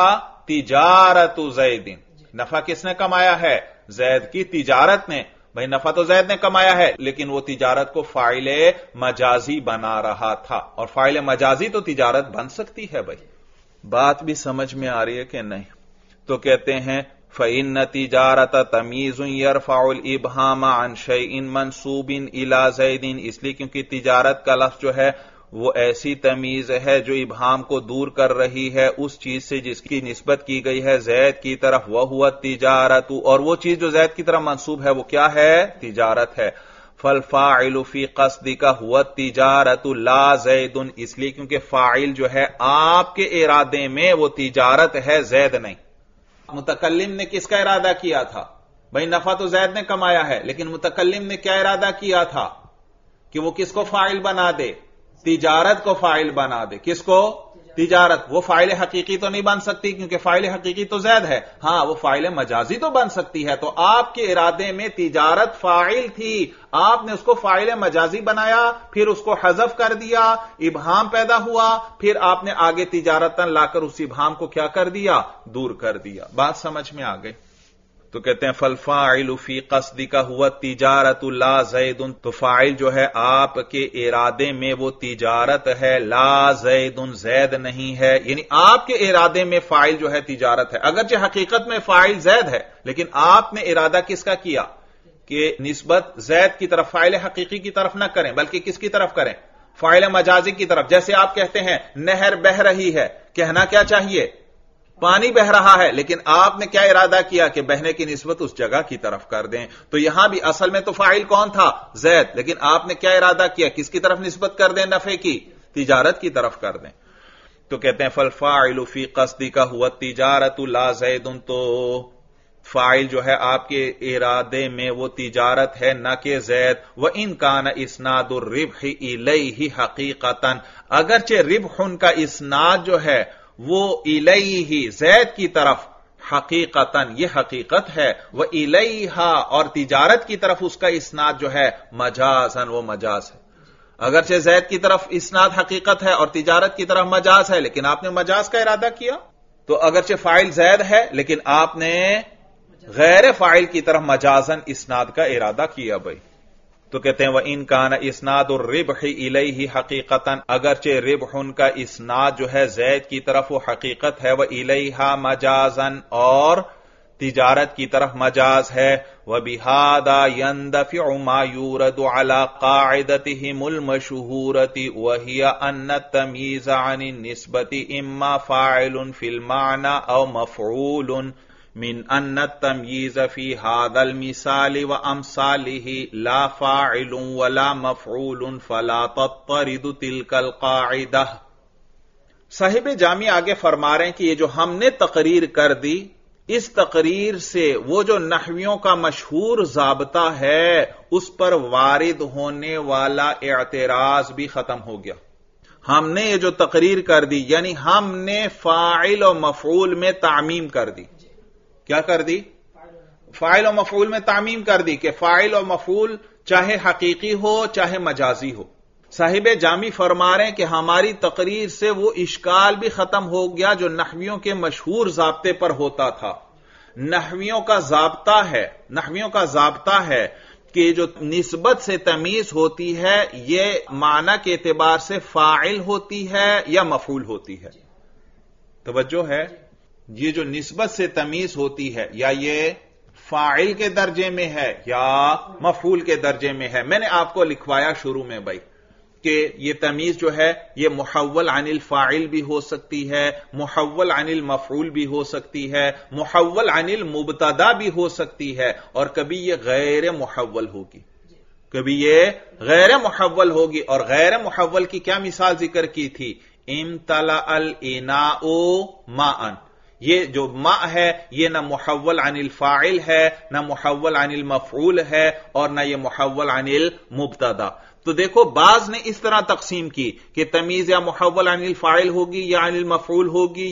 तिजारतु जैदिन, नफा किसने कमाया है? जैद की तिजारत ने। भाई नफा तो जैद ने कमाया है लेकिन वो तिजारत को फाइले मजाजी बना रहा था, और फाइले मजाजी तो तिजारत बन सकती है। भाई बात भी समझ में आ रही है कि नहीं? तो कहते हैं फ़इन्न तिजारत तमीज़ुन यरफ़उल इबहाम अन शैइन मंसूबिन इला जैदिन, इसलिए क्योंकि तिजारत का लफ्ज़ जो है वो ऐसी तमीज है जो इबहाम को दूर कर रही है उस चीज से जिसकी निस्बत की गई है जैद की तरफ। वह हुआ तिजारतु, और वो चीज जो जैद की तरफ मंसूब है वो क्या है? तिजारत है। फल फाइलु फी क़स्दिका हुआ तिजारतु ला जैदुन, इसलिए क्योंकि फाइल जो है आपके इरादे में वो तिजारत है, जैद नहीं। मुतकल्लिम ने किसका इरादा किया था? भाई नफा तो जैद ने कमाया है लेकिन मुतकल्लिम ने क्या इरादा किया था कि वो किसको फाइल बना दे? तिजारत को फाइल बना दे। किसको? तिजारत। वो फाइल हकीकी तो नहीं बन सकती क्योंकि फाइल हकीकी तो जैद है। हां, वो फाइल मजाजी तो बन सकती है। तो आपके इरादे में तिजारत फाइल थी, आपने उसको फाइल मजाजी बनाया, फिर उसको हज़फ कर दिया, इबहाम पैदा हुआ, फिर आपने आगे तिजारतन लाकर उस इबहाम को क्या कर दिया? दूर कर दिया। बात समझ में आ गई? तो कहते हैं फल फाइलु फी क़स्दिका हुआ तिजारतु ला जैदुन, तो फाइल जो है आपके इरादे में वो तिजारत है, ला जैदुन, जैद नहीं है। यानी आपके इरादे में फाइल जो है तिजारत है, अगरचे हकीकत में फाइल जैद है लेकिन आपने इरादा किसका किया कि निस्बत जैद की तरफ, फाइल हकीकी की तरफ ना करें बल्कि किसकी तरफ करें? फाइल मजाजी की तरफ। जैसे आप कहते हैं नहर बह रही है, कहना क्या चाहिए? पानी बह रहा है, लेकिन आपने क्या इरादा किया कि बहने की निस्बत उस जगह की तरफ कर दें। तो यहां भी असल में तो फाइल कौन था? जैद, लेकिन आपने क्या इरादा किया? किसकी तरफ निस्बत कर दें? नफे की, तिजारत की तरफ कर दें। तो कहते हैं फल फाइलु फी क़स्दिका हुआ तिजारतु ला जैदुन, तो फाइल जो है आपके इरादे में वो तिजारत है न कि जैद। व इन कान इस्नादुर रिब्ह इलैहि हकीकतन, अगरचे रिब्ह का इस्नाद जो है वो इलैहि जैद की तरफ हकीकतन, ये हकीकत है। व इलैहा, और तिजारत की तरफ उसका इस्नाद जो है मजाजन, वो मजाज है। अगरचे जैद की तरफ इस्नाद हकीकत है और तिजारत की तरफ मजाज है, लेकिन आपने मजाज का इरादा किया। तो अगरचे फाइल जैद है लेकिन आपने गैर फाइल की तरफ मजाजन इस्नाद का इरादा किया। भाई تو کہتے ہیں وَإِن كَانَ إِسْنَادُ الرِّبْحِ إِلَيْهِ حَقِيقَةً، اگرچہ ربح ان کا اسناد جو ہے زید کی طرف وہ حقیقت ہے، وَإِلَيْهَا مَجَازًا اور تجارت کی طرف مجاز ہے، وَبِهَذَا يَنْدَفِعُ مَا يُورَدُ عَلَى قَاعِدَتِهِمُ الْمَشْهُورَةِ وَهِيَ أَنَّ التَّمْيِيزَ عَنِ النِّسْبَةِ إِمَّا فَاعِلٌ فِي الْمَعْنَى أَوْ مَفْعُولٌ من ان التمييز في هذا المثال وامثاله لا فاعل ولا مفعول فلا تضطرد تلك القاعدة۔ صاحب جامع آگے فرما رہے ہیں کہ یہ جو ہم نے تقریر کر دی، اس تقریر سے وہ جو نحویوں کا مشہور ضابطہ ہے اس پر وارد ہونے والا اعتراض بھی ختم ہو گیا۔ ہم نے یہ جو تقریر کر دی یعنی ہم نے فاعل و مفعول میں تعمیم کر دی۔ کیا کر دی؟ فاعل و مفعول میں تعمیم کر دی کہ فاعل و مفعول چاہے حقیقی ہو چاہے مجازی ہو۔ صاحب جامی فرما رہے ہیں کہ ہماری تقریر سے وہ اشکال بھی ختم ہو گیا جو نحویوں کے مشہور ضابطے پر ہوتا تھا۔ نحویوں کا ضابطہ ہے کہ جو نسبت سے تمیز ہوتی ہے یہ معنی کے اعتبار سے فاعل ہوتی ہے یا مفعول ہوتی ہے۔ توجہ ہے، یہ جو نسبت سے تمیز ہوتی ہے یا یہ فاعل کے درجے میں ہے یا مفعول کے درجے میں ہے۔ میں نے آپ کو لکھوایا شروع میں بھائی کہ یہ تمیز جو ہے یہ محول عن الفاعل بھی ہو سکتی ہے، محول عن المفعول بھی ہو سکتی ہے، محول عن المبتدا بھی ہو سکتی ہے، اور کبھی یہ غیر محول ہوگی، کبھی یہ غیر محول ہوگی۔ اور غیر محول کی کیا مثال ذکر کی تھی؟ امتلأ الاناء ماء۔ یہ جو ماء ہے یہ نہ محول عن الفاعل ہے، نہ محول عن المفعول ہے، اور نہ یہ محول عن المبتدا۔ تو دیکھو بعض نے اس طرح تقسیم کی کہ تمیز یا محول عن الفاعل ہوگی یا عن المفعول ہوگی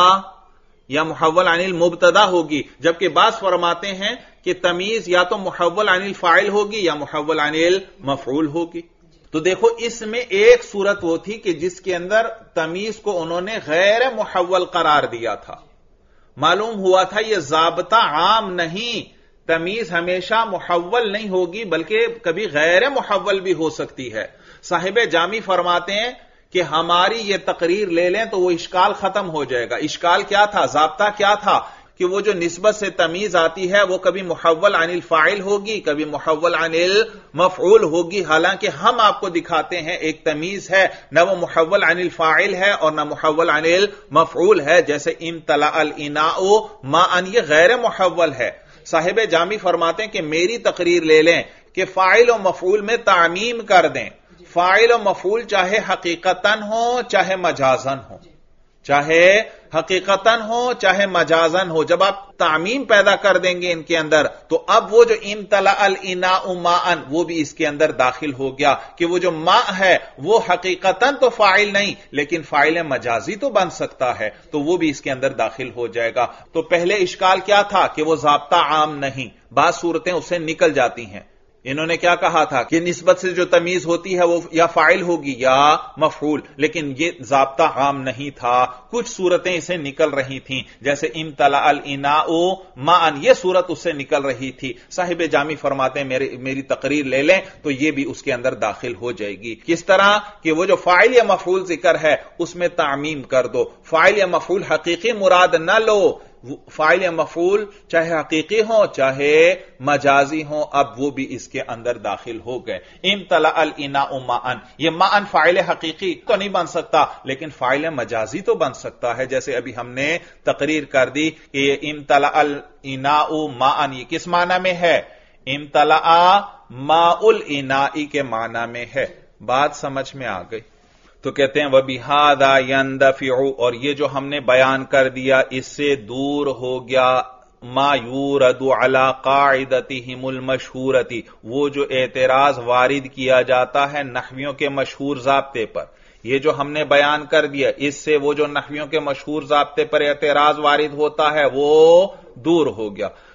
یا محول عن المبتدا ہوگی، جبکہ بعض فرماتے ہیں کہ تمیز یا تو محول عن الفاعل ہوگی یا محول عن المفعول ہوگی۔ تو دیکھو اس میں ایک صورت وہ تھی کہ جس کے اندر تمیز کو انہوں نے غیر محول قرار دیا تھا۔ معلوم ہوا تھا یہ ضابطہ عام نہیں، تمیز ہمیشہ محول نہیں ہوگی بلکہ کبھی غیر محول بھی ہو سکتی ہے۔ صاحب جامی فرماتے ہیں کہ ہماری یہ تقریر لے لیں تو وہ اشکال ختم ہو جائے گا۔ اشکال کیا تھا؟ ضابطہ کیا تھا کہ وہ جو نسبت سے تمیز آتی ہے وہ کبھی محول عن الفاعل ہوگی، کبھی محول عن المفعول ہوگی، حالانکہ ہم آپ کو دکھاتے ہیں ایک تمیز ہے نہ وہ محول عن الفاعل ہے اور نہ محول عن المفعول ہے، جیسے امتلأ الاناء ماء، یہ غیر محول ہے۔ صاحب جامی فرماتے ہیں کہ میری تقریر لے لیں کہ فاعل و مفعول میں تعمیم کر دیں، فاعل و مفعول چاہے حقیقتاً ہو چاہے مجازاً ہو، چاہے حقیقتاً ہو چاہے مجازاً ہو، جب آپ تعمیم پیدا کر دیں گے ان کے اندر تو اب وہ جو امتلأ الاناء ماء وہ بھی اس کے اندر داخل ہو گیا کہ وہ جو ماء ہے وہ حقیقتاً تو فاعل نہیں لیکن فاعل مجازی تو بن سکتا ہے، تو وہ بھی اس کے اندر داخل ہو جائے گا۔ تو پہلے اشکال کیا تھا کہ وہ ضابطہ عام نہیں، بعض صورتیں اس سے نکل جاتی ہیں۔ انہوں نے کیا کہا تھا کہ نسبت سے جو تمیز ہوتی ہے وہ یا فاعل ہوگی یا مفعول، لیکن یہ ضابطہ عام نہیں تھا، کچھ صورتیں اسے نکل رہی تھیں، جیسے امتلأ الاناء ماء، یہ صورت اس سے نکل رہی تھی۔ صاحب جامی فرماتے ہیں میری تقریر لے لیں تو یہ بھی اس کے اندر داخل ہو جائے گی۔ کس طرح کہ وہ جو فاعل یا مفعول ذکر ہے اس میں تعمیم کر دو، فاعل یا مفعول حقیقی مراد نہ لو، فاعل یا مفعول چاہے حقیقی ہوں چاہے مجازی ہوں، اب وہ بھی اس کے اندر داخل ہو گئے۔ امتلأ الاناء ماء، یہ ماء فاعل حقیقی تو نہیں بن سکتا لیکن فاعل مجازی تو بن سکتا ہے، جیسے ابھی ہم نے تقریر کر دی کہ یہ امتلأ الاناء ماء یہ کس معنی میں ہے؟ امتلأ ماء الاناء کے معنی میں ہے۔ بات سمجھ میں آ گئی؟ تو کہتے ہیں وَبِهَذَا يَنْدَفِعُ، اور یہ جو ہم نے بیان کر دیا اس سے دور ہو گیا ما یورد علی قاعدتہم المشہورتی، وہ جو اعتراض وارد کیا جاتا ہے نحویوں کے مشہور ضابطے پر، یہ جو ہم نے بیان کر دیا اس سے وہ جو نحویوں کے مشہور ضابطے پر اعتراض وارد ہوتا ہے وہ دور ہو گیا۔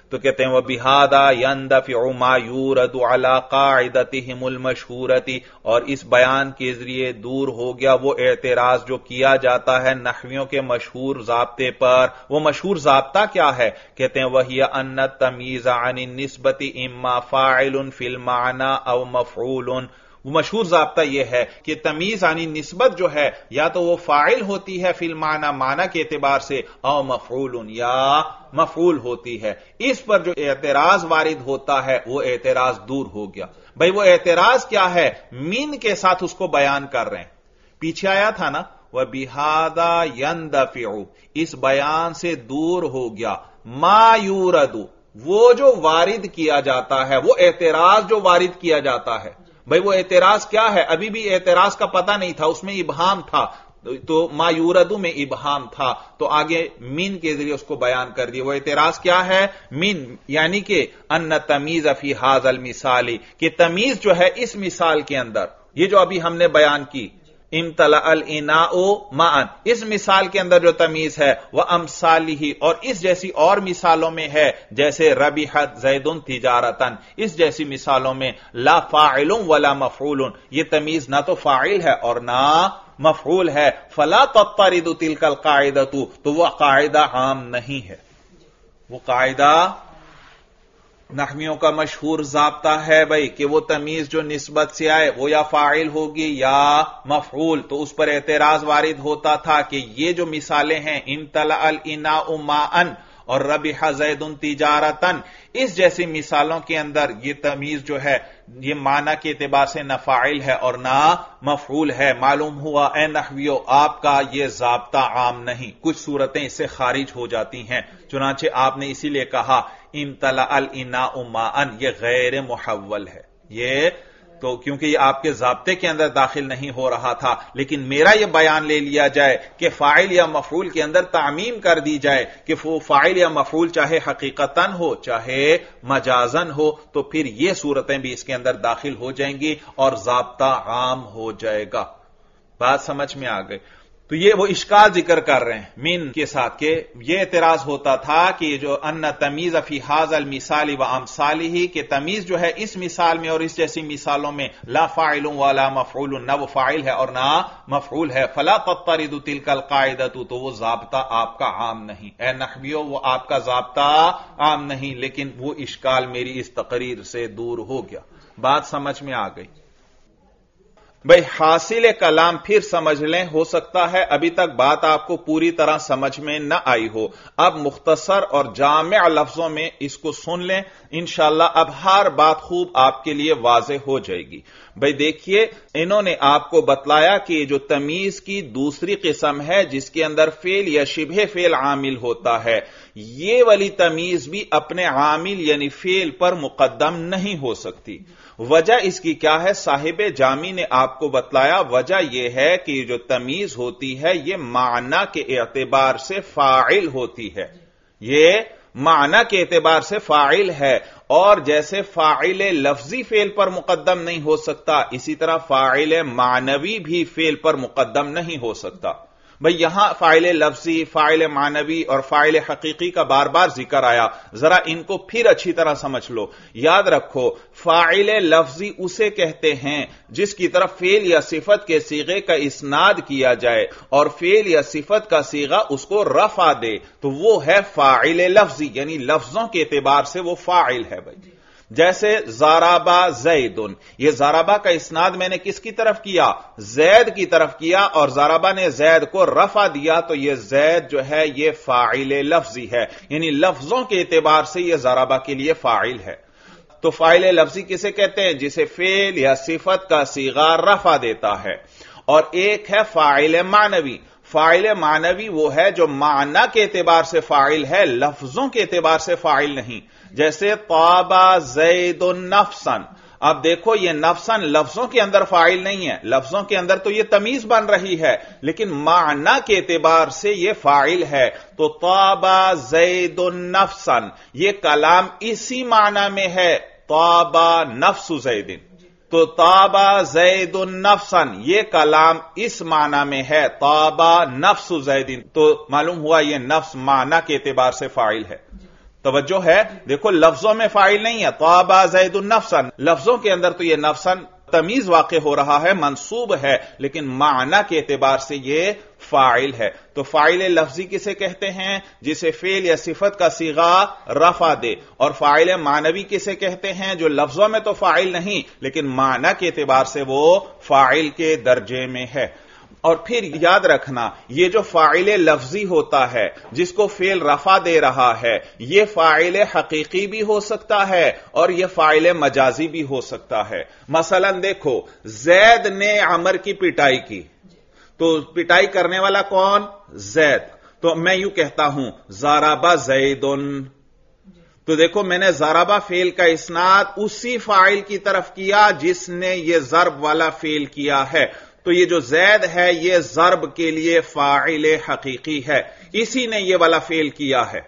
تو کہتے ہیں وہ بہذا يندفع ما يورد على قاعدتهم المشهورة، اور اس بیان کے ذریعے دور ہو گیا وہ اعتراض جو کیا جاتا ہے نحویوں کے مشہور ضابطے پر۔ وہ مشہور ضابطہ کیا ہے؟ کہتے ہیں وہی ان التمییز عن النسبة اما فاعل فی المعنى او مفعول۔ وہ مشہور ضابطہ یہ ہے کہ تمیز یعنی نسبت جو ہے یا تو وہ فاعل ہوتی ہے فی المعنی معنی کے اعتبار سے، او مفعول یا مفعول ہوتی ہے۔ اس پر جو اعتراض وارد ہوتا ہے وہ اعتراض دور ہو گیا۔ بھئی وہ اعتراض کیا ہے؟ من کے ساتھ اس کو بیان کر رہے ہیں۔ پیچھے آیا تھا نا وَبِهَذَا يَنْدَفِعُ، اس بیان سے دور ہو گیا ما یورد، وہ جو وارد کیا جاتا ہے، وہ اعتراض جو وارد کیا جاتا ہے۔ بھئی وہ اعتراض کیا ہے؟ ابھی بھی اعتراض کا پتہ نہیں تھا، اس میں ابہام تھا، تو ما یوردو میں ابہام تھا، تو آگے من کے ذریعے اس کو بیان کر دیا۔ وہ اعتراض کیا ہے؟ من، یعنی کہ ان تمیز فی ھذا المثال، کہ تمیز جو ہے اس مثال کے اندر، یہ جو ابھی ہم نے بیان کی امتلأ الاناء ماء، اس مثال کے اندر جو تمیز ہے وہ امثالہ، اور اس جیسی اور مثالوں میں ہے، جیسے ربحت زید تجارتن، اس جیسی مثالوں میں لا فاعل ولا مفعول، یہ تمیز نہ تو فاعل ہے اور نہ مفعول ہے، فلا تضطرد تلک القاعدہ، تو وہ قاعدہ عام نہیں ہے۔ وہ قاعدہ نحویوں کا مشہور ضابطہ ہے بھائی کہ وہ تمیز جو نسبت سے آئے وہ یا فاعل ہوگی یا مفعول، تو اس پر اعتراض وارد ہوتا تھا کہ یہ جو مثالیں ہیں امتلأ الاناء ماء اور ربح زید تجارتن، اس جیسی مثالوں کے اندر یہ تمیز جو ہے یہ معنی کے اعتبار سے نہ فاعل ہے اور نہ مفعول ہے۔ معلوم ہوا اے نحویو آپ کا یہ ضابطہ عام نہیں، کچھ صورتیں اس سے خارج ہو جاتی ہیں، چنانچہ آپ نے اسی لیے کہا امتلأ الاناء ماء، یہ غیر محول ہے، یہ تو کیونکہ یہ آپ کے ضابطے کے اندر داخل نہیں ہو رہا تھا، لیکن میرا یہ بیان لے لیا جائے کہ فاعل یا مفعول کے اندر تعمیم کر دی جائے کہ وہ فاعل یا مفعول چاہے حقیقتاً ہو چاہے مجازاً ہو، تو پھر یہ صورتیں بھی اس کے اندر داخل ہو جائیں گی اور ضابطہ عام ہو جائے گا۔ بات سمجھ میں آ گئی؟ تو یہ وہ اشکال ذکر کر رہے ہیں من کے ساتھ کہ یہ اعتراض ہوتا تھا کہ جو ان تمیز فی ھذا المثال و امثالہ، کہ تمیز جو ہے اس مثال میں اور اس جیسی مثالوں میں لا فاعل ولا مفعول، نہ وہ فاعل ہے اور نہ مفعول ہے، فلا تضطرد تلک القاعدہ، تو وہ ضابطہ آپ کا عام نہیں۔ اے نحویو وہ آپ کا ضابطہ عام نہیں، لیکن وہ اشکال میری اس تقریر سے دور ہو گیا۔ بات سمجھ میں آ گئی؟ بھئی حاصل کلام پھر سمجھ لیں، ہو سکتا ہے ابھی تک بات آپ کو پوری طرح سمجھ میں نہ آئی ہو، اب مختصر اور جامع لفظوں میں اس کو سن لیں، انشاءاللہ اب ہر بات خوب آپ کے لیے واضح ہو جائے گی۔ بھئی دیکھیے انہوں نے آپ کو بتلایا کہ جو تمیز کی دوسری قسم ہے جس کے اندر فعل یا شبہ فعل عامل ہوتا ہے، یہ والی تمیز بھی اپنے عامل یعنی فعل پر مقدم نہیں ہو سکتی۔ وجہ اس کی کیا ہے؟ صاحب جامی نے آپ کو بتلایا وجہ یہ ہے کہ جو تمیز ہوتی ہے یہ معنی کے اعتبار سے فاعل ہوتی ہے، یہ معنی کے اعتبار سے فاعل ہے، اور جیسے فاعل لفظی فعل پر مقدم نہیں ہو سکتا اسی طرح فاعل معنوی بھی فعل پر مقدم نہیں ہو سکتا۔ بھئی یہاں فاعل لفظی، فاعل معنوی اور فاعل حقیقی کا بار بار ذکر آیا، ذرا ان کو پھر اچھی طرح سمجھ لو۔ یاد رکھو فاعل لفظی اسے کہتے ہیں جس کی طرف فعل یا صفت کے صیغے کا اسناد کیا جائے اور فعل یا صفت کا صیغہ اس کو رفع دے، تو وہ ہے فاعل لفظی، یعنی لفظوں کے اعتبار سے وہ فاعل ہے۔ بھائی جیسے ضربا زیدن، یہ ضربا کا اسناد میں نے کس کی طرف کیا؟ زید کی طرف کیا، اور ضربا نے زید کو رفع دیا، تو یہ زید جو ہے یہ فاعل لفظی ہے، یعنی لفظوں کے اعتبار سے یہ ضربا کے لیے فاعل ہے۔ تو فاعل لفظی کسے کہتے ہیں؟ جسے فعل یا صفت کا صیغہ رفع دیتا ہے۔ اور ایک ہے فاعل معنوی۔ فاعل معنوی وہ ہے جو معنی کے اعتبار سے فاعل ہے، لفظوں کے اعتبار سے فاعل نہیں، جیسے طاب زید نفسا۔ اب دیکھو یہ نفسا لفظوں کے اندر فاعل نہیں ہے، لفظوں کے اندر تو یہ تمیز بن رہی ہے لیکن معنی کے اعتبار سے یہ فاعل ہے۔ تو طاب زید نفسا، یہ کلام اسی معنی میں ہے طاب نفس زید، تو طابا زید نفسا، یہ کلام اس معنی میں ہے طابا نفس زید، تو معلوم ہوا یہ نفس معنی کے اعتبار سے فاعل ہے۔ توجہ ہے؟ دیکھو لفظوں میں فاعل نہیں ہے، طابا زید نفسا، لفظوں کے اندر تو یہ نفسا تمیز واقع ہو رہا ہے، منصوب ہے، لیکن معنی کے اعتبار سے یہ فاعل ہے۔ تو فاعل لفظی کسے کہتے ہیں؟ جسے فعل یا صفت کا صیغہ رفع دے، اور فاعل معنوی کسے کہتے ہیں؟ جو لفظوں میں تو فاعل نہیں لیکن معنی کے اعتبار سے وہ فاعل کے درجے میں ہے۔ اور پھر یاد رکھنا، یہ جو فاعل لفظی ہوتا ہے جس کو فعل رفع دے رہا ہے، یہ فاعل حقیقی بھی ہو سکتا ہے اور یہ فاعل مجازی بھی ہو سکتا ہے۔ مثلا دیکھو، زید نے عمر کی پٹائی کی، تو پٹائی کرنے والا کون؟ زید۔ تو میں یوں کہتا ہوں ضرب زیدن، تو دیکھو میں نے ضربہ فعل کا اسناد اسی فاعل کی طرف کیا جس نے یہ ضرب والا فعل کیا ہے، تو یہ جو زید ہے یہ ضرب کے لیے فاعل حقیقی ہے، اسی نے یہ والا فعل کیا ہے۔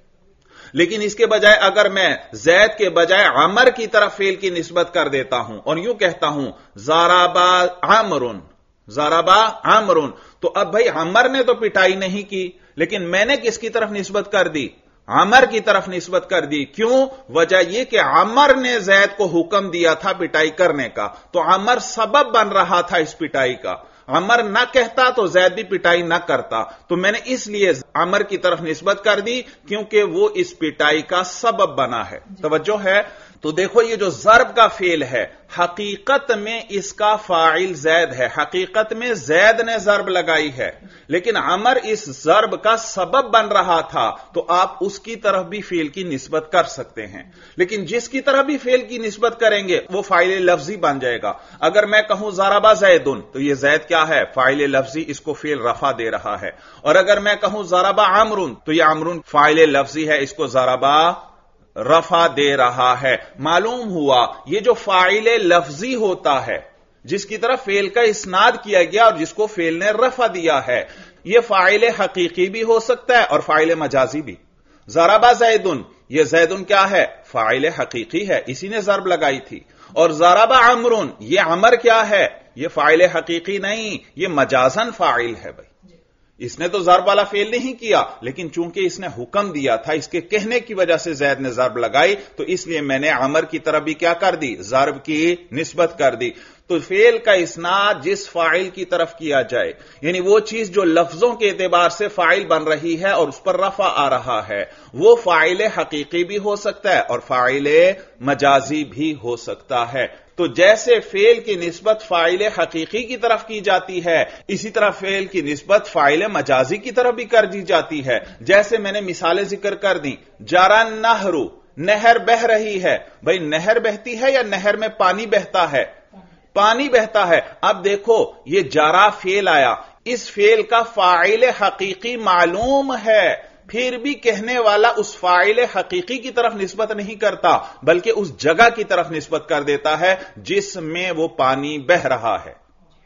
لیکن اس کے بجائے اگر میں زید کے بجائے عمر کی طرف فعل کی نسبت کر دیتا ہوں اور یوں کہتا ہوں ضرب عمر، ضرب عمر، تو اب بھائی عمر نے تو پٹائی نہیں کی، لیکن میں نے کس کی طرف نسبت کر دی؟ عمر کی طرف نسبت کر دی۔ کیوں؟ وجہ یہ کہ عمر نے زید کو حکم دیا تھا پٹائی کرنے کا، تو عمر سبب بن رہا تھا اس پٹائی کا۔ عمر نہ کہتا تو زید بھی پٹائی نہ کرتا، تو میں نے اس لیے عمر کی طرف نسبت کر دی کیونکہ وہ اس پٹائی کا سبب بنا ہے۔ توجہ ہے؟ تو دیکھو یہ جو ضرب کا فعل ہے حقیقت میں اس کا فاعل زید ہے، حقیقت میں زید نے ضرب لگائی ہے، لیکن عمر اس ضرب کا سبب بن رہا تھا، تو آپ اس کی طرف بھی فعل کی نسبت کر سکتے ہیں، لیکن جس کی طرف بھی فعل کی نسبت کریں گے وہ فاعل لفظی بن جائے گا۔ اگر میں کہوں ضرب زیدن تو یہ زید کیا ہے؟ فاعل لفظی، اس کو فعل رفع دے رہا ہے، اور اگر میں کہوں ضرب عمر تو یہ عمر فاعل لفظی ہے، اس کو ضرب رفع دے رہا ہے۔ معلوم ہوا یہ جو فاعل لفظی ہوتا ہے جس کی طرف فعل کا اسناد کیا گیا اور جس کو فعل نے رفع دیا ہے، یہ فاعل حقیقی بھی ہو سکتا ہے اور فاعل مجازی بھی۔ ضرب زیدن، یہ زیدن کیا ہے؟ فاعل حقیقی ہے، اسی نے ضرب لگائی تھی، اور ضرب عمر، یہ عمر کیا ہے؟ یہ فاعل حقیقی نہیں، یہ مجازن فاعل ہے۔ بھائی اس نے تو ضرب والا فعل نہیں کیا، لیکن چونکہ اس نے حکم دیا تھا، اس کے کہنے کی وجہ سے زید نے ضرب لگائی، تو اس لیے میں نے عمر کی طرف بھی کیا کر دی؟ ضرب کی نسبت کر دی۔ تو فعل کا اسناد جس فاعل کی طرف کیا جائے، یعنی وہ چیز جو لفظوں کے اعتبار سے فاعل بن رہی ہے اور اس پر رفع آ رہا ہے، وہ فاعل حقیقی بھی ہو سکتا ہے اور فاعل مجازی بھی ہو سکتا ہے۔ تو جیسے فعل کی نسبت فاعل حقیقی کی طرف کی جاتی ہے، اسی طرح فعل کی نسبت فاعل مجازی کی طرف بھی کر دی جاتی ہے۔ جیسے میں نے مثالیں ذکر کر دی، جرى النہر، نہر بہ رہی ہے۔ بھئی نہر بہتی ہے یا نہر میں پانی بہتا ہے؟ پانی بہتا ہے۔ اب دیکھو یہ جرى فعل آیا، اس فعل کا فاعل حقیقی معلوم ہے، پھر بھی کہنے والا اس فاعل حقیقی کی طرف نسبت نہیں کرتا بلکہ اس جگہ کی طرف نسبت کر دیتا ہے جس میں وہ پانی بہ رہا ہے۔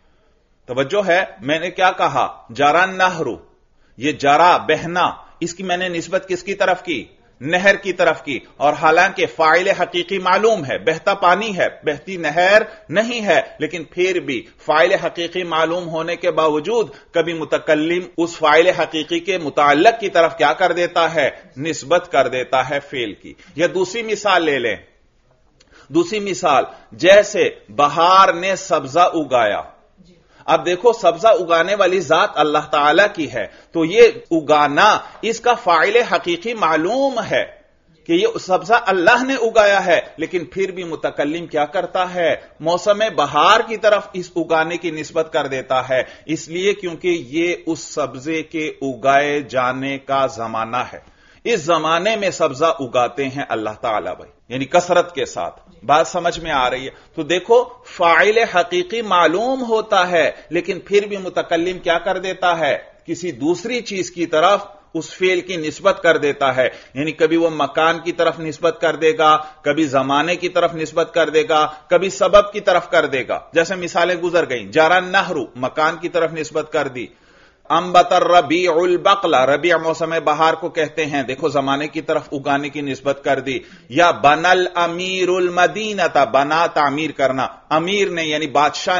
توجہ ہے؟ میں نے کیا کہا؟ جرى النہر، یہ جرى بہنا، اس کی میں نے نسبت کس کی طرف کی؟ نہر کی طرف کی، اور حالانکہ فاعل حقیقی معلوم ہے، بہتا پانی ہے، بہتی نہر نہیں ہے، لیکن پھر بھی فاعل حقیقی معلوم ہونے کے باوجود کبھی متکلم اس فاعل حقیقی کے متعلق کی طرف کیا کر دیتا ہے؟ نسبت کر دیتا ہے فعل کی۔ یا دوسری مثال لے لیں، دوسری مثال جیسے بہار نے سبزہ اگایا۔ اب دیکھو سبزہ اگانے والی ذات اللہ تعالی کی ہے، تو یہ اگانا اس کا فاعل حقیقی معلوم ہے کہ یہ سبزہ اللہ نے اگایا ہے، لیکن پھر بھی متکلم کیا کرتا ہے؟ موسم بہار کی طرف اس اگانے کی نسبت کر دیتا ہے، اس لیے کیونکہ یہ اس سبزے کے اگائے جانے کا زمانہ ہے۔ اس زمانے میں سبزہ اگاتے ہیں اللہ تعالیٰ بھائی، یعنی کثرت کے ساتھ۔ بات سمجھ میں آ رہی ہے؟ تو دیکھو فاعل حقیقی معلوم ہوتا ہے لیکن پھر بھی متکلم کیا کر دیتا ہے؟ کسی دوسری چیز کی طرف اس فعل کی نسبت کر دیتا ہے، یعنی کبھی وہ مکان کی طرف نسبت کر دے گا، کبھی زمانے کی طرف نسبت کر دے گا، کبھی سبب کی طرف کر دے گا۔ جیسے مثالیں گزر گئیں، جرى النہر، مکان کی طرف نسبت کر دی۔ انبت الربیع البقل، ربیع موسم بہار کو کہتے ہیں، دیکھو زمانے کی طرف اگانے کی نسبت کر دی۔ یا بنى الامیر المدینہ، بنا تعمیر کرنا، امیر نے یعنی بادشاہ نے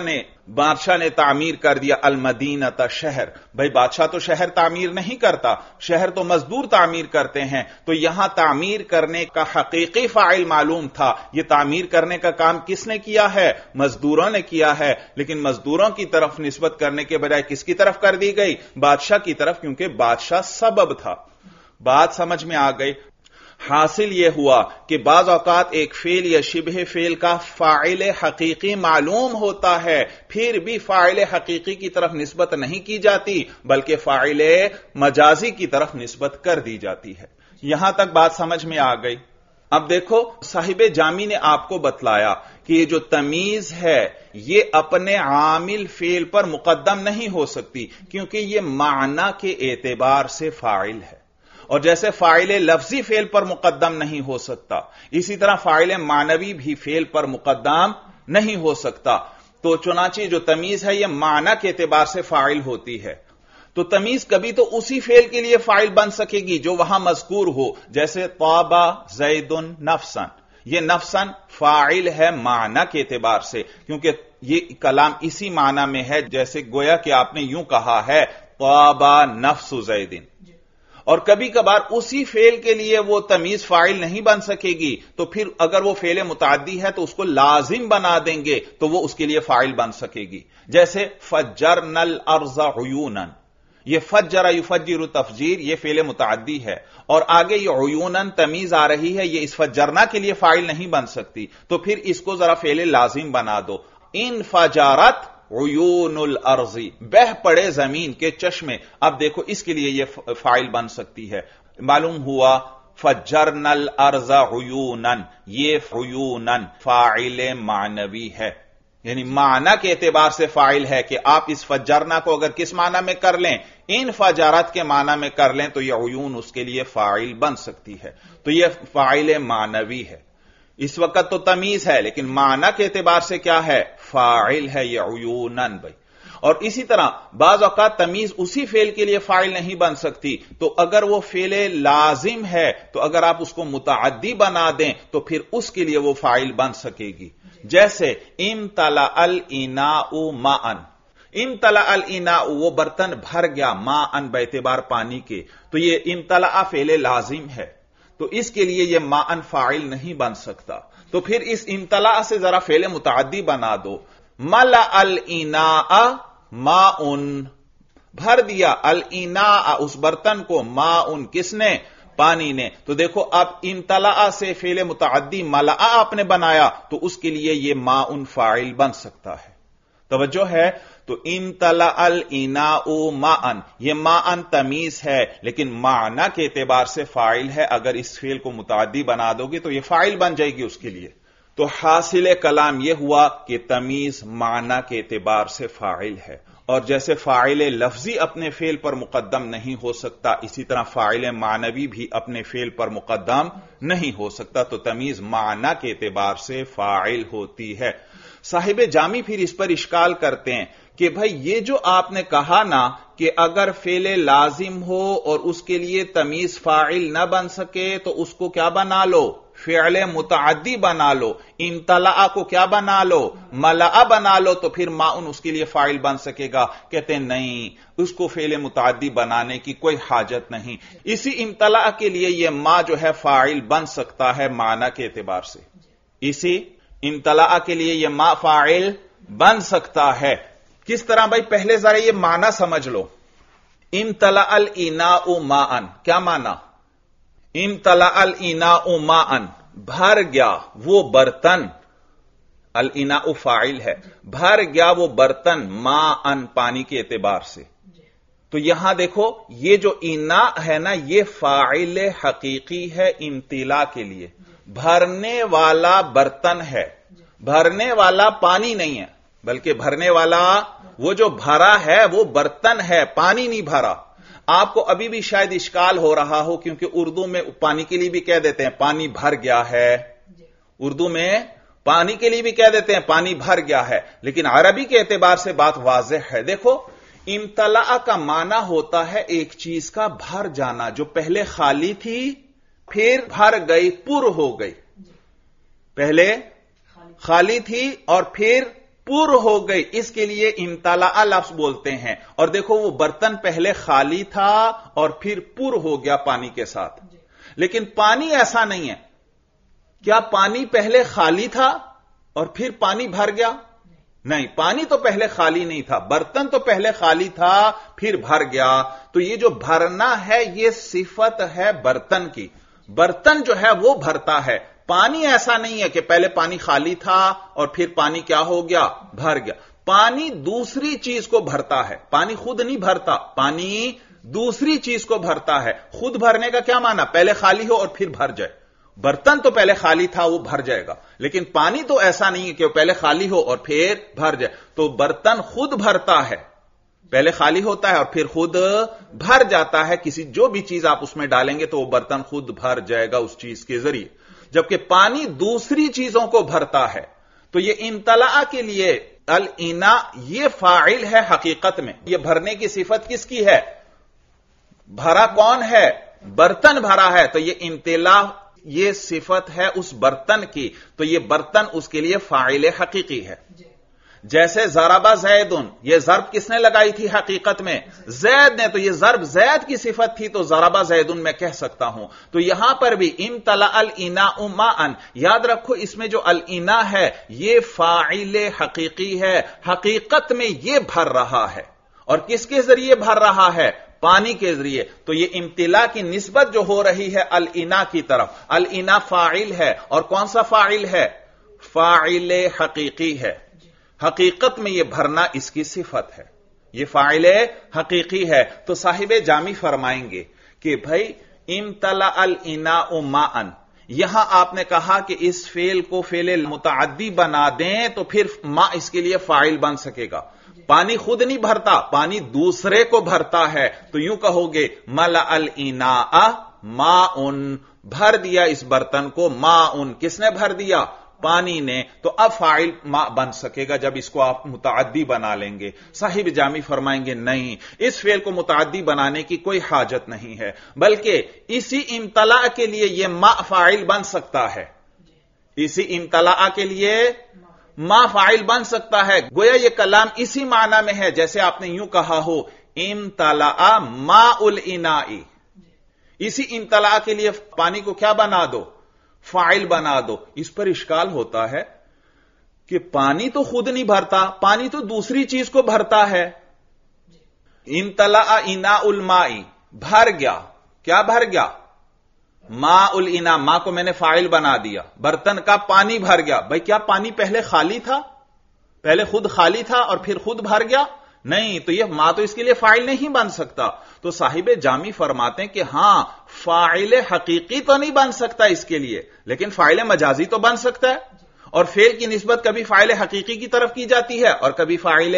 بادشاہ نے تعمیر کر دیا المدینہ شہر. بھائی بادشاہ تو شہر تعمیر نہیں کرتا، شہر تو مزدور تعمیر کرتے ہیں. تو یہاں تعمیر کرنے کا حقیقی فاعل معلوم تھا. یہ تعمیر کرنے کا کام کس نے کیا ہے؟ مزدوروں نے کیا ہے. لیکن مزدوروں کی طرف نسبت کرنے کے بجائے کس کی طرف کر دی گئی؟ بادشاہ کی طرف، کیونکہ بادشاہ سبب تھا. بات سمجھ میں آ گئی؟ حاصل یہ ہوا کہ بعض اوقات ایک فعل یا شبہ فعل کا فاعل حقیقی معلوم ہوتا ہے، پھر بھی فاعل حقیقی کی طرف نسبت نہیں کی جاتی بلکہ فاعل مجازی کی طرف نسبت کر دی جاتی ہے. یہاں تک بات سمجھ میں آ گئی؟ اب دیکھو صاحب جامی نے آپ کو بتلایا کہ یہ جو تمیز ہے یہ اپنے عامل فعل پر مقدم نہیں ہو سکتی، کیونکہ یہ معنی کے اعتبار سے فاعل ہے. اور جیسے فاعل لفظی فعل پر مقدم نہیں ہو سکتا، اسی طرح فاعل معنوی بھی فعل پر مقدم نہیں ہو سکتا. تو چنانچہ جو تمیز ہے یہ معنی کے اعتبار سے فاعل ہوتی ہے. تو تمیز کبھی تو اسی فعل کے لیے فاعل بن سکے گی جو وہاں مذکور ہو، جیسے طاب زید نفسن. یہ نفسن فاعل ہے معنی کے اعتبار سے، کیونکہ یہ کلام اسی معنی میں ہے جیسے گویا کہ آپ نے یوں کہا ہے طاب نفس زید. اور کبھی کبھار اسی فعل کے لیے وہ تمیز فاعل نہیں بن سکے گی، تو پھر اگر وہ فعل متعدی ہے تو اس کو لازم بنا دیں گے تو وہ اس کے لیے فاعل بن سکے گی. جیسے فجرنا الارض عیونا، یہ فجر یفجر تفجیر یہ فعل متعدی ہے، اور آگے یہ عیونا تمیز آ رہی ہے، یہ اس فجرنا کے لیے فاعل نہیں بن سکتی، تو پھر اس کو ذرا فعل لازم بنا دو. انفجرت عیون الارض، بہ پڑے زمین کے چشمے. اب دیکھو اس کے لیے یہ فاعل بن سکتی ہے. معلوم ہوا فجرنا الارض عیونا، یہ عیونا فاعل معنوی ہے، یعنی معنی کے اعتبار سے فاعل ہے کہ آپ اس فجرنا کو اگر کس معنی میں کر لیں، انفجارات کے معنی میں کر لیں تو یہ عیون اس کے لیے فاعل بن سکتی ہے. تو یہ فاعل معنوی ہے. اس وقت تو تمیز ہے لیکن معنی کے اعتبار سے کیا ہے؟ فاعل ہے یہ عیونن. بھائی اور اسی طرح بعض اوقات تمیز اسی فعل کے لیے فاعل نہیں بن سکتی، تو اگر وہ فعل لازم ہے تو اگر آپ اس کو متعدی بنا دیں تو پھر اس کے لیے وہ فاعل بن سکے گی. جیسے امتلأ الاناء ماء، امتلأ الاناء وہ برتن بھر گیا، ماء باعتبار پانی کے، تو یہ امتلأ فعل لازم ہے، تو اس کے لیے یہ ماء فاعل نہیں بن سکتا. تو پھر اس امتلأ سے ذرا فعل متعدی بنا دو. ملأ الاناء ماء، بھر دیا الاناء اس برتن کو، ماء کس نے؟ پانی نے. تو دیکھو اب امتلأ سے فعل متعدی ملأ آپ نے بنایا تو اس کے لیے یہ ماء فاعل بن سکتا ہے. توجہ ہے؟ تو امتلأ الاناء ماء، یہ ماء تمیز ہے لیکن معنی کے اعتبار سے فاعل ہے. اگر اس فعل کو متعدی بنا دو گے تو یہ فاعل بن جائے گی اس کے لیے. تو حاصل کلام یہ ہوا کہ تمیز معنی کے اعتبار سے فاعل ہے، اور جیسے فاعل لفظی اپنے فعل پر مقدم نہیں ہو سکتا، اسی طرح فاعل معنوی بھی اپنے فعل پر مقدم نہیں ہو سکتا. تو تمیز معنی کے اعتبار سے فاعل ہوتی ہے. صاحب جامی پھر اس پر اشکال کرتے ہیں کہ بھائی یہ جو آپ نے کہا نا کہ اگر فعل لازم ہو اور اس کے لیے تمیز فاعل نہ بن سکے تو اس کو کیا بنا لو؟ فعل متعدی بنا لو. امتلأ کو کیا بنا لو؟ ملأ بنا لو، تو پھر ماء اس کے لیے فاعل بن سکے گا. کہتے ہیں نہیں، اس کو فعل متعدی بنانے کی کوئی حاجت نہیں. اسی امتلأ کے لیے یہ ماء جو ہے فاعل بن سکتا ہے معنی کے اعتبار سے. اسی امتلأ کے لیے یہ ماء فاعل بن سکتا ہے. کس طرح؟ بھائی پہلے ذرا یہ معنی سمجھ لو. امتلأ الاناء ماء، کیا معنی؟ امتلأ الاناء ماء، بھر گیا وہ برتن. الاناء فاعل ہے، بھر گیا وہ برتن ماء پانی کے اعتبار سے. تو یہاں دیکھو یہ جو اناء ہے نا یہ فاعل حقیقی ہے امتلاء کے لیے. بھرنے والا برتن ہے، بھرنے والا پانی نہیں ہے، بلکہ بھرنے والا وہ جو بھرا ہے وہ برتن ہے، پانی نہیں بھرا. آپ کو ابھی بھی شاید اشکال ہو رہا ہو کیونکہ اردو میں پانی کے لیے بھی کہہ دیتے ہیں پانی بھر گیا ہے، اردو میں پانی کے لیے بھی کہہ دیتے ہیں پانی بھر گیا ہے، لیکن عربی کے اعتبار سے بات واضح ہے. دیکھو امتلأ کا معنی ہوتا ہے ایک چیز کا بھر جانا، جو پہلے خالی تھی پھر بھر گئی، پر ہو گئی. پہلے خالی تھی اور پھر پر ہو گئی، اس کے لیے امتلأ لفظ بولتے ہیں. اور دیکھو وہ برتن پہلے خالی تھا اور پھر پر ہو گیا پانی کے ساتھ. لیکن پانی ایسا نہیں ہے. کیا پانی پہلے خالی تھا اور پھر پانی بھر گیا؟ نہیں، پانی تو پہلے خالی نہیں تھا، برتن تو پہلے خالی تھا پھر بھر گیا. تو یہ جو بھرنا ہے یہ صفت ہے برتن کی. برتن جو ہے وہ بھرتا ہے. پانی ایسا نہیں ہے کہ پہلے پانی خالی تھا اور پھر پانی کیا ہو گیا؟ بھر گیا. پانی دوسری چیز کو بھرتا ہے، پانی خود نہیں بھرتا، پانی دوسری چیز کو بھرتا ہے. خود بھرنے کا کیا معنی؟ پہلے خالی ہو اور پھر بھر جائے. برتن تو پہلے خالی تھا وہ بھر جائے گا، لیکن پانی تو ایسا نہیں ہے کہ وہ پہلے خالی ہو اور پھر بھر جائے. تو برتن خود بھرتا ہے، پہلے خالی ہوتا ہے اور پھر خود بھر جاتا ہے. کسی جو بھی چیز آپ اس میں ڈالیں گے تو وہ برتن خود بھر جائے گا اس چیز کے ذریعے. جبکہ پانی دوسری چیزوں کو بھرتا ہے. تو یہ امتلأ کے لیے الاناء یہ فاعل ہے حقیقت میں. یہ بھرنے کی صفت کس کی ہے؟ بھرا کون ہے؟ برتن بھرا ہے. تو یہ امتلاء یہ صفت ہے اس برتن کی. تو یہ برتن اس کے لیے فاعل حقیقی ہے. جیسے ضرب زیدن، یہ ضرب کس نے لگائی تھی حقیقت میں؟ زید نے. تو یہ ضرب زید کی صفت تھی تو ضرب زیدن میں کہہ سکتا ہوں. تو یہاں پر بھی امتلأ الاناء ماء، یاد رکھو اس میں جو الاناء ہے یہ فاعل حقیقی ہے. حقیقت میں یہ بھر رہا ہے. اور کس کے ذریعے بھر رہا ہے؟ پانی کے ذریعے. تو یہ امتلاء کی نسبت جو ہو رہی ہے الاناء کی طرف. الاناء فاعل ہے، اور کون سا فاعل ہے؟ فاعل حقیقی ہے. حقیقت میں یہ بھرنا اس کی صفت ہے، یہ فاعل حقیقی ہے. تو صاحب جامی فرمائیں گے کہ بھائی امتلأ الاناء ماء، یہاں آپ نے کہا کہ اس فعل کو فعل متعدی بنا دیں تو پھر ماء اس کے لیے فاعل بن سکے گا. پانی خود نہیں بھرتا، پانی دوسرے کو بھرتا ہے. تو یوں کہو گے ملأ الاناء ماء، بھر دیا اس برتن کو ماء. کس نے بھر دیا؟ پانی نے. تو اب فاعل ماء بن سکے گا جب اس کو آپ متعدی بنا لیں گے. صاحب جامی فرمائیں گے نہیں، اس فعل کو متعدی بنانے کی کوئی حاجت نہیں ہے، بلکہ اسی امتلاء کے لیے یہ ماء فاعل بن سکتا ہے. اسی امتلاء کے لیے ماء فاعل بن سکتا ہے. گویا یہ کلام اسی معنی میں ہے جیسے آپ نے یوں کہا ہو امتلأ ماء الاناء. اسی امتلاء کے لیے پانی کو کیا بنا دو؟ فاعل بنا دو. اس پر اشکال ہوتا ہے کہ پانی تو خود نہیں بھرتا، پانی تو دوسری چیز کو بھرتا ہے. امتلأ اناء الماء، بھر گیا. کیا بھر گیا؟ ماء الاناء. ماء کو میں نے فاعل بنا دیا، برتن کا پانی بھر گیا. بھائی کیا پانی پہلے خالی تھا؟ پہلے خود خالی تھا اور پھر خود بھر گیا؟ نہیں. تو یہ ماء تو اس کے لیے فاعل نہیں بن سکتا. تو صاحب جامی فرماتے ہیں کہ ہاں فاعل حقیقی تو نہیں بن سکتا اس کے لیے، لیکن فاعل مجازی تو بن سکتا ہے. اور فعل کی نسبت کبھی فاعل حقیقی کی طرف کی جاتی ہے اور کبھی فاعل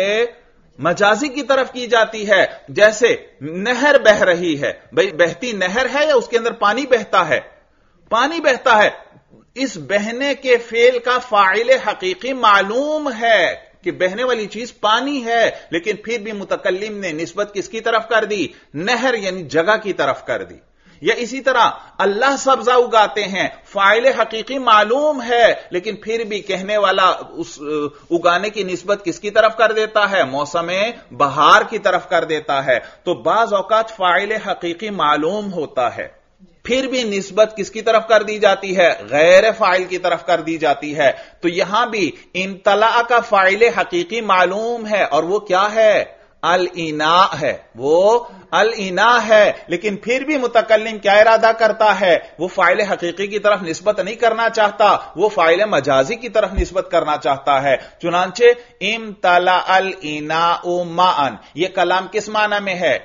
مجازی کی طرف کی جاتی ہے. جیسے نہر بہ رہی ہے، بھئی بہتی نہر ہے یا اس کے اندر پانی بہتا ہے؟ پانی بہتا ہے. اس بہنے کے فعل کا فاعل حقیقی معلوم ہے کہ بہنے والی چیز پانی ہے، لیکن پھر بھی متکلم نے نسبت کس کی طرف کر دی؟ نہر یعنی جگہ کی طرف کر دی. یا اسی طرح اللہ سبزہ اگاتے ہیں، فاعل حقیقی معلوم ہے لیکن پھر بھی کہنے والا اس اگانے کی نسبت کس کی طرف کر دیتا ہے؟ موسم بہار کی طرف کر دیتا ہے. تو بعض اوقات فاعل حقیقی معلوم ہوتا ہے، پھر بھی نسبت کس کی طرف کر دی جاتی ہے؟ غیر فاعل کی طرف کر دی جاتی ہے. تو یہاں بھی امتلاء کا فاعل حقیقی معلوم ہے اور وہ کیا ہے؟ الاناء ہے. وہ الاناء ہے، لیکن پھر بھی متکلم کیا ارادہ کرتا ہے؟ وہ فاعل حقیقی کی طرف نسبت نہیں کرنا چاہتا، وہ فاعل مجازی کی طرف نسبت کرنا چاہتا ہے. چنانچہ امتلأ الاناء ماء، یہ کلام کس معنی میں ہے؟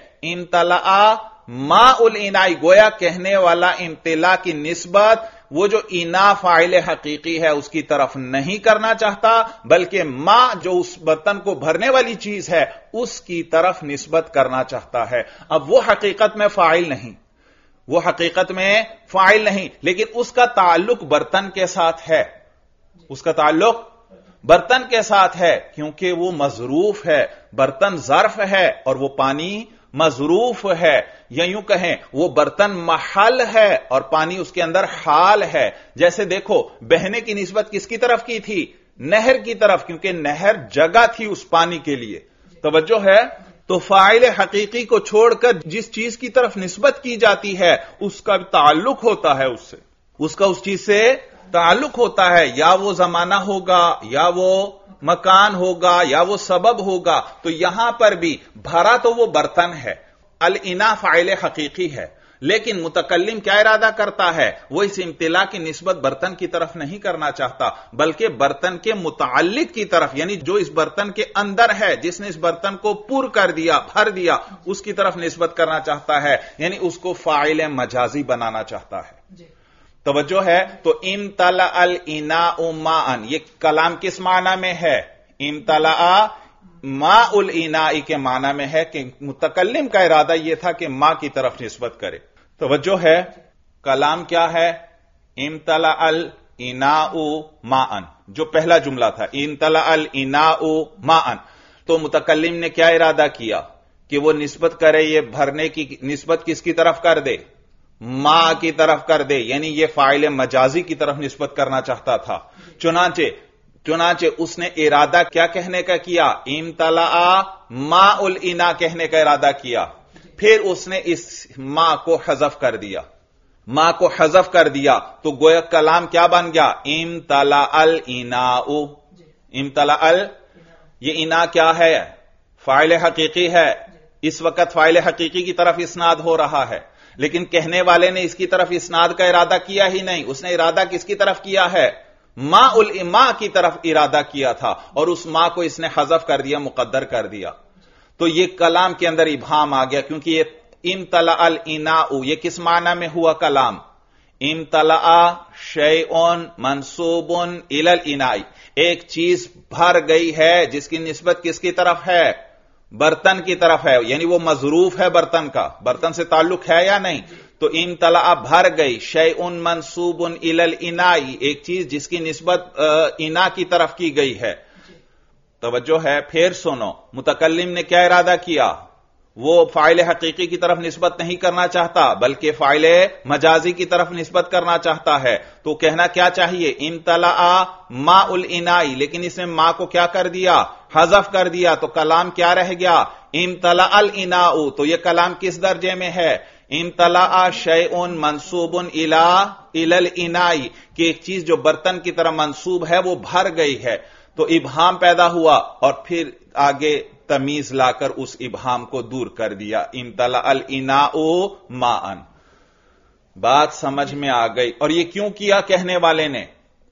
امتلأ ماء الاناء. گویا کہنے والا امتلاء کی نسبت وہ جو انا فاعل حقیقی ہے اس کی طرف نہیں کرنا چاہتا، بلکہ ماء جو اس برتن کو بھرنے والی چیز ہے اس کی طرف نسبت کرنا چاہتا ہے. اب وہ حقیقت میں فاعل نہیں، وہ حقیقت میں فاعل نہیں، لیکن اس کا تعلق برتن کے ساتھ ہے. اس کا تعلق برتن کے ساتھ ہے کیونکہ وہ مظروف ہے. برتن ظرف ہے اور وہ پانی مظروف ہے، یا یوں کہیں وہ برتن محل ہے اور پانی اس کے اندر حال ہے. جیسے دیکھو بہنے کی نسبت کس کی طرف کی تھی؟ نہر کی طرف، کیونکہ نہر جگہ تھی اس پانی کے لیے. توجہ ہے؟ تو فاعل حقیقی کو چھوڑ کر جس چیز کی طرف نسبت کی جاتی ہے اس کا تعلق ہوتا ہے، اس سے اس کا اس چیز سے تعلق ہوتا ہے، یا وہ زمانہ ہوگا، یا وہ مکان ہوگا، یا وہ سبب ہوگا. تو یہاں پر بھی بھرا تو وہ برتن ہے، الانا فاعل حقیقی ہے، لیکن متکلم کیا ارادہ کرتا ہے؟ وہ اس امتلا کی نسبت برتن کی طرف نہیں کرنا چاہتا، بلکہ برتن کے متعلق کی طرف، یعنی جو اس برتن کے اندر ہے، جس نے اس برتن کو پر کر دیا، بھر دیا، اس کی طرف نسبت کرنا چاہتا ہے، یعنی اس کو فاعل مجازی بنانا چاہتا ہے. توجہ ہے؟ تو امتلأ الاناء ماء، یہ کلام کس معنی میں ہے؟ امتلأ ماء الاناء کے معنی میں ہے کہ متکلم کا ارادہ یہ تھا کہ ماء کی طرف نسبت کرے. توجہ ہے؟ کلام کیا ہے؟ امتلأ الاناء ماء، جو پہلا جملہ تھا امتلأ الاناء ماء. تو متکلم نے کیا ارادہ کیا کہ وہ نسبت کرے، یہ بھرنے کی نسبت کس کی طرف کر دے؟ ماء کی طرف کر دے، یعنی یہ فاعل مجازی کی طرف نسبت کرنا چاہتا تھا. چنانچہ اس نے ارادہ کیا کہنے کا کیا؟ امتلأ ماء الاناء کہنے کا ارادہ کیا. پھر اس نے اس ماء کو حذف کر دیا، ماء کو حذف کر دیا، تو گویا کلام کیا بن گیا؟ امتلأ الاناء. امتلأ یہ انا کیا ہے؟ فاعل حقیقی ہے. اس وقت فاعل حقیقی کی طرف اسناد ہو رہا ہے، لیکن کہنے والے نے اس کی طرف اسناد کا ارادہ کیا ہی نہیں. اس نے ارادہ کس کی طرف کیا ہے؟ ماء کی طرف ارادہ کیا تھا، اور اس ماء کو اس نے حذف کر دیا، مقدر کر دیا. تو یہ کلام کے اندر ابہام آ گیا، کیونکہ یہ امتلأ الاناء یہ کس معنی میں ہوا کلام؟ امتلأ شیء منصوب الی الاناء، ایک چیز بھر گئی ہے جس کی نسبت کس کی طرف ہے؟ برتن کی طرف ہے، یعنی وہ مظروف ہے برتن کا، برتن سے تعلق ہے یا نہیں؟ تو امتلأ بھر گئی، شیء منصوب الی الاناء ایک چیز جس کی نسبت انا کی طرف کی گئی ہے. توجہ ہے؟ پھر سنو، متکلم نے کیا ارادہ کیا؟ وہ فاعل حقیقی کی طرف نسبت نہیں کرنا چاہتا، بلکہ فاعل مجازی کی طرف نسبت کرنا چاہتا ہے. تو کہنا کیا چاہیے؟ امتلأ ماء الاناء، لیکن اس نے ماء کو کیا کر دیا؟ حذف کر دیا. تو کلام کیا رہ گیا؟ امتلأ الاناء. تو یہ کلام کس درجے میں ہے؟ امتلأ شیء منصوب الی الاناء، کہ ایک چیز جو برتن کی طرح منصوب ہے وہ بھر گئی ہے. تو ابہام پیدا ہوا، اور پھر آگے تمیز لا کر اس ابہام کو دور کر دیا. امتلأ الاناء ماء. بات سمجھ میں آ گئی؟ اور یہ کیوں کیا کہنے والے نے؟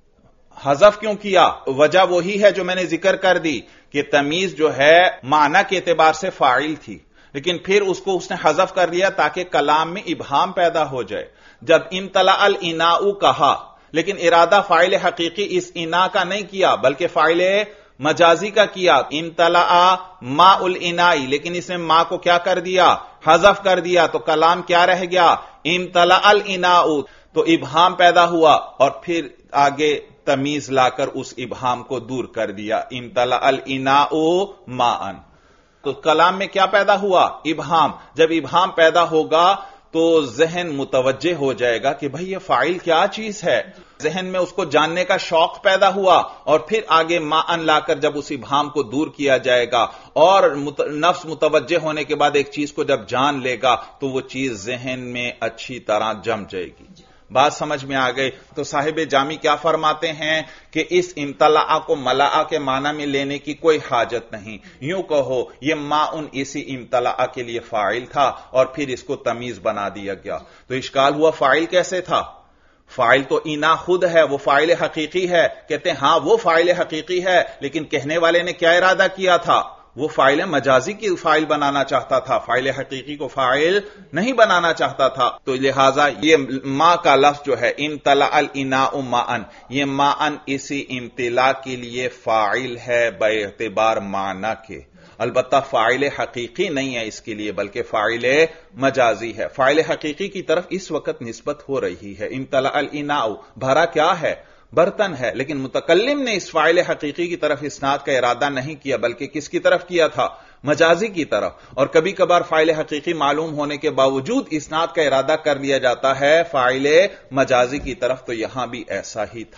حذف کیوں کیا؟ وجہ وہی ہے جو میں نے ذکر کر دی کہ تمیز جو ہے معنی کے اعتبار سے فاعل تھی، لیکن پھر اس کو اس نے حذف کر دیا تاکہ کلام میں ابہام پیدا ہو جائے. جب امتلأ الاناء کہا، لیکن ارادہ فاعل حقیقی اس انا کا نہیں کیا بلکہ فاعل مجازی کا کیا. امتلأ ماء الاناء، لیکن اس نے ماء کو کیا کر دیا؟ حذف کر دیا. تو کلام کیا رہ گیا؟ امتلأ الاناء. تو ابہام پیدا ہوا، اور پھر آگے تمیز لا کر اس ابہام کو دور کر دیا. امتلأ الاناء ماء. تو کلام میں کیا پیدا ہوا؟ ابہام. جب ابہام پیدا ہوگا تو ذہن متوجہ ہو جائے گا کہ بھئی یہ فاعل کیا چیز ہے. ذہن میں اس کو جاننے کا شوق پیدا ہوا، اور پھر آگے ماء لا کر جب اس ابہام کو دور کیا جائے گا، اور نفس متوجہ ہونے کے بعد ایک چیز کو جب جان لے گا تو وہ چیز ذہن میں اچھی طرح جم جائے گی. بات سمجھ میں آ گئی؟ تو صاحب جامی کیا فرماتے ہیں کہ اس امتلأ کو ملأ کے معنی میں لینے کی کوئی حاجت نہیں. یوں کہو یہ ماء اسی امتلأ کے لیے فاعل تھا، اور پھر اس کو تمیز بنا دیا گیا. تو اشکال ہوا فاعل کیسے تھا؟ فاعل تو انا خود ہے، وہ فاعل حقیقی ہے. کہتے ہیں ہاں وہ فاعل حقیقی ہے، لیکن کہنے والے نے کیا ارادہ کیا تھا؟ وہ فاعل مجازی کی فاعل بنانا چاہتا تھا، فاعل حقیقی کو فاعل نہیں بنانا چاہتا تھا. تو لہذا یہ ماء کا لفظ جو ہے امتلأ الاناء ماء، یہ ماء اسی امتلاء کے لیے فاعل ہے باعتبار معنی کے. البتہ فاعل حقیقی نہیں ہے اس کے لیے، بلکہ فاعل مجازی ہے. فاعل حقیقی کی طرف اس وقت نسبت ہو رہی ہے. امتلأ الاناء بھرا کیا ہے؟ برتن ہے. لیکن متکلم نے اس فاعل حقیقی کی طرف اسناد کا ارادہ نہیں کیا، بلکہ کس کی طرف کیا تھا؟ مجازی کی طرف. اور کبھی کبھار فاعل حقیقی معلوم ہونے کے باوجود اسناد کا ارادہ کر لیا جاتا ہے فاعل مجازی کی طرف. تو یہاں بھی ایسا ہی تھا.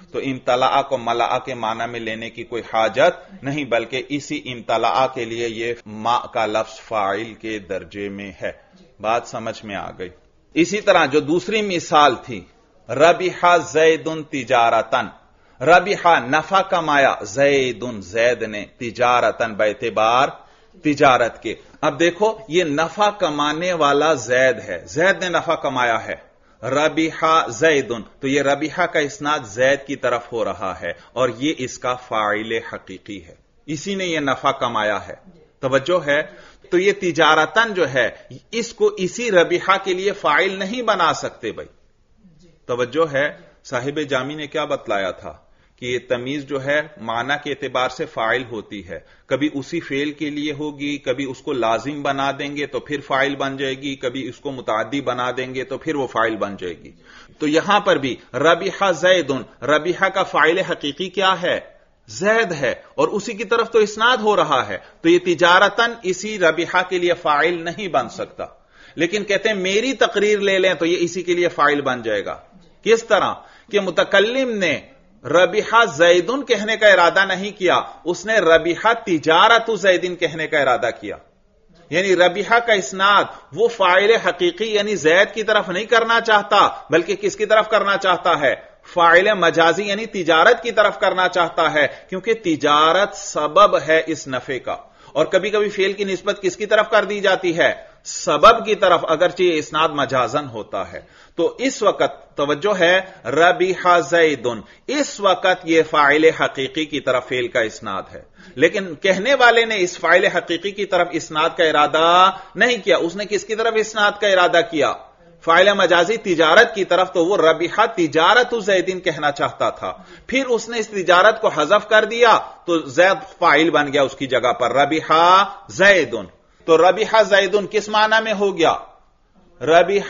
تو امتلاء کو ملأ کے معنی میں لینے کی کوئی حاجت نہیں، بلکہ اسی امتلاء کے لیے یہ ما کا لفظ فاعل کے درجے میں ہے۔ بات سمجھ میں آ گئی۔ اسی طرح جو دوسری مثال تھی، ربح زید تجارتن، ربح نفع کمایا، زید نے تجارتن باعتبار تجارت کے۔ اب دیکھو یہ نفع کمانے والا زید ہے، زید نے نفع کمایا ہے، ربح زید، تو یہ ربح کا اسناد زید کی طرف ہو رہا ہے اور یہ اس کا فاعل حقیقی ہے، اسی نے یہ نفع کمایا ہے۔ توجہ ہے؟ تو یہ تجارتن جو ہے اس کو اسی ربح کے لیے فاعل نہیں بنا سکتے بھائی۔ توجہ ہے؟ صاحب جامی نے کیا بتلایا تھا کہ یہ تمیز جو ہے معنی کے اعتبار سے فاعل ہوتی ہے، کبھی اسی فعل کے لیے ہوگی، کبھی اس کو لازم بنا دیں گے تو پھر فاعل بن جائے گی، کبھی اس کو متعدی بنا دیں گے تو پھر وہ فاعل بن جائے گی۔ تو یہاں پر بھی ربح زید، ربح کا فاعل حقیقی کیا ہے؟ زید ہے، اور اسی کی طرف تو اسناد ہو رہا ہے، تو یہ تجارتن اسی ربح کے لیے فاعل نہیں بن سکتا۔ لیکن کہتے ہیں میری تقریر لے لیں تو یہ اسی کے لیے فاعل بن جائے گا۔ کس طرح کہ متکلم نے ربح زیدن کہنے کا ارادہ نہیں کیا، اس نے ربح تجارت زیدن کہنے کا ارادہ کیا، یعنی ربح کا اسناد وہ فاعل حقیقی یعنی زید کی طرف نہیں کرنا چاہتا، بلکہ کس کی طرف کرنا چاہتا ہے؟ فاعل مجازی یعنی تجارت کی طرف کرنا چاہتا ہے، کیونکہ تجارت سبب ہے اس نفع کا، اور کبھی کبھی فعل کی نسبت کس کی طرف کر دی جاتی ہے؟ سبب کی طرف، اگرچہ یہ اسناد مجازن ہوتا ہے۔ تو اس وقت توجہ ہے، ربح زیدن، اس وقت یہ فاعل حقیقی کی طرف فعل کا اسناد ہے، لیکن کہنے والے نے اس فاعل حقیقی کی طرف اسناد کا ارادہ نہیں کیا، اس نے کس کی طرف اسناد کا ارادہ کیا؟ فاعل مجازی تجارت کی طرف، تو وہ ربح تجارت زیدن کہنا چاہتا تھا، پھر اس نے اس تجارت کو حذف کر دیا تو زید فاعل بن گیا اس کی جگہ پر، ربح زیدن۔ تو ربح زیدن کس معنی میں ہو گیا؟ ربح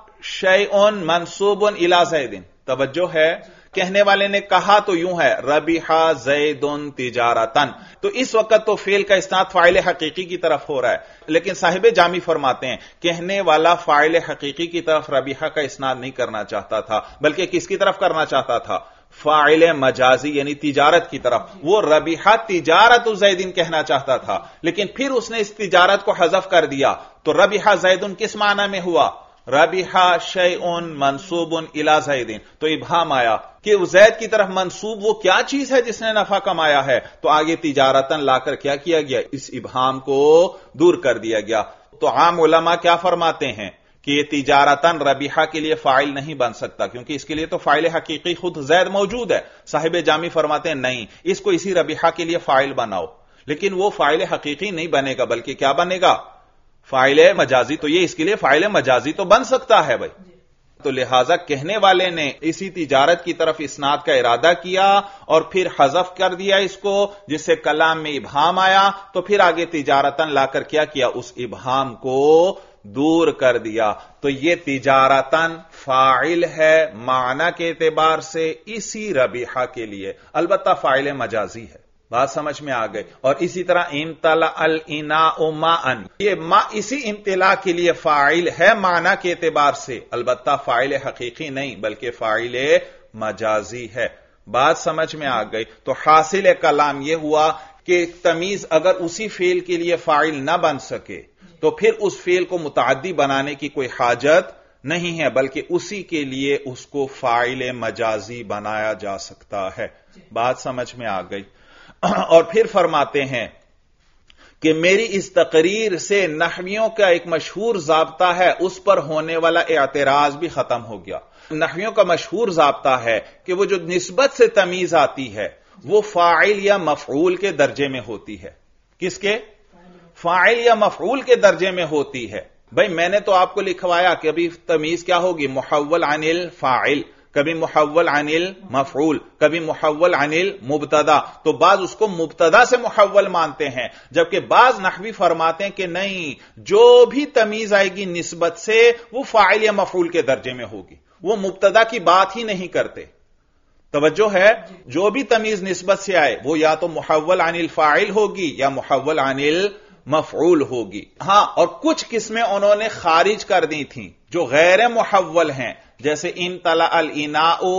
شیء منصوب الی زیدن۔ توجہ ہے، کہنے والے نے کہا تو یوں ہے، ربح زید تجارتن، تو اس وقت تو فعل کا اسناد فاعل حقیقی کی طرف ہو رہا ہے، لیکن صاحب جامی فرماتے ہیں کہنے والا فاعل حقیقی کی طرف ربح کا اسناد نہیں کرنا چاہتا تھا، بلکہ کس کی طرف کرنا چاہتا تھا؟ فاعل مجازی یعنی تجارت کی طرف، وہ ربح تجارت زیدن کہنا چاہتا تھا، لیکن پھر اس نے اس تجارت کو حذف کر دیا، تو ربح زیدن کس معنی میں ہوا؟ ربح شیء منصوب الی زیدن۔ تو ابہام آیا کہ زید کی طرف منصوب وہ کیا چیز ہے جس نے نفع کمایا ہے، تو آگے تجارتن لا کر کیا کیا گیا؟ اس ابہام کو دور کر دیا گیا۔ تو عام علماء کیا فرماتے ہیں کہ یہ تجارتن ربح کے لیے فاعل نہیں بن سکتا، کیونکہ اس کے لیے تو فاعل حقیقی خود زید موجود ہے۔ صاحب جامی فرماتے ہیں نہیں، اس کو اسی ربح کے لیے فاعل بناؤ، لیکن وہ فاعل حقیقی نہیں بنے گا، بلکہ کیا بنے گا؟ فاعل مجازی۔ تو یہ اس کے لیے فاعل مجازی تو بن سکتا ہے بھائی۔ تو لہذا کہنے والے نے اسی تجارت کی طرف اسناد کا ارادہ کیا اور پھر حذف کر دیا اس کو، جس سے کلام میں ابہام آیا، تو پھر آگے تجارتن لا کر کیا کیا؟ اس ابہام کو دور کر دیا۔ تو یہ تجارتن فاعل ہے معنی کے اعتبار سے اسی ربح کے لیے، البتہ فاعل مجازی ہے۔ بات سمجھ میں آ گئی۔ اور اسی طرح امتلأ الاناء ماء، یہ ماء اسی امتلاء کے لیے فاعل ہے معنی کے اعتبار سے، البتہ فاعل حقیقی نہیں بلکہ فاعل مجازی ہے۔ بات سمجھ میں آ گئی۔ تو حاصل کلام یہ ہوا کہ تمیز اگر اسی فعل کے لیے فاعل نہ بن سکے تو پھر اس فعل کو متعدی بنانے کی کوئی حاجت نہیں ہے، بلکہ اسی کے لیے اس کو فاعل مجازی بنایا جا سکتا ہے۔ بات سمجھ میں آ گئی۔ اور پھر فرماتے ہیں کہ میری اس تقریر سے نحویوں کا ایک مشہور ضابطہ ہے، اس پر ہونے والا اعتراض بھی ختم ہو گیا۔ نحویوں کا مشہور ضابطہ ہے کہ وہ جو نسبت سے تمیز آتی ہے وہ فاعل یا مفعول کے درجے میں ہوتی ہے۔ کس کے؟ فاعل یا مفعول کے درجے میں ہوتی ہے۔ بھائی میں نے تو آپ کو لکھوایا کہ ابھی تمیز کیا ہوگی؟ محول عن الفاعل، کبھی محول عن المفعول، کبھی محول عن المبتدا، تو بعض اس کو مبتدا سے محول مانتے ہیں، جبکہ بعض نحوی فرماتے ہیں کہ نہیں، جو بھی تمیز آئے گی نسبت سے وہ فاعل یا مفعول کے درجے میں ہوگی، وہ مبتدا کی بات ہی نہیں کرتے۔ توجہ ہے، جو بھی تمیز نسبت سے آئے وہ یا تو محول عن الفاعل ہوگی یا محول عن المفعول ہوگی۔ ہاں، اور کچھ قسمیں انہوں نے خارج کر دی تھیں جو غیر محول ہیں، جیسے امتلأ الاناء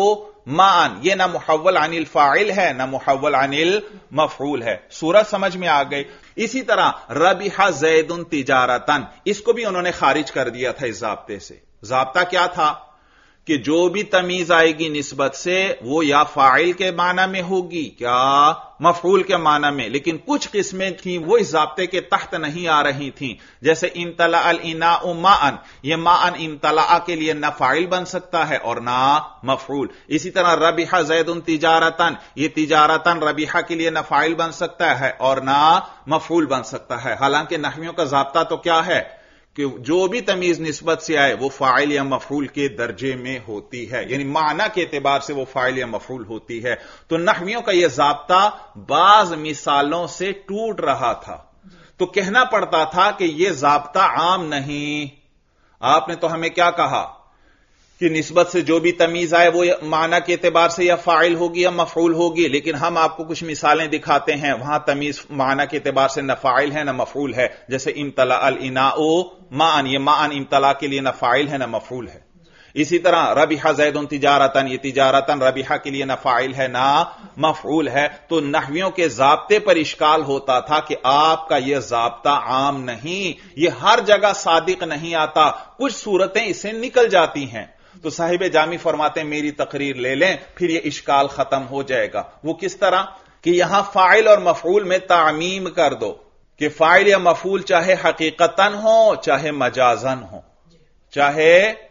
मान, ये ना मुहव्वल अनिल फाइल है ना मुहव्वल अनिल मफऊल है। सूरत समझ में आ गई। इसी तरह रबिहा ज़ैदुन तिजारतन, इसको भी उन्होंने खारिज कर दिया था इस ज़ाब्ते से। ज़ाब्ता क्या था कि जो भी तमीज आएगी निस्बत से वो या फाइल के माना में होगी क्या मफऊल के माना में, लेकिन कुछ किस्में थी वो इस ज़ाब्ते के तहत नहीं आ रही थी। जैसे इम्तला अल इनाउ माअन, ये माअन इम्तला के लिए ना फाइल बन सकता है और ना मफऊल। इसी तरह रबिहा ज़ैदुन तिजारतन, ये तिजारतन रबिहा के लिए ना फाइल बन सकता है और ना मफऊल बन सकता है। हालांकि नहवियों का ज़ाब्ता तो क्या है कि जो भी तमीज निस्बत से आए वो फाइल या मफऊल के दर्जे में होती है, यानी माना के एतबार से वो फाइल या मफऊल होती है। तो नहवियों का यह ज़ाब्ता बाज मिसालों से टूट रहा था, तो कहना पड़ता था कि यह ज़ाब्ता आम नहीं। आपने तो हमें क्या कहा कि निस्बत से जो भी तमीज आए वो माना के एतबार से या फाइल होगी या मफऊल होगी, लेकिन हम आपको कुछ मिसालें दिखाते हैं वहां तमीज माना के एतबार से न फाइल है न मफऊल है। जैसे इम्तला अल इनाउ मान, ये मान इम्तला के लिए न फाइल है न मफऊल है। इसी तरह रबिहा ज़ैदुन तिजारतन, ये तिजारतन रबिहा के लिए न फाइल है ना मफऊल है। तो नहवियों के ज़ाब्ते पर इश्काल होता था कि आपका यह ज़ाब्ता आम नहीं, यह हर जगह सादिक नहीं आता, कुछ सूरतें इससे निकल जाती हैं। तो साहिब जामी फरमाते हैं मेरी तकरीर ले लें फिर यह इश्काल खत्म हो जाएगा। वो किस तरह कि यहां फाइल और मफऊल में तामीम कर दो कि फाइल या मफऊल चाहे हकीकतन हो चाहे मजाजन हो, चाहे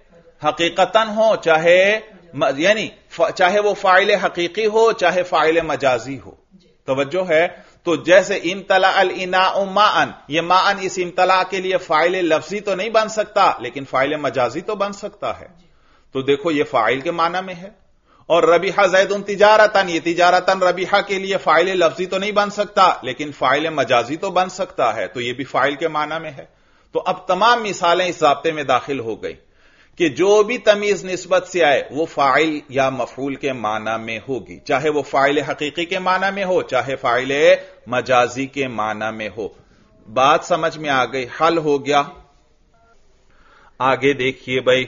हकीकतन हो चाहे यानी चाहे वो फाइल हकीकी हो चाहे फाइल मजाजी हो। तवज्जो है। तो जैसे इम्तला अल इनाउ माअन, ये माअन इस इम्तला के लिए फाइल लफ्जी तो नहीं बन सकता लेकिन फाइल मजाजी तो बन सकता है। तो देखो ये फाइल के माना में है। और रबिहा ज़ैदुन तिजारतन, ये तिजारतन रबिहा के लिए फाइल लफ्जी तो नहीं बन सकता लेकिन फाइल मजाजी तो बन सकता है, तो ये भी फाइल के माना में है। तो अब तमाम मिसालें इस ज़ाब्ते में दाखिल हो गई कि जो भी तमीज निस्बत से आए वो फाइल या मफऊल के माना में होगी, चाहे वो फाइल हकीकी के माना में हो चाहे फाइल मजाजी के माना में हो। बात समझ में आ गई, हल हो गया। आगे देखिए भाई,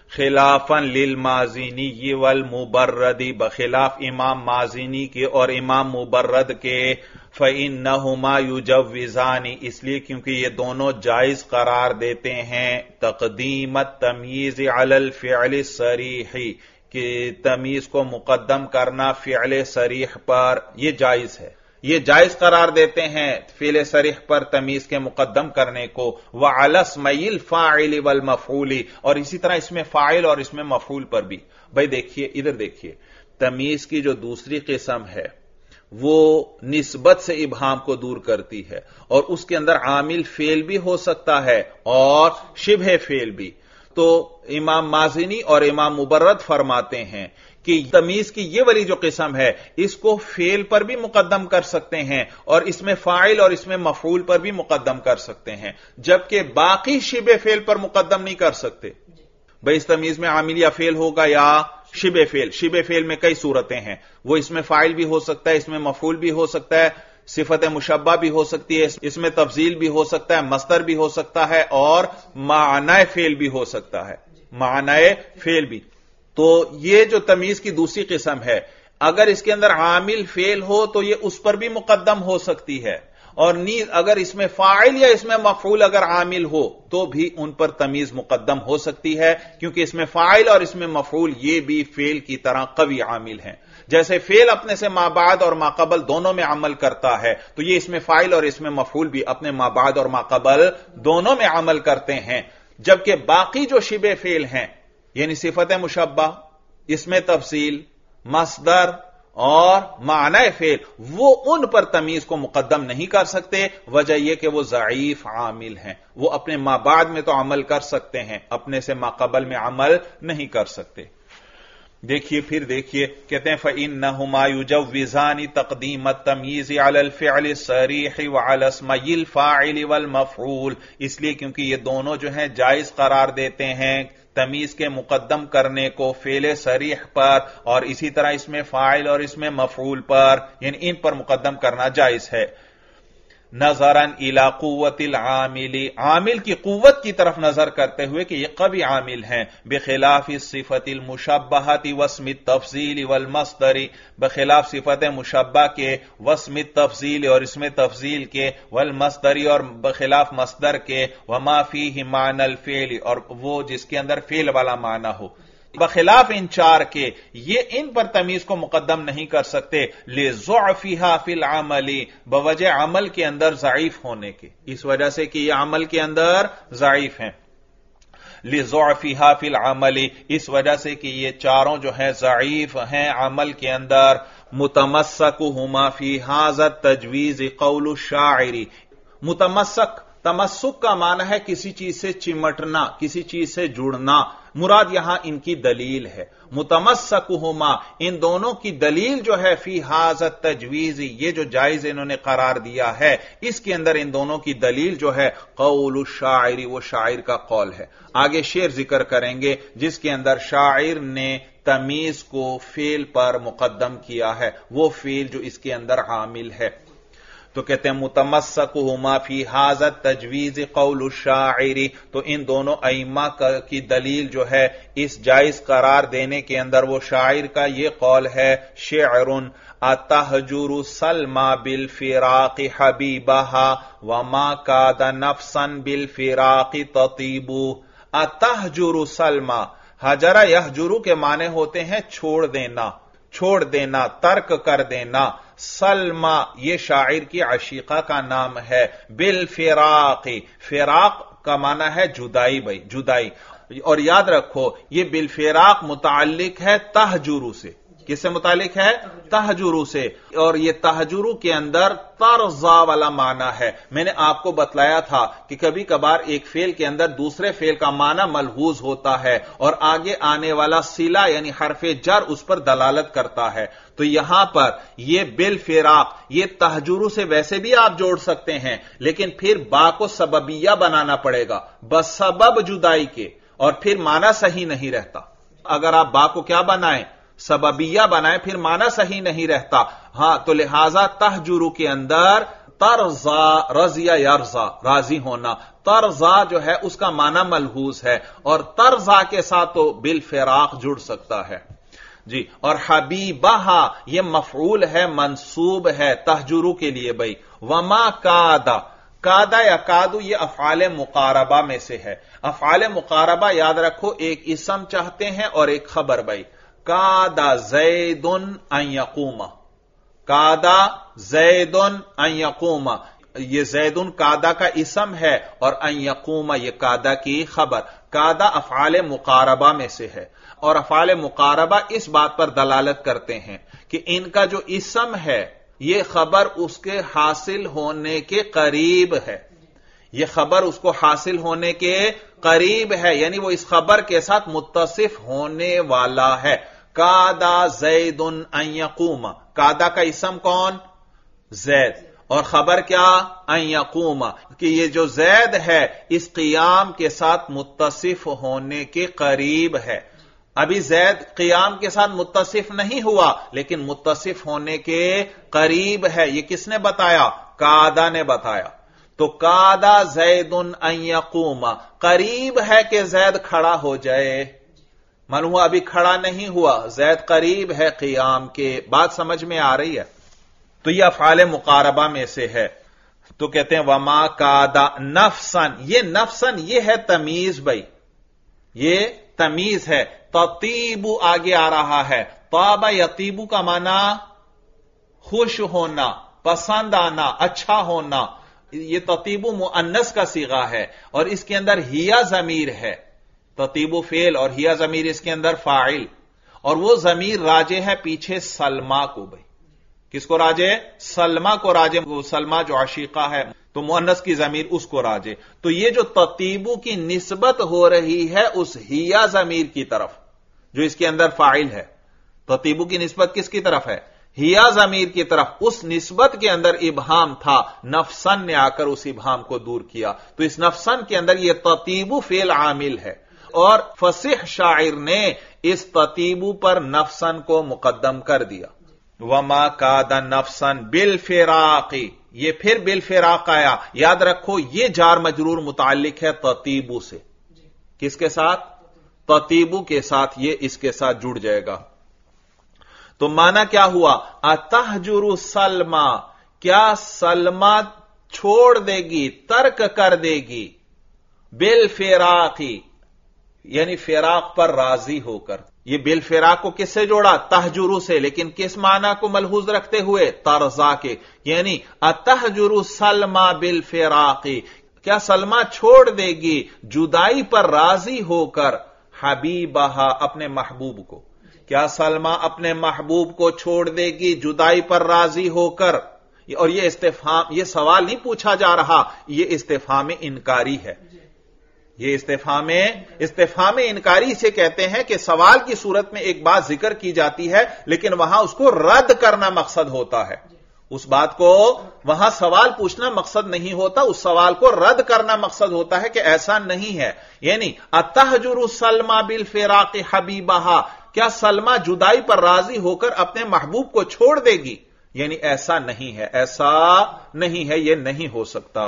खिलाफन लिल माज़िनी वल मुबर्रदी, बखिलाफ इमाम माज़िनी के और इमाम मुबर्रद के, फ़इन्नहुमा युजव्विज़ानी, इसलिए क्योंकि ये दोनों जायज करार देते हैं तक़दीमत तमीज़ अलल फ़िअल सरीही, कि तमीज को मुकद्दम करना फ़िअल सरीह पर ये जायज है, ये जायज करार देते हैं फ़िअल सरीह पर तमीज के मुकद्दम करने को। व अलस्मइल फ़ाइल वल मफ़ऊली, और इसी तरह इसमें फ़ाइल और इसमें मफ़ऊल पर भी। भाई देखिए, इधर देखिए, तमीज की जो दूसरी किस्म है वो निस्बत से इबहाम को दूर करती है और उसके अंदर आमिल फेल भी हो सकता है और शिबह फेल भी। तो इमाम माज़िनी और इमाम मुबर्रद फरमाते हैं कि तमीज की ये वाली जो किस्म है इसको फेल पर भी मुकद्दम कर सकते हैं और इसमें फाइल और इसमें मफऊल पर भी मुकद्दम कर सकते हैं, जबकि बाकी शिबे फेल पर मुकद्दम नहीं कर सकते। भाई इस तमीज में आमिल या फेल होगा या शिबे फेल। शिबे फेल में कई सूरतें हैं, वो इसमें फाइल भी हो सकता है, इसमें मफऊल भी हो सकता है, सिफत मुशब्बा भी हो सकती है, इसमें तफजील भी हो सकता है, मस्तर भी हो सकता है और मानाए फेल भी हो सकता है, मानाए फेल भी। तो ये जो तमीज की दूसरी किस्म है, अगर इसके अंदर आमिल फेल हो तो ये उस पर भी मुकद्दम हो सकती है, और नीज अगर इसमें फाइल या इसमें मफऊल अगर आमिल हो तो भी उन पर तमीज मुकद्दम हो सकती है, क्योंकि इसमें फाइल और इसमें मफऊल ये भी फेल की तरह कवी आमिल हैं। जैसे फेल अपने से माबाद और माकबल दोनों में अमल करता है, तो ये इसमें फाइल और इसमें मफऊल भी अपने माबाद और माकबल दोनों में अमल करते हैं, जबकि बाकी जो शिबे फेल हैं यानी सिफत मुशब्बा, इसमें तफसील, मस्दर और मानाए फेल, वो उन पर तमीज को मुकद्दम नहीं कर सकते। वजह यह कि वो ज़ईफ आमिल हैं, वो अपने माबाद में तो अमल कर सकते हैं, अपने से माकबल में अमल नहीं कर सकते। देखिए फिर देखिए, कहते हैं फ़इन्नहुमा युजव्विज़ानी तक़दीमत तमीज़ अलल फ़िअल सरीह व अला इस्मिल फ़ाइल वल मफ़ऊल, इसलिए क्योंकि ये दोनों जो हैं जायज करार देते हैं तमीज के मुकद्दम करने को फेले सरीह पर, और इसी तरह इसमें फाइल और इसमें मफऊल पर, यानी इन पर मुकद्दम करना जायज है। نظرن الی قوت العامل، عامل کی قوت کی طرف نظر کرتے ہوئے کہ یہ قوی عامل ہیں، بخلاف صفت المشبہۃ واسم التفضیل والمصدر، بخلاف صفت مشبہ کے، واسم التفضیل اور اسم تفضیل کے، والمصدر اور بخلاف مصدر کے، وما فیہ معنی الفعل اور وہ جس کے اندر فعل والا معنی ہو، بخلاف ان چار کے یہ ان پر تمیز کو مقدم نہیں کر سکتے، لضعفها فی العمل، بوجہ عمل کے اندر ضعیف ہونے کے، اس وجہ سے کہ یہ عمل کے اندر ضعیف ہیں، لضعفها فی العمل، اس وجہ سے کہ یہ چاروں جو ہیں ضعیف ہیں عمل کے اندر، متمسکہما فی ھذا التجویز قول الشاعر، متمسک، تمسک کا معنی ہے کسی چیز سے چمٹنا، کسی چیز سے جڑنا، مراد یہاں ان کی دلیل ہے، متمسکہما، ان دونوں کی دلیل جو ہے فی ھذا التجویز، یہ جو جائز انہوں نے قرار دیا ہے اس کے اندر ان دونوں کی دلیل جو ہے قول الشاعر، وہ شاعر کا قول ہے۔ آگے شعر ذکر کریں گے جس کے اندر شاعر نے تمیز کو فعل پر مقدم کیا ہے، وہ فعل جو اس کے اندر عامل ہے، تو کہتے ہیں متمسکہما فی ھذا التجویز قول الشاعر، تو ان دونوں ائمہ کی دلیل جو ہے اس جائز قرار دینے کے اندر وہ شاعر کا یہ قول ہے، شعر اتہجر سلمی بالفراق حبیبہا وما کاد نفسا بالفراق تطیب، اتہجر سلمی، حجر یحجر کے معنی ہوتے ہیں چھوڑ دینا، چھوڑ دینا، ترک کر دینا، سلمی یہ شاعر کی عشیقہ کا نام ہے، بالفراق، فراق کا معنی ہے جدائی، بھائی جدائی، اور یاد رکھو یہ بالفراق متعلق ہے تہجرو سے، کس سے متعلق ہے؟ تہجرو سے، اور یہ تہجرو کے اندر ترضا والا معنی ہے۔ میں نے آپ کو بتلایا تھا کہ کبھی کبھار ایک فعل کے اندر دوسرے فعل کا معنی ملحوظ ہوتا ہے اور آگے آنے والا صلہ یعنی حرف جر اس پر دلالت کرتا ہے، تو یہاں پر یہ بالفراق، یہ تہجرو سے ویسے بھی آپ جوڑ سکتے ہیں لیکن پھر با کو سببیہ بنانا پڑے گا بسبب جدائی کے، اور پھر معنی صحیح نہیں رہتا۔ اگر آپ با کو کیا بنائیں؟ سببیہ بنائیں، پھر معنی صحیح نہیں رہتا۔ ہاں، تو لہذا تہجرو کے اندر ترضا، رضی یرضا، راضی ہونا، ترضا جو ہے اس کا معنی ملحوظ ہے، اور ترضا کے ساتھ تو بالفراق جڑ سکتا ہے جی۔ اور حبیبہا یہ مفعول ہے، منصوب ہے تہجرو کے لیے بھائی، وما کادا، کادا یا کادو یہ افعال مقاربہ میں سے ہے۔ افعال مقاربہ یاد رکھو ایک اسم چاہتے ہیں اور ایک خبر بھائی، کادا زید ان یقوم، کادا زید ان یقوم، یہ زید کادا کا اسم ہے اور ان یقوم یہ کادا کی خبر، کادا افعال مقاربہ میں سے ہے، اور افعال مقاربہ اس بات پر دلالت کرتے ہیں کہ ان کا جو اسم ہے یہ خبر اس کے حاصل ہونے کے قریب ہے، یہ خبر اس کو حاصل ہونے کے قریب ہے، یعنی وہ اس خبر کے ساتھ متصف ہونے والا ہے۔ کادا زید ان یقوم، کادا کا اسم کون؟ زید، اور خبر کیا؟ ان یقوم، کہ یہ جو زید ہے اس قیام کے ساتھ متصف ہونے کے قریب ہے۔ ابھی زید قیام کے ساتھ متصف نہیں ہوا لیکن متصف ہونے کے قریب ہے، یہ کس نے بتایا؟ کادا نے بتایا۔ تو کادا زید ان یقوم، قریب ہے کہ زید کھڑا ہو جائے، معلوم ہوا ابھی کھڑا نہیں ہوا، زید قریب ہے قیام کے، بات سمجھ میں آ رہی ہے؟ تو یہ افعال مقاربہ میں سے ہے۔ تو کہتے ہیں وما کادا نفسن، یہ نفسن یہ ہے تمیز بھائی، یہ تمیز ہے۔ تطیب آگے آ رہا ہے، طاب یطیب کا معنی خوش ہونا، پسند آنا، اچھا ہونا، یہ تطیب مؤنث کا صیغہ ہے اور اس کے اندر ہیا ضمیر ہے، تطیب فعل اور ہیا ضمیر اس کے اندر فاعل، اور وہ ضمیر راجع ہے پیچھے سلمہ کو بھائی، کس کو راجع؟ سلمہ کو راجع، سلمہ جو عشیقہ ہے تو مؤنث کی ضمیر اس کو راجع، تو یہ جو تطیبو کی نسبت ہو رہی ہے اس ہیا ضمیر کی طرف جو اس کے اندر فاعل ہے، تطیبو کی نسبت کس کی طرف ہے؟ ہیا ضمیر کی طرف، اس نسبت کے اندر ابہام تھا، نفسن نے آ کر اس ابہام کو دور کیا، تو اس نفسن کے اندر یہ تطیبو فعل عامل ہے، اور فصیح شاعر نے اس تطیبو پر نفسن کو مقدم کر دیا۔ وما کاد نفسن بالفراق، یہ پھر بالفراق آیا. یاد رکھو یہ جار مجرور متعلق ہے تطیبو سے. کس کے ساتھ؟ تطیبو کے ساتھ. یہ اس کے ساتھ جڑ جائے گا. تو معنی کیا ہوا؟ اتہجر سلمہ، کیا سلمہ چھوڑ دے گی، ترک کر دے گی، بالفراقی یعنی فراق پر راضی ہو کر. یہ بالفراق کو کس سے جوڑا؟ تہجرو سے، لیکن کس معنی کو ملحوظ رکھتے ہوئے؟ ترضا کے. یعنی اتہجر سلمہ بالفراقی، کیا سلمہ چھوڑ دے گی جدائی پر راضی ہو کر، حبیبہا اپنے محبوب کو. کیا سلمہ اپنے محبوب کو چھوڑ دے گی جدائی پر راضی ہو کر؟ اور یہ استفہام، یہ سوال نہیں پوچھا جا رہا، یہ استفہام انکاری ہے. یہ استفہام انکاری سے کہتے ہیں کہ سوال کی صورت میں ایک بات ذکر کی جاتی ہے لیکن وہاں اس کو رد کرنا مقصد ہوتا ہے. اس بات کو وہاں سوال پوچھنا مقصد نہیں ہوتا، اس سوال کو رد کرنا مقصد ہوتا ہے کہ ایسا نہیں ہے. یعنی اتہجر سلمہ بالفراق حبیبہا، کیا سلمہ جدائی پر راضی ہو کر اپنے محبوب کو چھوڑ دے گی؟ یعنی ایسا نہیں ہے، ایسا نہیں ہے، یہ نہیں ہو سکتا.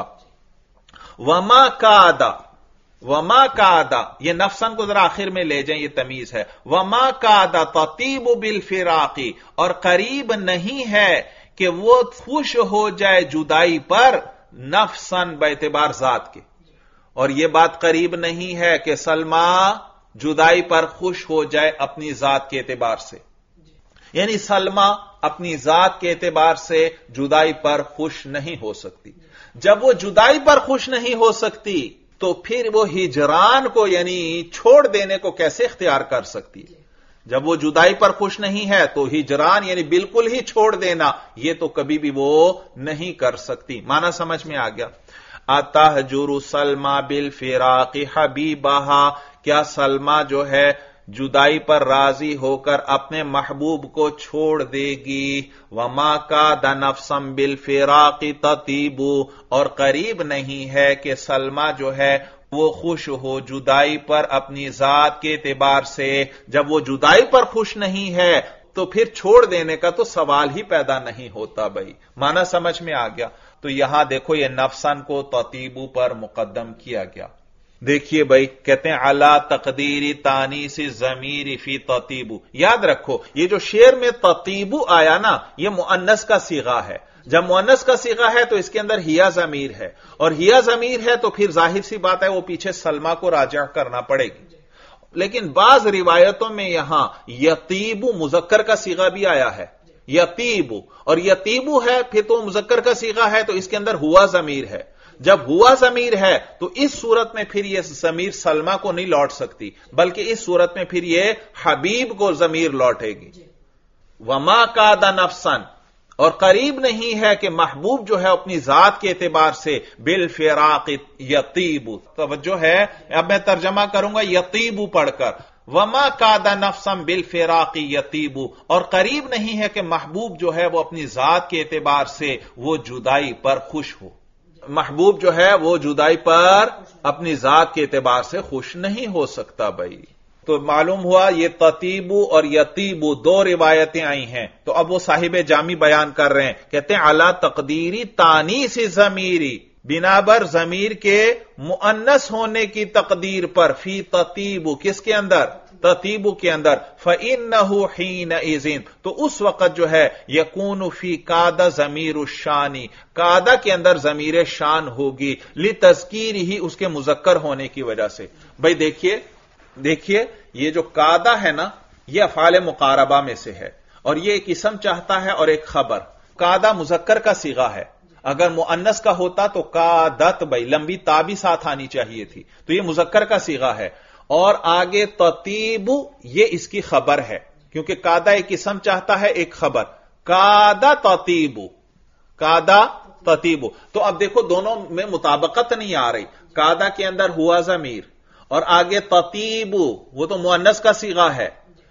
وما کادا یہ نفسن کو ذرا آخر میں لے جائیں، یہ تمیز ہے. وما کادا تطیب بالفراقی، اور قریب نہیں ہے کہ وہ خوش ہو جائے جدائی پر، نفسن باعتبار ذات کے. اور یہ بات قریب نہیں ہے کہ سلمہ جدائی پر خوش ہو جائے اپنی ذات کے اعتبار سے. یعنی سلمہ اپنی ذات کے اعتبار سے جدائی پر خوش نہیں ہو سکتی. جب وہ جدائی پر خوش نہیں ہو سکتی تو پھر وہ ہجران کو یعنی چھوڑ دینے کو کیسے اختیار کر سکتی؟ جب وہ جدائی پر خوش نہیں ہے تو ہجران یعنی بالکل ہی چھوڑ دینا، یہ تو کبھی بھی وہ نہیں کر سکتی. معنی سمجھ میں آ گیا؟ اتہجر سلمہ بالفراق حبیبہا، کیا سلمہ جو ہے جدائی پر راضی ہو کر اپنے محبوب کو چھوڑ دے گی. وما کاد نفسا بالفراق تطیب، اور قریب نہیں ہے کہ سلمہ جو ہے وہ خوش ہو جدائی پر اپنی ذات کے اعتبار سے. جب وہ جدائی پر خوش نہیں ہے تو پھر چھوڑ دینے کا تو سوال ہی پیدا نہیں ہوتا. بھائی معنی سمجھ میں آ گیا؟ تو یہاں دیکھو یہ نفسن کو تطیبو پر مقدم کیا گیا. دیکھیے بھائی کہتے ہیں علی تقدیری تانیس ضمیر فی تطیبو. یاد رکھو یہ جو شعر میں تطیبو آیا نا، یہ مؤنث کا صیغہ ہے. جب مؤنث کا صیغہ ہے تو اس کے اندر ہیا ضمیر ہے، اور ہیا ضمیر ہے تو پھر ظاہر سی بات ہے وہ پیچھے سلمہ کو راجع کرنا پڑے گی. لیکن بعض روایتوں میں یہاں یطیبو مذکر کا صیغہ بھی آیا ہے، یطیبو، اور یطیبو ہے پھر تو مذکر کا صیغہ ہے تو اس کے اندر ہوا ضمیر ہے. جب ہوا ضمیر ہے تو اس صورت میں پھر یہ ضمیر سلمہ کو نہیں لوٹ سکتی، بلکہ اس صورت میں پھر یہ حبیب کو ضمیر لوٹے گی. وما کاد نفسن، اور قریب نہیں ہے کہ محبوب جو ہے اپنی ذات کے اعتبار سے بالفراق یطیب. توجہ ہے، اب میں ترجمہ کروں گا یطیب پڑھ کر. وما کاد نفسا بالفراق یطیب، اور قریب نہیں ہے کہ محبوب جو ہے وہ اپنی ذات کے اعتبار سے وہ جدائی پر خوش ہو. محبوب جو ہے وہ جدائی پر اپنی ذات کے اعتبار سے خوش نہیں ہو سکتا. بھائی تو معلوم ہوا یہ تطیبو اور یطیبو دو روایتیں آئی ہیں. تو اب وہ صاحب جامی بیان کر رہے ہیں، کہتے ہیں علی تقدیری تانیس ضمیری، بنا بر ضمیر کے مؤنث ہونے کی تقدیر پر، فی تطیبو کس کے اندر؟ تطیبو کے اندر. فَإِنَّهُ حِينَئِذٍ، تو اس وقت جو ہے یکون فی کاد ضمیر الشانی، کادا کے اندر ضمیر شان ہوگی، لتذکیر ہی اس کے مذکر ہونے کی وجہ سے. بھائی دیکھیے یہ جو کادا ہے نا یہ افعال مقاربہ میں سے ہے، اور یہ ایک اسم چاہتا ہے اور ایک خبر. کادا مذکر کا صیغہ ہے، اگر مؤنث کا ہوتا تو کادت، بھائی لمبی تا بھی ساتھ آنی چاہیے تھی، تو یہ مذکر کا صیغہ ہے. اور آگے تطیب یہ اس کی خبر ہے، کیونکہ کادا ایک اسم چاہتا ہے ایک خبر. کادا تطیب، کادا تطیب. تو اب دیکھو دونوں میں مطابقت نہیں آ رہی. کادا کے اندر ہوا ضمیر اور آگے تطیب، وہ تو مؤنث کا صیغہ ہے.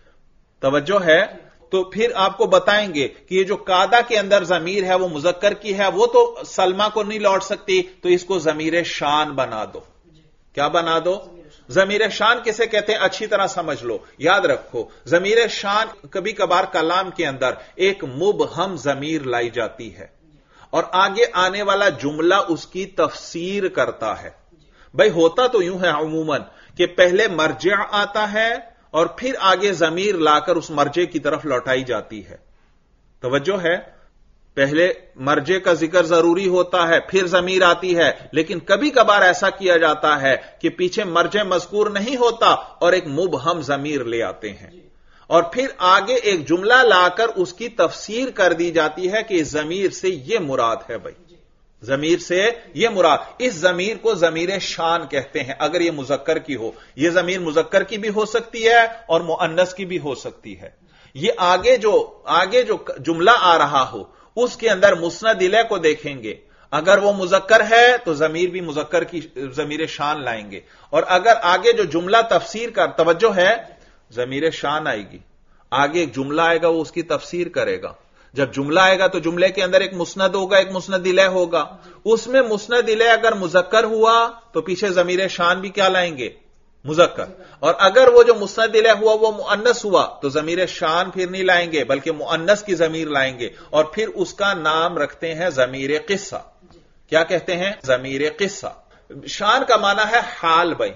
توجہ ہے؟ تو پھر آپ کو بتائیں گے کہ یہ جو کادا کے اندر ضمیر ہے وہ مذکر کی ہے، وہ تو سلمہ کو نہیں لوٹ سکتی، تو اس کو ضمیر شان بنا دو. کیا بنا دو؟ ضمیر شان کسے کہتے ہیں اچھی طرح سمجھ لو، یاد رکھو. ضمیر شان کبھی کبھار کلام کے اندر ایک مبہم ضمیر لائی جاتی ہے، اور آگے آنے والا جملہ اس کی تفسیر کرتا ہے. بھائی ہوتا تو یوں ہے عموماً کہ پہلے مرجع آتا ہے اور پھر آگے ضمیر لا کر اس مرجع کی طرف لوٹائی جاتی ہے. توجہ ہے، پہلے مرجع کا ذکر ضروری ہوتا ہے پھر ضمیر آتی ہے، لیکن کبھی کبھار ایسا کیا جاتا ہے کہ پیچھے مرجع مذکور نہیں ہوتا اور ایک مبہم ضمیر لے آتے ہیں اور پھر آگے ایک جملہ لا کر اس کی تفسیر کر دی جاتی ہے کہ اس ضمیر سے یہ مراد ہے. بھائی ضمیر سے یہ مراد، اس ضمیر کو ضمیر شان کہتے ہیں اگر یہ مذکر کی ہو. یہ ضمیر مذکر کی بھی ہو سکتی ہے اور مؤنث کی بھی ہو سکتی ہے. یہ آگے جو جملہ آ رہا ہو اس کے اندر مسند الیہ کو دیکھیں گے، اگر وہ مذکر ہے تو ضمیر بھی مذکر کی ضمیر شان لائیں گے، اور اگر آگے جو جملہ تفسیر کر، توجہ ہے، ضمیر شان آئے گی، آگے ایک جملہ آئے گا وہ اس کی تفسیر کرے گا. جب جملہ آئے گا تو جملے کے اندر ایک مسند ہوگا، ایک مسند الیہ ہوگا. اس میں مسند الیہ اگر مذکر ہوا تو پیچھے ضمیر شان بھی کیا لائیں گے؟ مذکر. اور اگر وہ جو مسند الیہ ہوا وہ مؤنث ہوا تو ضمیر شان پھر نہیں لائیں گے بلکہ مؤنث کی ضمیر لائیں گے اور پھر اس کا نام رکھتے ہیں ضمیر قصہ. کیا کہتے ہیں؟ ضمیر قصہ. شان کا معنی ہے حال. بھائی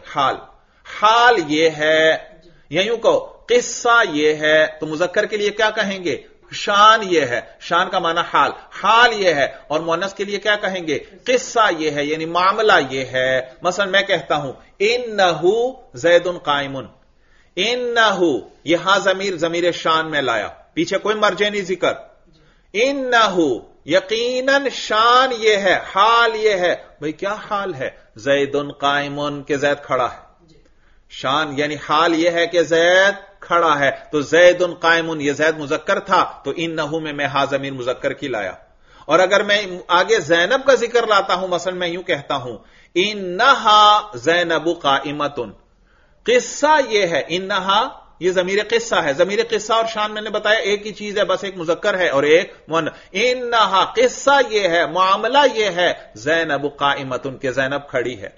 حال یہ ہے، یا یوں کہو قصہ یہ ہے، تو مذکر کے لیے کیا کہیں گے؟ شان یہ ہے. شان کا معنی حال یہ ہے. اور مؤنث کے لیے کیا کہیں گے؟ قصہ یہ ہے، یعنی معاملہ یہ ہے. مثلا میں کہتا ہوں انہو زید قائم، انہو، یہاں ضمیر شان میں لایا، پیچھے کوئی مرجع نہیں ذکر. انہو یقیناً شان یہ ہے، حال یہ ہے. بھئی کیا حال ہے؟ زید قائم، کہ زید کھڑا ہے. شان یعنی حال یہ ہے کہ زید کھڑا ہے. تو زید قائم، یہ زید مذکر تھا تو انہو میں ہا ضمیر مذکر کی لایا. اور اگر میں آگے زینب کا ذکر لاتا ہوں، مثلا میں یوں کہتا ہوں انہا زینب قائمۃ، قصہ یہ ہے، انہا یہ ضمیر قصہ ہے. ضمیر قصہ اور شان میں نے بتایا ایک ہی چیز ہے، بس ایک مذکر ہے اور ایک مؤنث. انہا قصہ یہ ہے، معاملہ یہ ہے، زینب قائمۃ، کہ زینب کھڑی ہے.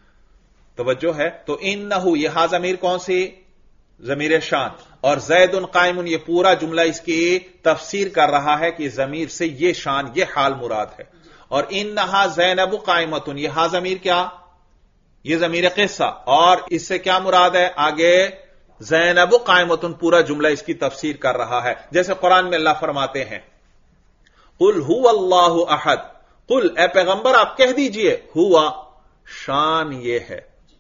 توجہ ہے. تو انہو یہ ہا ضمیر کون سی؟ ضمیر شان. اور زید قائم، یہ پورا جملہ اس کی تفسیر کر رہا ہے کہ ضمیر سے یہ شان، یہ حال مراد ہے. اور انہا زینب قائمۃ، یہ ہا ضمیر کیا؟ یہ ضمیر قصہ. اور اس سے کیا مراد ہے؟ آگے زینب قائمۃ، پورا جملہ اس کی تفسیر کر رہا ہے. جیسے قرآن میں اللہ فرماتے ہیں قل هو اللہ احد، قل اے پیغمبر آپ کہہ دیجئے، ہوا شان یہ ہے،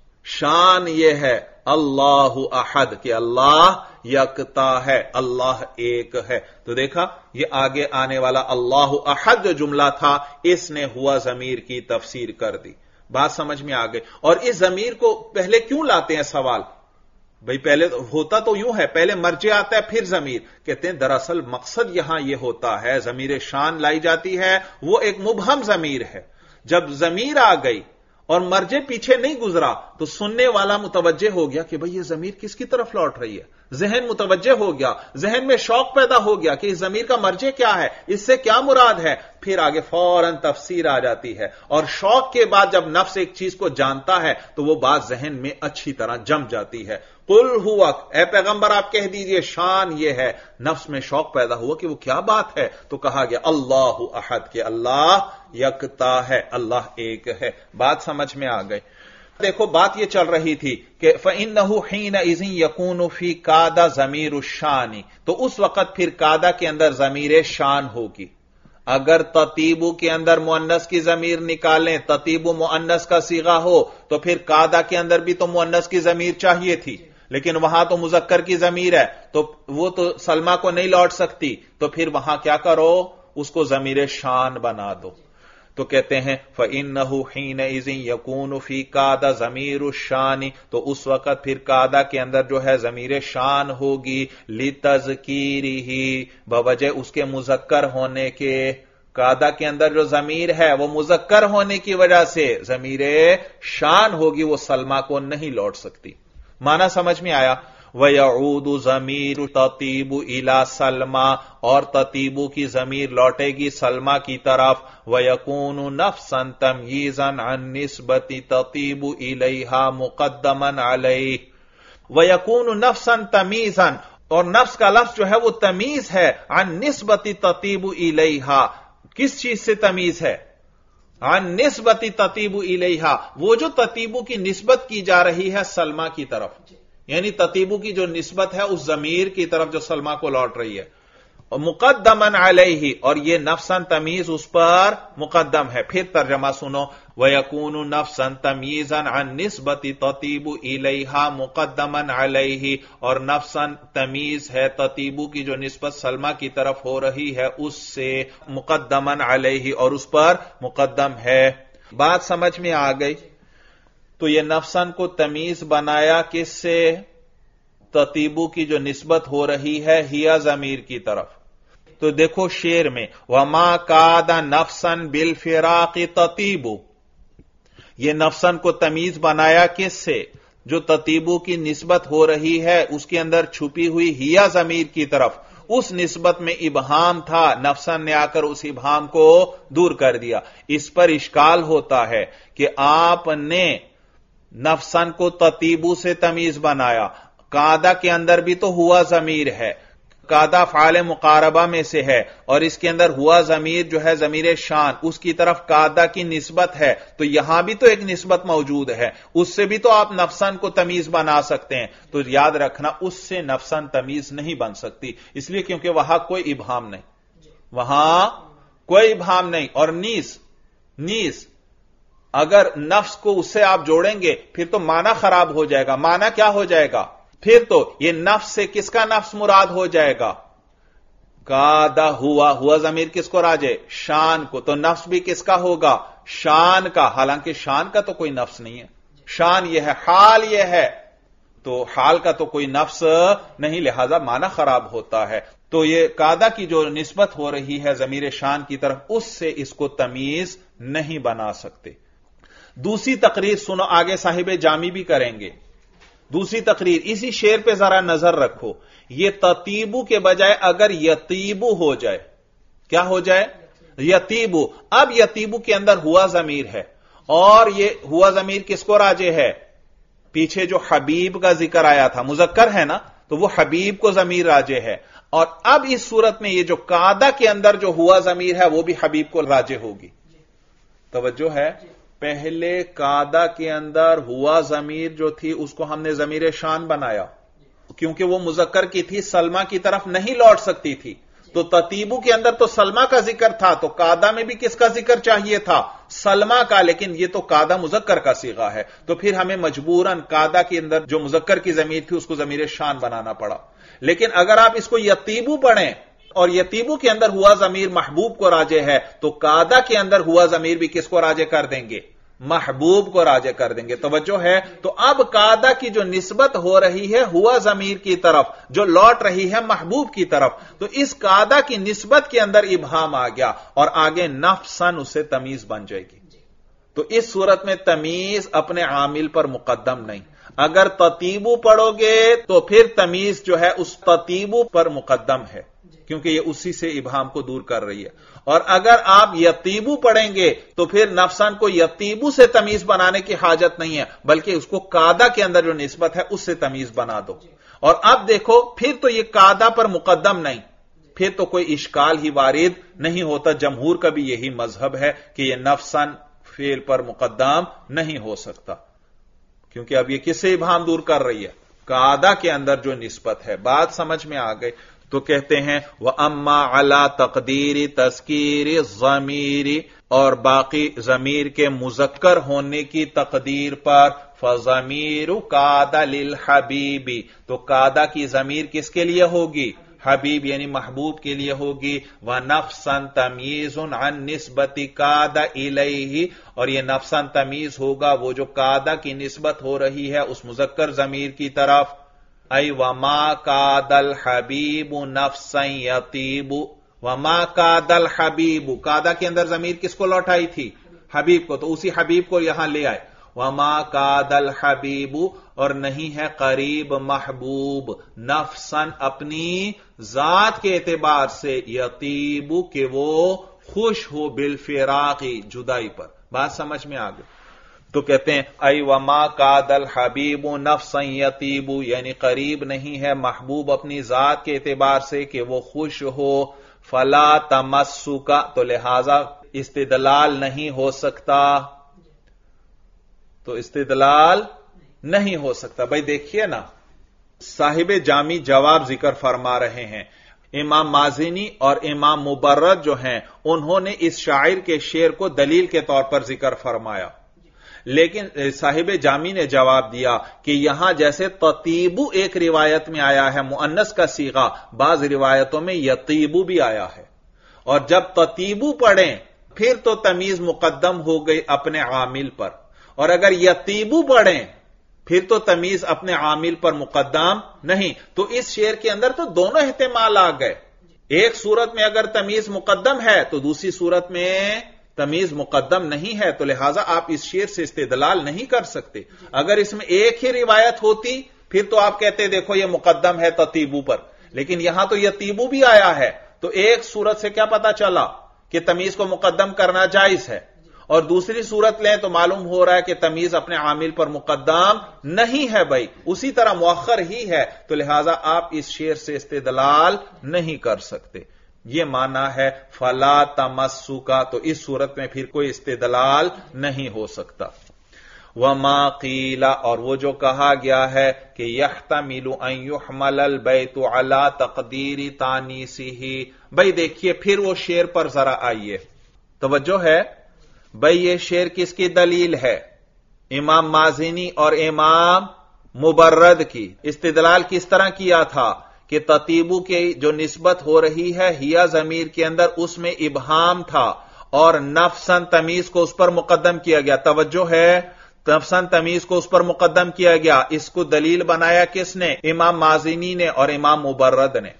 شان یہ ہے اللہ احد، کہ اللہ یکتا ہے، اللہ ایک ہے. تو دیکھا یہ آگے آنے والا اللہ احد جو جملہ تھا اس نے ہوا ضمیر کی تفسیر کر دی. بات سمجھ میں آ گئی. اور اس ضمیر کو پہلے کیوں لاتے ہیں سوال؟ بھئی پہلے ہوتا تو یوں ہے، پہلے مرجع آتا ہے پھر ضمیر. کہتے ہیں دراصل مقصد یہاں یہ ہوتا ہے، ضمیر شان لائی جاتی ہے، وہ ایک مبہم ضمیر ہے. جب ضمیر آ گئی اور مرجع پیچھے نہیں گزرا تو سننے والا متوجہ ہو گیا کہ بھئی یہ ضمیر کس کی طرف لوٹ رہی ہے. ذہن متوجہ ہو گیا، ذہن میں شوق پیدا ہو گیا کہ اس ضمیر کا مرجع کیا ہے، اس سے کیا مراد ہے. پھر آگے فوراً تفسیر آ جاتی ہے. اور شوق کے بعد جب نفس ایک چیز کو جانتا ہے تو وہ بات ذہن میں اچھی طرح جم جاتی ہے. قل ہوا، اے پیغمبر آپ کہہ دیجئے شان یہ ہے. نفس میں شوق پیدا ہوا کہ وہ کیا بات ہے، تو کہا گیا اللہ احد، کہ اللہ یکتا ہے، اللہ ایک ہے. بات سمجھ میں آ گئی. دیکھو بات یہ چل رہی تھی کہ فَإِنَّهُ حِينَئِذٍ يَكُونُ فِي قَادَ ضَمِيرُ الشَّانِ، تو اس وقت پھر قادہ کے اندر ضمیر شان ہوگی. اگر تطیبو کے اندر مؤنث کی ضمیر نکالیں، تطیبو مؤنث کا صیغہ ہو تو پھر قادہ کے اندر بھی تو مؤنث کی ضمیر چاہیے تھی، لیکن وہاں تو مذکر کی ضمیر ہے تو وہ تو سلمہ کو نہیں لوٹ سکتی. تو پھر وہاں کیا کرو؟ اس کو ضمیر شان بنا دو. تو کہتے ہیں فَإِنَّهُ حِينَئِذٍ يَكُونُ فِي قَادَ ضَمِيرُ الشَّانِ، تو اس وقت پھر قادہ کے اندر جو ہے ضمیر شان ہوگی، لِتَذْكِيرِهِ، بوجہ اس کے مذکر ہونے کے. قادہ کے اندر جو ضمیر ہے وہ مذکر ہونے کی وجہ سے ضمیر شان ہوگی، وہ سلمہ کو نہیں لوٹ سکتی. معنی سمجھ میں آیا؟ وَيَعُودُ ضَمِيرُ تَطِيبُ إِلَى سَلْمَى، اور تطیبو کی ضمیر لوٹے گی سلمہ کی طرف. وَيَكُونُ نَفْسًا تَمْيِيزًا عَنْ نِسْبَةِ تَطِيبُ إِلَيْهَا مُقَدَّمًا عَلَيْهِ، وَيَكُونُ نَفْسًا تَمْيِيزًا، اور نفس کا لفظ جو ہے وہ تمیز ہے، عن نسبت تطیب الیہا، किस चीज से तमीज है? अन निस्बती ततीबु इलैहा, वो जो ततीबु की निस्बत की जा रही है सलमा की तरफ, यानी ततीबु की जो निस्बत है उस जमीर की तरफ जो सलमा को लौट रही है। और मुकद्दमन अलैहि, और ये नफ्सन तमीज उस पर मुकद्दम है। फिर तर्जमा सुनो, वयकूनु नफ्सन तमीजन अन निस्बती ततीबु इलैहा मुकद्दमन अलैहि, और नफ्सन तमीज है ततीबु की जो निस्बत सलमा की तरफ हो रही है उससे, मुकद्दमन अलैहि, और उस पर मुकद्दम है। बात समझ में आ गई? तो ये नफ्सन को तमीज बनाया किससे? ततीबु की जो निस्बत हो रही है हिया जमीर की तरफ। तो देखो शेर में, वमा कादा नफ्सन बिल फिराक़ि ततीबु, ये नफ्सन को तमीज बनाया किससे? जो ततीबु की निस्बत हो रही है उसके अंदर छुपी हुई हिया जमीर की तरफ, उस निस्बत में इबहाम था, नफ्सन ने आकर उस इबहाम को दूर कर दिया। इस पर इश्काल होता है कि आपने नफ्सन को ततीबु से तमीज बनाया, कादा के अंदर भी तो हुआ जमीर है, कादा फाले मुकारबा में से है, और इसके अंदर हुआ जमीर जो है जमीर शान, उसकी तरफ कादा की निस्बत है, तो यहां भी तो एक निस्बत मौजूद है, उससे भी तो आप नफ्सन को तमीज बना सकते हैं। तो याद रखना, उससे नफ्सन तमीज नहीं बन सकती, इसलिए क्योंकि वहां कोई इबहाम नहीं, वहां कोई इबहाम नहीं। और नीस अगर नफ्स को उससे आप जोड़ेंगे फिर तो माना खराब हो जाएगा। माना क्या हो जाएगा? फिर तो ये नफ्स से किसका नफ्स मुराद हो जाएगा? कादा हुआ जमीर किसको राजे? शान को। तो नफ्स भी किसका होगा? शान का, हालांकि शान का तो कोई नफ्स नहीं है, शान यह है, हाल यह है, तो हाल का तो कोई नफ्स नहीं, लिहाजा माना खराब होता है। तो ये कादा की जो निस्बत हो रही है जमीर शान की तरफ, उससे इसको तमीज नहीं बना सकते। दूसरी तकरीर सुनो, आगे साहिब जामी भी करेंगे। दूसरी तकरीर, इसी शेर पे जरा नजर रखो, ये ततीबु के बजाय अगर यतीबु हो जाए, क्या हो जाए? यतीबु। अब यतीबु के अंदर हुआ जमीर है, और ये हुआ जमीर किसको राजे है? पीछे जो हबीब का जिक्र आया था, मुजक्कर है ना, तो वो हबीब को जमीर राजे है। और अब इस सूरत में ये जो कादा के अंदर जो हुआ जमीर है वो भी हबीब को राजे होगी। तवज्जो है? पहले कादा के अंदर हुआ जमीर जो थी उसको हमने जमीर शान बनाया, क्योंकि वो मुजक्कर की थी, सलमा की तरफ नहीं लौट सकती थी। तो ततीबु के अंदर तो सलमा का जिक्र था, तो कादा में भी किसका जिक्र चाहिए था? सलमा का, लेकिन ये तो कादा मुजक्कर का सीगा है, तो फिर हमें मजबूरन कादा के अंदर जो मुजक्कर की जमीर थी उसको जमीर शान बनाना पड़ा। लेकिन अगर आप इसको यतीबु पढ़ें और यतीबु के अंदर हुआ जमीर महबूब को राजे है, तो कादा के अंदर हुआ जमीर भी किसको राजे कर देंगे? महबूब को राजे कर देंगे। तवज्जो है? तो अब कादा की जो निस्बत हो रही है हुआ जमीर की तरफ, जो लौट रही है महबूब की तरफ, तो इस कादा की निस्बत के अंदर इबहाम आ गया और आगे नफ्सन उससे तमीज बन जाएगी। तो इस सूरत में तमीज अपने आमिल पर मुकद्दम नहीं। अगर ततीबु पढ़ोगे तो फिर तमीज जो है उस ततीबु पर मुकद्दम है, क्योंकि ये उसी से इबहाम को दूर कर रही है। और अगर आप यतीबु पढ़ेंगे तो फिर नफ्सन को यतीबु से तमीज बनाने की हाजत नहीं है, बल्कि उसको कादा के अंदर जो निस्बत है उससे तमीज बना दो। और अब देखो, फिर तो ये कादा पर मुकद्दम नहीं, फिर तो कोई इश्काल ही वारिद नहीं होता। जमहूर का भी यही मजहब है कि यह नफ्सन फेल पर मुकद्दम नहीं हो सकता, क्योंकि अब ये किससे इबहाम दूर कर रही है? कादा के अंदर जो निस्बत है। बात समझ में आ गई? तो कहते हैं व अम्मा अला तकदीरी तस्कीरी ज़मीरी, और बाकी जमीर के मुजक्कर होने की तकदीर पर फज़मीरु कादा लिल हबीबी, तो कादा की जमीर किसके लिए होगी? हबीब यानी महबूब के लिए होगी। व नफ्सन तमीजुन अन निस्बती कादा इलैहि, और यह नफ्सन तमीज होगा वो जो कादा की निस्बत हो रही है उस मुजक्कर जमीर की तरफ। ऐ वमा कादल हबीबु नफ्सन यतीबु, वमा कादल हबीबु, कादा के अंदर जमीर किसको लौटाई थी? हबीब को, तो उसी हबीब को यहां ले आए। वमा कादल हबीबु, और नहीं है करीब महबूब, नफ्सन अपनी जात के एतबार से, यतीबु के वो खुश हो बिल फिराकी, जुदाई पर। बात समझ में आ गई? تو کہتے ہیں ای وما کادل حبیب نفسا یطیب، یعنی قریب نہیں ہے محبوب اپنی ذات کے اعتبار سے کہ وہ خوش ہو، فلا تمسک، تو لہذا استدلال نہیں ہو سکتا، تو استدلال نہیں ہو سکتا۔ بھائی دیکھیے نا، صاحب جامی جواب ذکر فرما رہے ہیں، امام مازنی اور امام مبرد جو ہیں انہوں نے اس شاعر کے شعر کو دلیل کے طور پر ذکر فرمایا، لیکن صاحب جامی نے جواب دیا کہ یہاں جیسے تطیبو ایک روایت میں آیا ہے مؤنث کا صیغہ، بعض روایتوں میں یطیبو بھی آیا ہے، اور جب تطیبو پڑھیں پھر تو تمیز مقدم ہو گئی اپنے عامل پر، اور اگر یطیبو پڑھیں پھر تو تمیز اپنے عامل پر مقدم نہیں۔ تو اس شعر کے اندر تو دونوں احتمال آ گئے، ایک صورت میں اگر تمیز مقدم ہے تو دوسری صورت میں تمیز مقدم نہیں ہے، تو لہذا آپ اس شعر سے استدلال نہیں کر سکتے۔ اگر اس میں ایک ہی روایت ہوتی پھر تو آپ کہتے دیکھو یہ مقدم ہے تطیبو پر، لیکن یہاں تو یطیبو بھی آیا ہے، تو ایک صورت سے کیا پتا چلا کہ تمیز کو مقدم کرنا جائز ہے، اور دوسری صورت لیں تو معلوم ہو رہا ہے کہ تمیز اپنے عامل پر مقدم نہیں ہے، بھائی اسی طرح مؤخر ہی ہے، تو لہذا آپ اس شعر سے استدلال نہیں کر سکتے۔ یہ معنی ہے فلا تمسکا، تو اس صورت میں پھر کوئی استدلال نہیں ہو سکتا۔ وما قیل، اور وہ جو کہا گیا ہے کہ یحتمل ان یحمل البیت علی تقدیر تانیسہ، بھائی دیکھیے پھر وہ شعر پر ذرا آئیے، توجہ ہے بھائی، یہ شعر کس کی دلیل ہے؟ امام مازنی اور امام مبرد کی۔ استدلال کس طرح کیا تھا کہ تطیبو کی جو نسبت ہو رہی ہے ہیا ضمیر کے اندر اس میں ابہام تھا، اور نفسن تمیز کو اس پر مقدم کیا گیا، توجہ ہے نفسن تمیز کو اس پر مقدم کیا گیا۔ اس کو دلیل بنایا کس نے؟ امام مازنی نے اور امام مبرد نے۔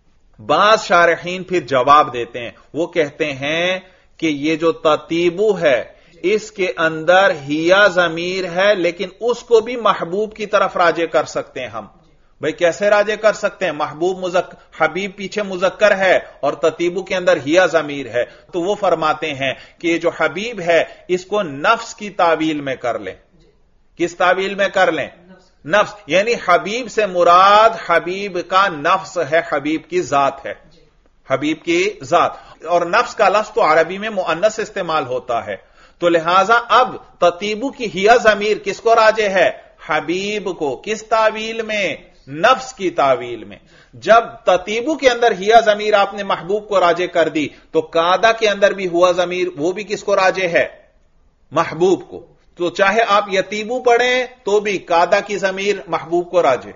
بعض شارحین پھر جواب دیتے ہیں، وہ کہتے ہیں کہ یہ جو تطیبو ہے اس کے اندر ہیا ضمیر ہے، لیکن اس کو بھی محبوب کی طرف راجع کر سکتے ہیں ہم۔ بھئی کیسے راجع کر سکتے ہیں؟ محبوب حبیب پیچھے مذکر ہے اور تطیبو کے اندر ہیا ضمیر ہے، تو وہ فرماتے ہیں کہ یہ جو حبیب ہے اس کو نفس کی تعویل میں کر لیں۔ کس تعویل میں کر لیں؟ نفس، یعنی حبیب سے مراد حبیب کا نفس ہے، حبیب کی ذات ہے، حبیب کی ذات، اور نفس کا لفظ تو عربی میں مؤنث استعمال ہوتا ہے، تو لہذا اب تطیبو کی ہیا ضمیر کس کو راجع ہے؟ حبیب کو۔ کس تعویل میں؟ نفس کی تعویل میں۔ جب تطیبو کے اندر ہیا ضمیر آپ نے محبوب کو راجع کر دی تو قادہ کے اندر بھی ہوا ضمیر وہ بھی کس کو راجع ہے؟ محبوب کو۔ تو چاہے آپ یتیبو پڑھیں تو بھی قادہ کی ضمیر محبوب کو راجع،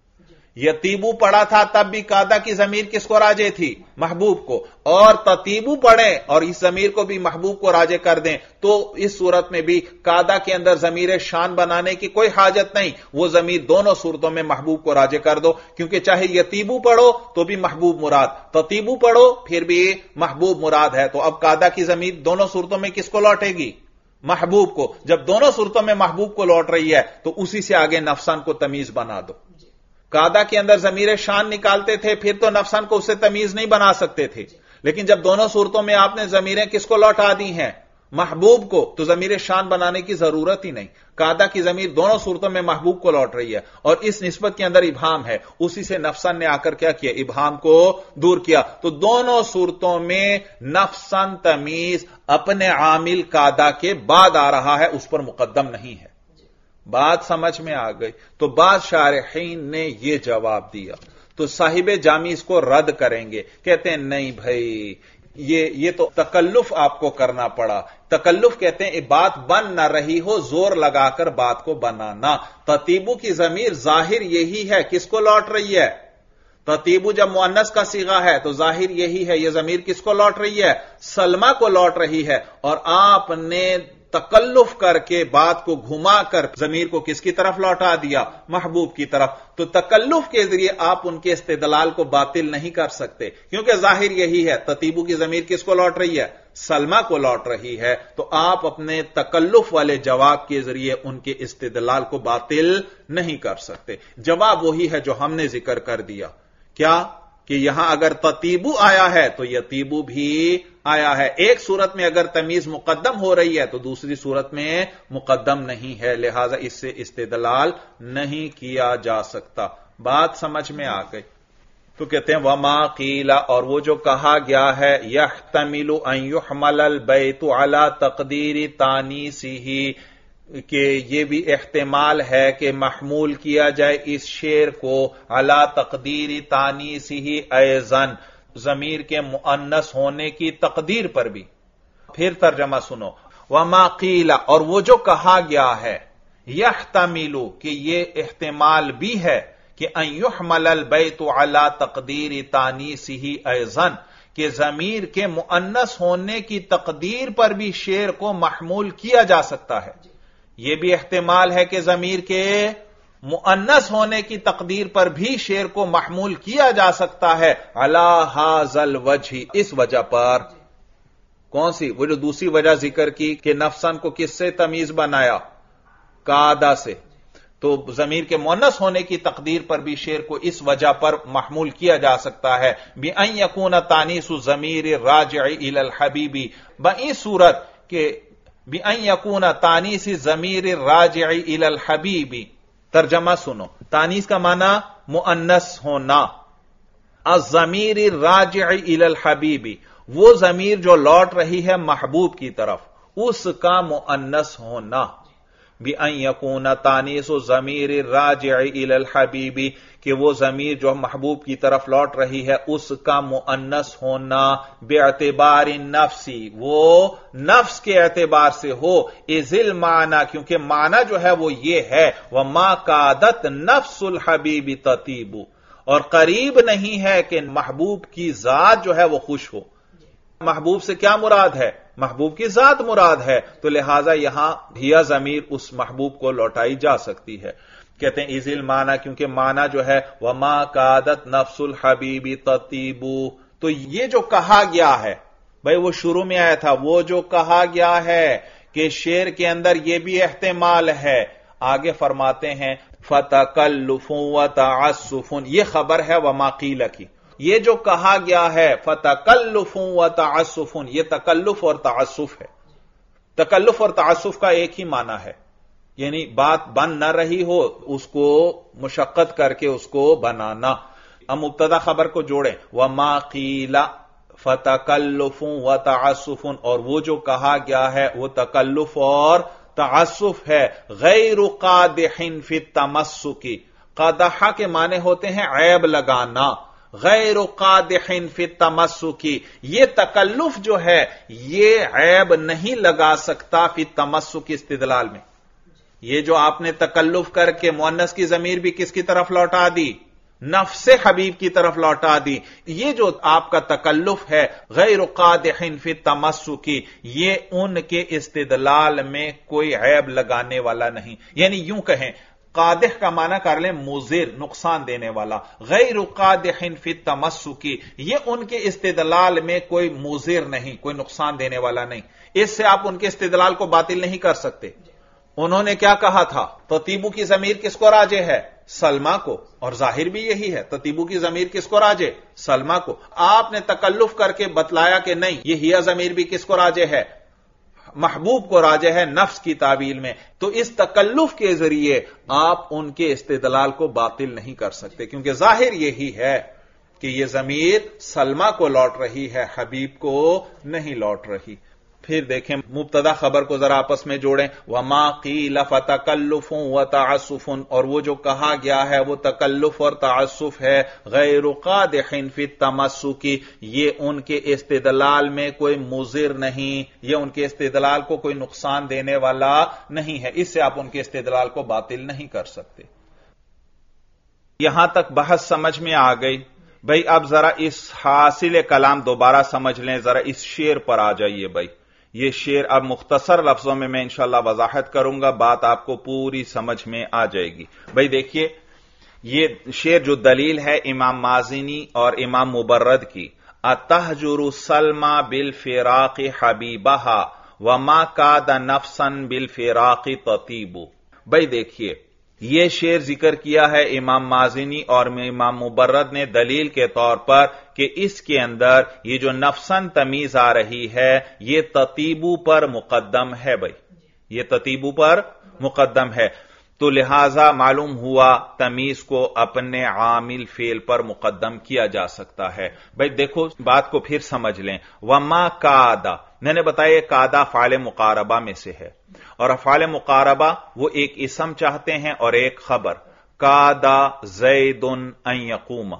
یتیبو پڑھا تھا تب بھی قادہ کی ضمیر کس کو راجع تھی؟ محبوب کو، اور تطیبو پڑھیں اور اس ضمیر کو بھی محبوب کو راجع کر دیں تو اس صورت میں بھی قادہ کے اندر ضمیر شان بنانے کی کوئی حاجت نہیں، وہ ضمیر دونوں صورتوں میں محبوب کو راجع کر دو، کیونکہ چاہے یتیبو پڑھو تو بھی محبوب مراد، تطیبو پڑھو پھر بھی محبوب مراد ہے، تو اب قادہ کی ضمیر دونوں صورتوں میں کس کو لوٹے گی؟ محبوب کو۔ جب دونوں صورتوں میں محبوب کو لوٹ رہی ہے تو اسی سے آگے نفسان کو تمیز بنا دو۔ قادہ کے اندر ضمیر شان نکالتے تھے پھر تو نفسان کو اس سے تمیز نہیں بنا سکتے تھے، لیکن جب دونوں صورتوں میں آپ نے ضمیریں کس کو لوٹا دی ہیں؟ محبوب کو، تو ضمیر شان بنانے کی ضرورت ہی نہیں، قادہ کی ضمیر دونوں صورتوں میں محبوب کو لوٹ رہی ہے، اور اس نسبت کے اندر ابہام ہے، اسی سے نفسان نے آ کر کیا کیا؟ ابہام کو دور کیا، تو دونوں صورتوں میں نفسان تمیز اپنے عامل قادہ کے بعد آ رہا ہے، اس پر مقدم نہیں ہے۔ بات سمجھ میں آ گئی؟ تو بعض شارحین نے یہ جواب دیا، تو صاحب جامی اس کو رد کریں گے، کہتے ہیں نہیں بھائی یہ تو تکلف آپ کو کرنا پڑا۔ تکلف کہتے ہیں بات بن نہ رہی ہو زور لگا کر بات کو بنانا۔ تطیبو کی ضمیر ظاہر یہی ہے، کس کو لوٹ رہی ہے؟ تطیبو جب مؤنث کا صیغہ ہے تو ظاہر یہی ہے، یہ ضمیر کس کو لوٹ رہی ہے؟ سلمہ کو لوٹ رہی ہے، اور آپ نے تکلف کر کے بات کو گھما کر ضمیر کو کس کی طرف لوٹا دیا؟ محبوب کی طرف۔ تو تکلف کے ذریعے آپ ان کے استدلال کو باطل نہیں کر سکتے، کیونکہ ظاہر یہی ہے، تطیبو کی ضمیر کس کو لوٹ رہی ہے؟ سلمہ کو لوٹ رہی ہے، تو آپ اپنے تکلف والے جواب کے ذریعے ان کے استدلال کو باطل نہیں کر سکتے۔ جواب وہی ہے جو ہم نے ذکر کر دیا، کیا؟ کہ یہاں اگر تطیبو آیا ہے تو یتیبو بھی آیا ہے. ایک صورت میں اگر تمیز مقدم ہو رہی ہے تو دوسری صورت میں مقدم نہیں ہے، لہذا اس سے استدلال نہیں کیا جا سکتا. بات سمجھ میں آ گئی؟ تو کہتے ہیں وما قیل، اور وہ جو کہا گیا ہے یحتمل ان یحمل البیت علی تقدیر تانیثہ، کہ یہ بھی احتمال ہے کہ محمول کیا جائے اس شعر کو علی تقدیر تانیثہ ایضا، ضمیر کے مؤنث ہونے کی تقدیر پر بھی. پھر ترجمہ سنو، وما قیل، اور وہ جو کہا گیا ہے یحتمل، کہ یہ احتمال بھی ہے کہ ان یحمل البیت علی تقدیر تانیثہ ایضا، کہ ضمیر کے مؤنث ہونے کی تقدیر پر بھی شعر کو محمول کیا جا سکتا ہے. یہ بھی احتمال ہے کہ ضمیر کے مؤنث ہونے کی تقدیر پر بھی شعر کو محمول کیا جا سکتا ہے علی ھذا الوجہ، اس وجہ پر. کون سی؟ وہ جو دوسری وجہ ذکر کی کہ نفسن کو کس سے تمیز بنایا؟ قاعدہ سے. تو ضمیر کے مؤنث ہونے کی تقدیر پر بھی شعر کو اس وجہ پر محمول کیا جا سکتا ہے بِأَن يَكُونَ تَانِیثُ ضَمِیرِ الرَّاجِعِ إِلَى الْحَبِیبِ، بَإِن صورت کہ بِأَن يَكُونَ تَانِیثِ ضَمِیرِ الرَّاجِعِ إِلَى الْحَبِیبِ. ترجمہ سنو، تانیث کا معنی مؤنث ہونا، الضمیر الراجع إِلَى الْحَبِیبِ، وہ ضمیر جو لوٹ رہی ہے محبوب کی طرف، اس کا مؤنث ہونا. بِأَن يَكُونَ تَانِیثُ ضَمِیرِ الرَّاجِعِ إِلَى الْحَبِیبِ، کہ وہ ضمیر جو محبوب کی طرف لوٹ رہی ہے اس کا مؤنث ہونا باعتبار النفس، وہ نفس کے اعتبار سے ہو. اذ المعنی، کیونکہ معنی جو ہے وہ یہ ہے وَمَا كَادَتْ نَفْسُ الْحَبِیبِ تَطِیبُ، اور قریب نہیں ہے کہ محبوب کی ذات جو ہے وہ خوش ہو. محبوب سے کیا مراد ہے؟ محبوب کی ذات مراد ہے، تو لہذا یہاں ہیا ضمیر اس محبوب کو لوٹائی جا سکتی ہے. کہتے ہیں اذ المعنی، کیونکہ معنی جو ہے وما کادت نفس الحبیب تطیب، تو یہ جو کہا گیا ہے بھائی وہ شروع میں آیا تھا، وہ جو کہا گیا ہے کہ شعر کے اندر یہ بھی احتمال ہے. آگے فرماتے ہیں فتکلف وتعسف، یہ خبر ہے وما قیل کی. یہ جو کہا گیا ہے فتکلف وتعسف، یہ تکلف اور تعسف ہے. تکلف اور تعسف کا ایک ہی معنی ہے، یعنی بات بن نہ رہی ہو اس کو مشقت کر کے اس کو بنانا. ہم مبتدا خبر کو جوڑیں، وما قیل فتکلف وتعسف، اور وہ جو کہا گیا ہے وہ تکلف اور تعسف ہے. غیر قادح فی التمسک، قادح کے معنی ہوتے ہیں عیب لگانا. غیر قادح فی التمسک، یہ تکلف جو ہے یہ عیب نہیں لگا سکتا فی التمسک، استدلال میں. یہ جو آپ نے تکلف کر کے مؤنث کی ضمیر بھی کس کی طرف لوٹا دی؟ نفس حبیب کی طرف لوٹا دی. یہ جو آپ کا تکلف ہے غیر قادح فی التمسک، یہ ان کے استدلال میں کوئی عیب لگانے والا نہیں. یعنی یوں کہیں، قادح کا معنی کر لیں مضر، نقصان دینے والا. غیر قادح فی التمسک، یہ ان کے استدلال میں کوئی مضر نہیں، کوئی نقصان دینے والا نہیں. اس سے آپ ان کے استدلال کو باطل نہیں کر سکتے. انہوں نے کیا کہا تھا؟ تطیبو کی ضمیر کس کو راجع ہے؟ سلمہ کو، اور ظاہر بھی یہی ہے. تطیبو کی ضمیر کس کو راجع؟ سلمہ کو. آپ نے تکلف کر کے بتلایا کہ نہیں، یہ ہیا ضمیر بھی کس کو راجع ہے؟ محبوب کو راجع ہے نفس کی تعویل میں. تو اس تکلف کے ذریعے آپ ان کے استدلال کو باطل نہیں کر سکتے، کیونکہ ظاہر یہی ہے کہ یہ ضمیر سلمہ کو لوٹ رہی ہے، حبیب کو نہیں لوٹ رہی. پھر دیکھیں مبتدا خبر کو ذرا آپس میں جوڑیں، وما قیل فتکلف وتعسف، اور وہ جو کہا گیا ہے وہ تکلف اور تعسف ہے. غیر قادح فی التمسک، یہ ان کے استدلال میں کوئی مضر نہیں، یہ ان کے استدلال کو کوئی نقصان دینے والا نہیں ہے. اس سے آپ ان کے استدلال کو باطل نہیں کر سکتے. یہاں تک بحث سمجھ میں آ گئی. بھائی اب ذرا اس حاصل کلام دوبارہ سمجھ لیں، ذرا اس شعر پر آ جائیے. بھائی یہ شعر اب مختصر لفظوں میں انشاءاللہ وضاحت کروں گا، بات آپ کو پوری سمجھ میں آ جائے گی. بھائی دیکھیے یہ شعر جو دلیل ہے امام مازنی اور امام مبرد کی، اتہجر سلمى بالفراق حبیبہا وما کاد نفسا بالفراق تطیب. بھائی دیکھیے یہ شعر ذکر کیا ہے امام مازنی اور امام مبرد نے دلیل کے طور پر کہ اس کے اندر یہ جو نفسن تمیز آ رہی ہے یہ تطیبو پر مقدم ہے بھائی، یہ تطیبو پر مقدم ہے، تو لہذا معلوم ہوا تمیز کو اپنے عامل فعل پر مقدم کیا جا سکتا ہے۔ بھائی دیکھو بات کو پھر سمجھ لیں، وما کادا، میں نے بتایا کادا افعال مقاربہ میں سے ہے، اور افعال مقاربہ وہ ایک اسم چاہتے ہیں اور ایک خبر۔ کادا زید ان یقوم،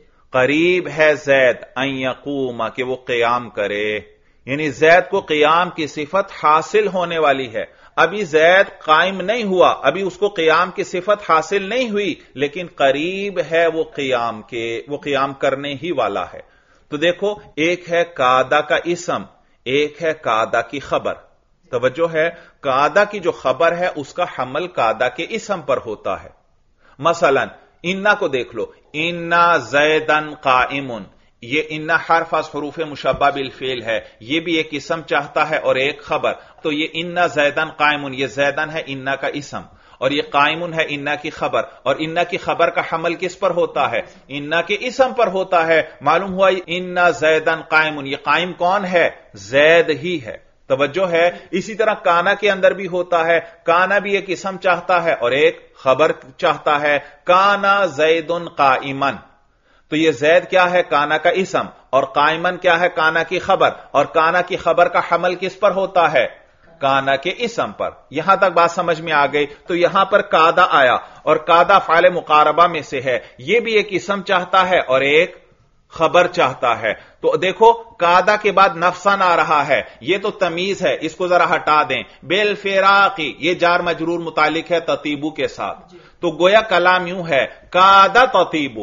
قریب ہے زید ان یقوم کہ وہ قیام کرے، یعنی زید کو قیام کی صفت حاصل ہونے والی ہے۔ ابھی زید قائم نہیں ہوا، ابھی اس کو قیام کی صفت حاصل نہیں ہوئی، لیکن قریب ہے وہ قیام کے، وہ قیام کرنے ہی والا ہے۔ تو دیکھو ایک ہے کادا کا اسم، ایک ہے کادا کی خبر۔ توجہ ہے، کادا کی جو خبر ہے اس کا حمل کادا کے اسم پر ہوتا ہے۔ مثلا انا کو دیکھ لو، انا زیدن قائم، یہ انا حرف از حروف مشبہ بالفعل ہے، یہ بھی ایک اسم چاہتا ہے اور ایک خبر، تو یہ انا زیدن قائم، یہ زیدن ہے انا کا اسم اور یہ قائم ہے انا کی خبر، اور انا کی خبر کا حمل کس پر ہوتا ہے؟ انا کے اسم پر ہوتا ہے۔ معلوم ہوا انا زیدن قائم، یہ قائم کون ہے؟ زید ہی ہے۔ توجہ ہے، اسی طرح کانا کے اندر بھی ہوتا ہے، کانا بھی ایک اسم چاہتا ہے اور ایک خبر چاہتا ہے، کانا زید قائما، تو یہ زید کیا ہے؟ کانا کا اسم، اور قائمن کیا ہے؟ کانا کی خبر، اور کانا کی خبر کا حمل کس پر ہوتا ہے؟ کانا کے اسم پر۔ یہاں تک بات سمجھ میں آ گئی؟ تو یہاں پر کادا آیا، اور کادا افعال مقاربہ میں سے ہے، یہ بھی ایک اسم چاہتا ہے اور ایک خبر چاہتا ہے۔ تو دیکھو کادا کے بعد نفسن آ رہا ہے، یہ تو تمیز ہے، اس کو ذرا ہٹا دیں۔ بالفراقی، یہ جار مجرور متعلق ہے تطیبو کے ساتھ، تو گویا کلام یوں ہے کادا تطیبو،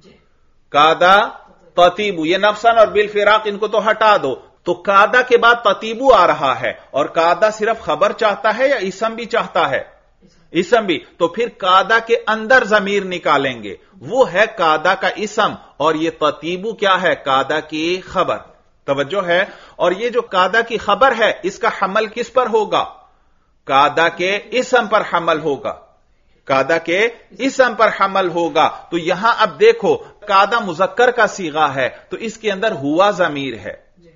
کادا تطیبو، یہ نفسن اور بالفراق ان کو تو ہٹا دو، تو کادا کے بعد تطیبو آ رہا ہے، اور کادا صرف خبر چاہتا ہے یا اسم بھی چاہتا ہے؟ اسم بھی، تو پھر کادا کے اندر ضمیر نکالیں گے، وہ ہے کادا کا اسم، اور یہ تطیبو کیا ہے؟ کادا کی خبر۔ توجہ ہے، اور یہ جو کادا کی خبر ہے اس کا حمل کس پر ہوگا؟ کادا کے اسم پر حمل ہوگا، کادا کے اسم پر حمل ہوگا۔ تو یہاں اب دیکھو کادا مذکر کا صیغہ ہے تو اس کے اندر ہوا ضمیر ہے،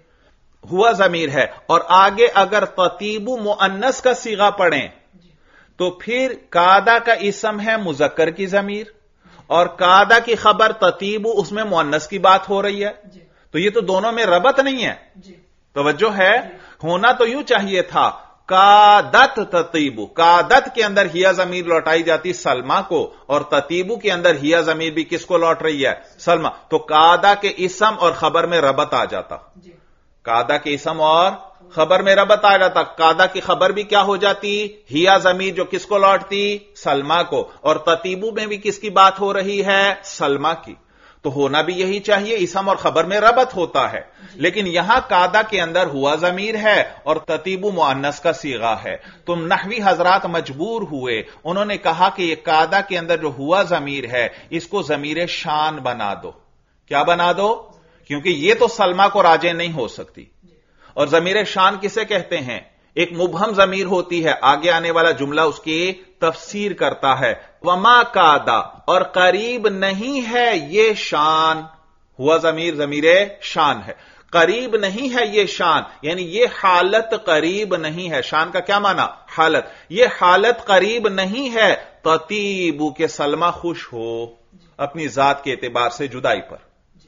ہوا ضمیر ہے، اور آگے اگر تطیبو مؤنث کا صیغہ پڑھیں تو پھر کادا کا اسم ہے مذکر کی ضمیر، اور کادا کی خبر تطیبو، اس میں مؤنث کی بات ہو رہی ہے، تو یہ تو دونوں میں ربط نہیں ہے۔ توجہ ہے، ہونا تو یوں چاہیے تھا کادت تطیبو، کادت کے اندر ہیا ضمیر لوٹائی جاتی سلمہ کو، اور تطیبو کے اندر ہیا ضمیر بھی کس کو لوٹ رہی ہے؟ سلمہ، تو کادا کے اسم اور خبر میں ربط آ جاتا، کادا کے اسم اور خبر میں ربط آ جاتا، کادا کی خبر بھی کیا ہو جاتی؟ ہیا ضمیر، جو کس کو لوٹتی؟ سلمہ کو، اور تطیبو میں بھی کس کی بات ہو رہی ہے؟ سلمہ کی، تو ہونا بھی یہی چاہیے، اسم اور خبر میں ربط ہوتا ہے، لیکن یہاں کادا کے اندر ہوا ضمیر ہے اور تطیبو مؤنث کا صیغہ ہے۔ تم نحوی حضرات مجبور ہوئے، انہوں نے کہا کہ یہ کادا کے اندر جو ہوا ضمیر ہے اس کو ضمیر شان بنا دو۔ کیا بنا دو؟ کیونکہ یہ تو سلمہ کو راجع نہیں ہو سکتی، اور ضمیر شان کسے کہتے ہیں؟ ایک مبہم ضمیر ہوتی ہے، آگے آنے والا جملہ اس کی تفسیر کرتا ہے۔ وما کادا، اور قریب نہیں ہے یہ شان، ہوا ضمیر ضمیر شان ہے، قریب نہیں ہے یہ شان، یعنی یہ حالت قریب نہیں ہے۔ شان کا کیا معنی؟ حالت، یہ حالت قریب نہیں ہے تطیبو کے سلمہ خوش ہو اپنی ذات کے اعتبار سے جدائی پر۔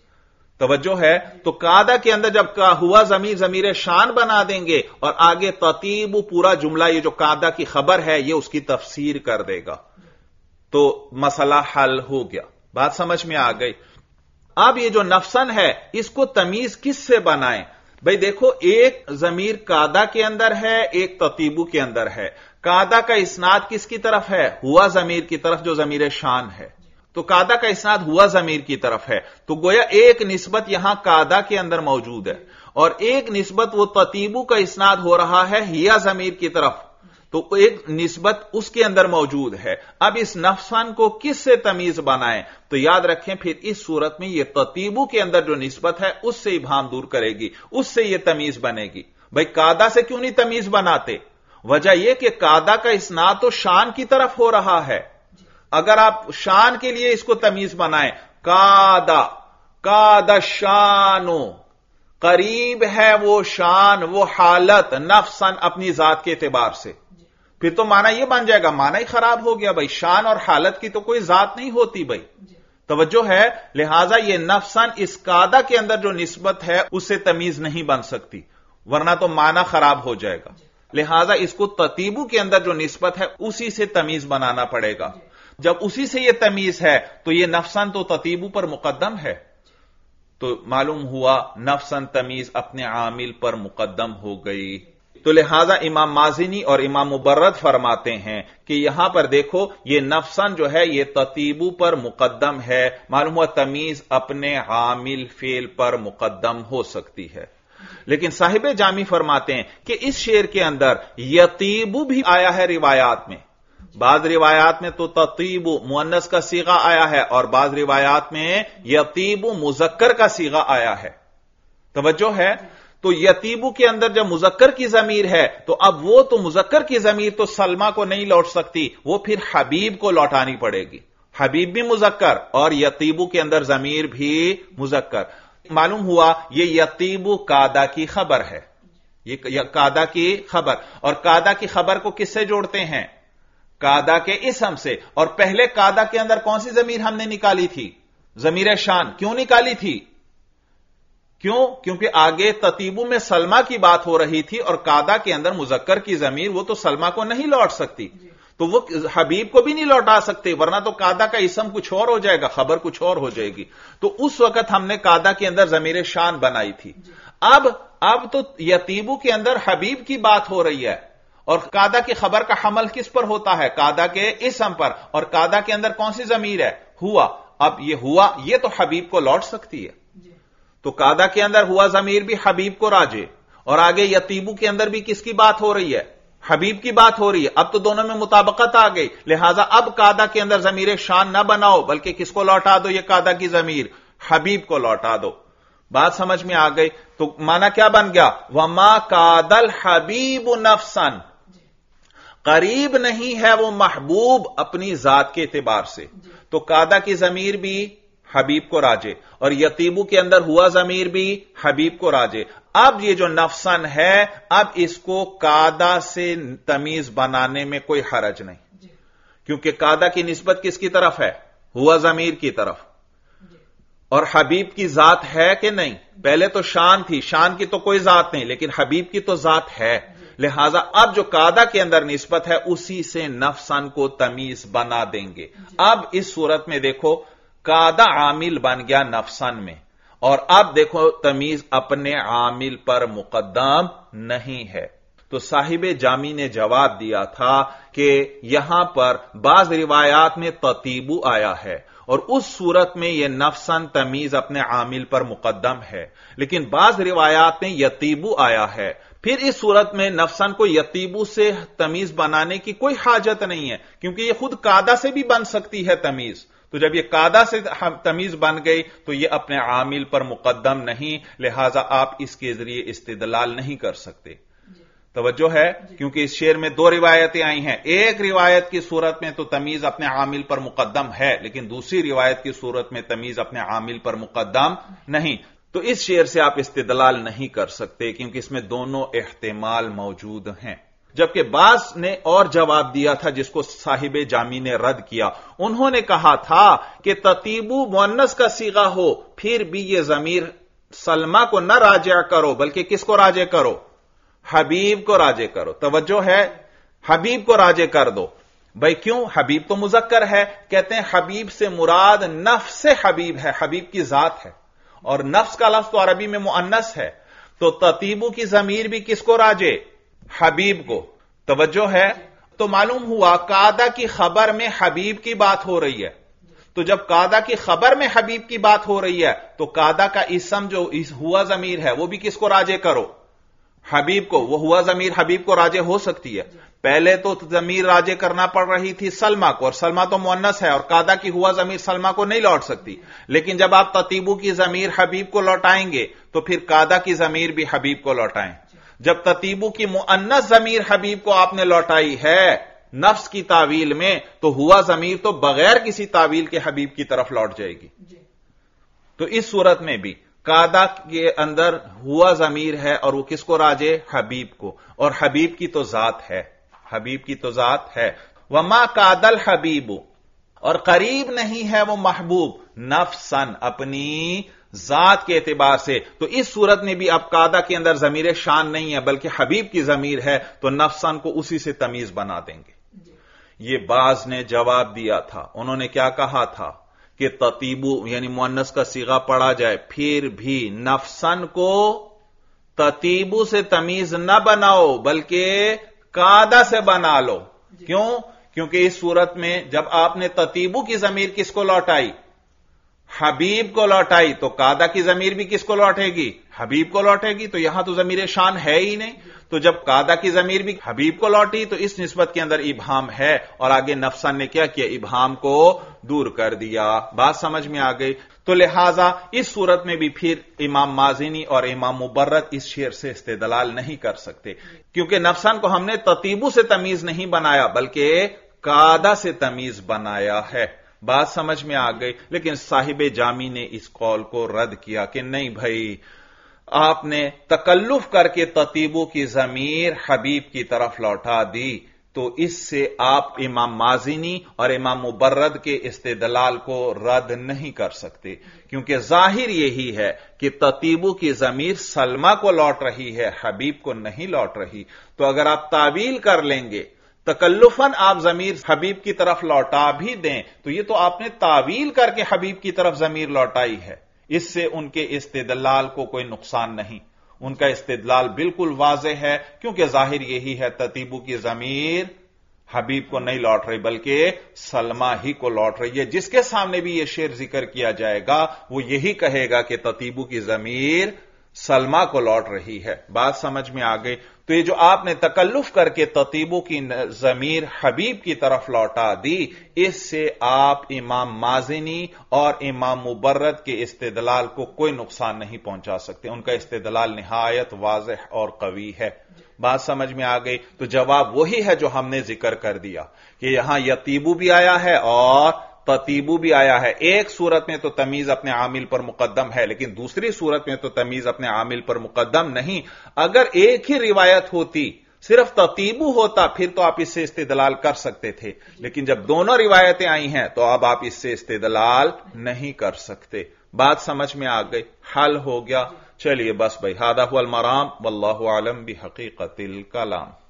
توجہ ہے، تو کادا کے اندر جب ہوا ضمیر ضمیر شان بنا دیں گے اور آگے تطیبو پورا جملہ یہ جو کادا کی خبر ہے یہ اس کی تفسیر کر دے گا، تو مسئلہ حل ہو گیا۔ بات سمجھ میں آ گئی؟ اب یہ جو نفسن ہے اس کو تمیز کس سے بنائیں؟ بھئی دیکھو، ایک ضمیر کادا کے اندر ہے، ایک تطیبو کے اندر ہے۔ کادا کا اسناد کس کی طرف ہے؟ ہوا ضمیر کی طرف جو ضمیر شان ہے، تو کادا کا اسناد ہوا ضمیر کی طرف ہے، تو گویا ایک نسبت یہاں کادا کے اندر موجود ہے، اور ایک نسبت وہ تطیبو کا اسناد ہو رہا ہے ہیا ضمیر کی طرف، تو ایک نسبت اس کے اندر موجود ہے۔ اب اس نفسن کو کس سے تمیز بنائیں؟ تو یاد رکھیں پھر اس صورت میں یہ تطیبو کے اندر جو نسبت ہے اس سے ابہام دور کرے گی، اس سے یہ تمیز بنے گی۔ بھئی کادا سے کیوں نہیں تمیز بناتے؟ وجہ یہ کہ کادا کا اسناد تو شان کی طرف ہو رہا ہے، اگر آپ شان کے لیے اس کو تمیز بنائیں، کادا شانو، قریب ہے وہ شان، وہ حالت، نفسن اپنی ذات کے اعتبار سے، پھر تو معنی یہ بن جائے گا، معنی ہی خراب ہو گیا بھائی، شان اور حالت کی تو کوئی ذات نہیں ہوتی بھائی، توجہ ہے، لہذا یہ نفسن اس کادا کے اندر جو نسبت ہے اس سے تمیز نہیں بن سکتی، ورنہ تو معنی خراب ہو جائے گا، لہذا اس کو تطیبو کے اندر جو نسبت ہے اسی سے تمیز بنانا پڑے گا، جب اسی سے یہ تمیز ہے تو یہ نفسن تو تطیبو پر مقدم ہے، تو معلوم ہوا نفسن تمیز اپنے عامل پر مقدم ہو گئی، تو لہذا امام مازنی اور امام مبرد فرماتے ہیں کہ یہاں پر دیکھو یہ نفسن جو ہے یہ تطیبو پر مقدم ہے، معلوم ہوا تمیز اپنے عامل فعل پر مقدم ہو سکتی ہے، لیکن صاحب جامی فرماتے ہیں کہ اس شعر کے اندر یطیبو بھی آیا ہے روایات میں، بعض روایات میں تو تطیبو مؤنث کا صیغہ آیا ہے اور بعض روایات میں یطیبو مذکر کا صیغہ آیا ہے، توجہ ہے، تو یتیبو کے اندر جب مذکر کی ضمیر ہے تو اب وہ تو مذکر کی ضمیر تو سلمہ کو نہیں لوٹ سکتی، وہ پھر حبیب کو لوٹانی پڑے گی، حبیب بھی مذکر اور یتیبو کے اندر ضمیر بھی مذکر، معلوم ہوا یہ یتیبو کادا کی خبر ہے، یہ کادا کی خبر، اور کادا کی خبر کو کس سے جوڑتے ہیں؟ کادا کے اسم سے، اور پہلے کادا کے اندر کون سی ضمیر ہم نے نکالی تھی؟ ضمیر شان، کیوں نکالی تھی؟ کیونکہ آگے تطیبو میں سلمہ کی بات ہو رہی تھی اور کادا کے اندر مذکر کی ضمیر وہ تو سلمہ کو نہیں لوٹ سکتی، تو وہ حبیب کو بھی نہیں لوٹا سکتے، ورنہ تو کادا کا اسم کچھ اور ہو جائے گا، خبر کچھ اور ہو جائے گی، تو اس وقت ہم نے کادا کے اندر ضمیر شان بنائی تھی، اب تو یتیبو کے اندر حبیب کی بات ہو رہی ہے اور کادا کی خبر کا حمل کس پر ہوتا ہے؟ کادا کے اسم پر، اور کادا کے اندر کون سی ضمیر ہے؟ ہوا، اب یہ ہوا یہ تو حبیب کو لوٹ سکتی ہے، تو کادا کے اندر ہوا ضمیر بھی حبیب کو راجے، اور آگے یتیبو کے اندر بھی کس کی بات ہو رہی ہے؟ حبیب کی بات ہو رہی ہے، اب تو دونوں میں مطابقت آ گئی، لہذا اب کادا کے اندر ضمیر شان نہ بناؤ بلکہ کس کو لوٹا دو؟ یہ کادا کی ضمیر حبیب کو لوٹا دو، بات سمجھ میں آ گئی؟ تو معنی کیا بن گیا؟ وما کاد الحبیب نفسن، قریب نہیں ہے وہ محبوب اپنی ذات کے اعتبار سے، تو کادا کی ضمیر بھی حبیب کو راجے اور یتیبو کے اندر ہوا ضمیر بھی حبیب کو راجے، اب یہ جو نفسن ہے اب اس کو کادا سے تمیز بنانے میں کوئی حرج نہیں، کیونکہ کادا کی نسبت کس کی طرف ہے؟ ہوا ضمیر کی طرف، اور حبیب کی ذات ہے کہ نہیں؟ پہلے تو شان تھی، شان کی تو کوئی ذات نہیں، لیکن حبیب کی تو ذات ہے، لہذا اب جو کادا کے اندر نسبت ہے اسی سے نفسن کو تمیز بنا دیں گے۔ اب اس صورت میں دیکھو کادا عامل بن گیا نفسن میں، اور اب دیکھو تمیز اپنے عامل پر مقدم نہیں ہے، تو صاحب جامی نے جواب دیا تھا کہ یہاں پر بعض روایات میں تطیبو آیا ہے اور اس صورت میں یہ نفسن تمیز اپنے عامل پر مقدم ہے، لیکن بعض روایات میں یتیبو آیا ہے، پھر اس صورت میں نفسن کو یتیبو سے تمیز بنانے کی کوئی حاجت نہیں ہے، کیونکہ یہ خود کادا سے بھی بن سکتی ہے تمیز، تو جب یہ کادا سے تمیز بن گئی تو یہ اپنے عامل پر مقدم نہیں، لہذا آپ اس کے ذریعے استدلال نہیں کر سکتے، توجہ ہے، کیونکہ اس شعر میں دو روایتیں آئی ہیں، ایک روایت کی صورت میں تو تمیز اپنے عامل پر مقدم ہے، لیکن دوسری روایت کی صورت میں تمیز اپنے عامل پر مقدم نہیں، تو اس شعر سے آپ استدلال نہیں کر سکتے کیونکہ اس میں دونوں احتمال موجود ہیں۔ جبکہ بعض نے اور جواب دیا تھا جس کو صاحب جامی نے رد کیا، انہوں نے کہا تھا کہ تطیبو مؤنث کا صیغہ ہو پھر بھی یہ ضمیر سلمہ کو نہ راجع کرو بلکہ کس کو راجع کرو؟ حبیب کو راجع کرو، توجہ ہے، حبیب کو راجع کر دو، بھائی کیوں؟ حبیب تو مذکر ہے، کہتے ہیں حبیب سے مراد نفس حبیب ہے، حبیب کی ذات ہے، اور نفس کا لفظ تو عربی میں مؤنث ہے، تو تطیبو کی ضمیر بھی کس کو راجع؟ حبیب کو، توجہ ہے، تو معلوم ہوا کادا کی خبر میں حبیب کی بات ہو رہی ہے، تو جب کادا کی خبر میں حبیب کی بات ہو رہی ہے تو کادا کا اسم جو ہوا ضمیر ہے وہ بھی کس کو راجع کرو؟ حبیب کو، وہ ہوا ضمیر حبیب کو راجع ہو سکتی ہے، پہلے تو ضمیر راجع کرنا پڑ رہی تھی سلمہ کو، اور سلمہ تو مؤنث ہے اور کادا کی ہوا ضمیر سلمہ کو نہیں لوٹ سکتی، لیکن جب آپ تطیبو کی ضمیر حبیب کو لوٹائیں گے تو پھر کادا کی ضمیر بھی حبیب کو لوٹائیں، جب تطیبو کی مؤنث ضمیر حبیب کو آپ نے لوٹائی ہے نفس کی تعویل میں تو ہوا ضمیر تو بغیر کسی تعویل کے حبیب کی طرف لوٹ جائے گی. تو اس صورت میں بھی قادہ کے اندر ہوا ضمیر ہے اور وہ کس کو راجع؟ حبیب کو. اور حبیب کی تو ذات ہے، حبیب کی تو ذات ہے. وما قاد الحبیب، اور قریب نہیں ہے وہ محبوب، نفسن، اپنی ذات کے اعتبار سے. تو اس صورت میں بھی اب قادہ کے اندر ضمیر شان نہیں ہے بلکہ حبیب کی ضمیر ہے، تو نفسن کو اسی سے تمیز بنا دیں گے. یہ بعض نے جواب دیا تھا، انہوں نے کیا کہا تھا کہ تطیبو یعنی مؤنث کا صیغہ پڑھا جائے پھر بھی نفسن کو تطیبو سے تمیز نہ بناؤ بلکہ قادہ سے بنا لو. کیوں؟ کیونکہ اس صورت میں جب آپ نے تطیبو کی ضمیر کس کو لوٹائی؟ حبیب کو لوٹائی، تو قادہ کی ضمیر بھی کس کو لوٹے گی؟ حبیب کو لوٹے گی. تو یہاں تو ضمیر شان ہے ہی نہیں. تو جب قادہ کی ضمیر بھی حبیب کو لوٹی تو اس نسبت کے اندر ابہام ہے، اور آگے نفسن نے کیا کیا؟ ابہام کو دور کر دیا. بات سمجھ میں آ گئی؟ تو لہذا اس صورت میں بھی پھر امام مازنی اور امام مبرد اس شعر سے استدلال نہیں کر سکتے، کیونکہ نفسن کو ہم نے تطیبو سے تمیز نہیں بنایا بلکہ قادہ سے تمیز بنایا ہے. بات سمجھ میں آ گئی؟ لیکن صاحب جامی نے اس قول کو رد کیا کہ نہیں بھائی، آپ نے تکلف کر کے تطیبو کی ضمیر حبیب کی طرف لوٹا دی، تو اس سے آپ امام مازنی اور امام مبرد کے استدلال کو رد نہیں کر سکتے، کیونکہ ظاہر یہی ہے کہ تطیبو کی ضمیر سلمہ کو لوٹ رہی ہے، حبیب کو نہیں لوٹ رہی. تو اگر آپ تعویل کر لیں گے، تکلفاً آپ ضمیر حبیب کی طرف لوٹا بھی دیں، تو یہ تو آپ نے تعویل کر کے حبیب کی طرف ضمیر لوٹائی ہے. اس سے ان کے استدلال کو کوئی نقصان نہیں، ان کا استدلال بالکل واضح ہے، کیونکہ ظاہر یہی ہے تطیبو کی ضمیر حبیب کو نہیں لوٹ رہی بلکہ سلمہ ہی کو لوٹ رہی ہے. جس کے سامنے بھی یہ شعر ذکر کیا جائے گا وہ یہی کہے گا کہ تطیبو کی ضمیر سلمہ کو لوٹ رہی ہے. بات سمجھ میں آ گئی؟ تو یہ جو آپ نے تکلف کر کے تطیبو کی ضمیر حبیب کی طرف لوٹا دی، اس سے آپ امام مازنی اور امام مبرد کے استدلال کو کوئی نقصان نہیں پہنچا سکتے. ان کا استدلال نہایت واضح اور قوی ہے. بات سمجھ میں آ گئی؟ تو جواب وہی ہے جو ہم نے ذکر کر دیا کہ یہاں یتیبو بھی آیا ہے اور تطیبو بھی آیا ہے. ایک صورت میں تو تمیز اپنے عامل پر مقدم ہے، لیکن دوسری صورت میں تو تمیز اپنے عامل پر مقدم نہیں. اگر ایک ہی روایت ہوتی، صرف تطیبو ہوتا، پھر تو آپ اس سے استدلال کر سکتے تھے، لیکن جب دونوں روایتیں آئی ہیں تو اب آپ اس سے استدلال نہیں کر سکتے. بات سمجھ میں آ گئی؟ حل ہو گیا؟ چلیے بس بھائی، ھذا ھو المرام واللہ اعلم بحقیقت الکلام.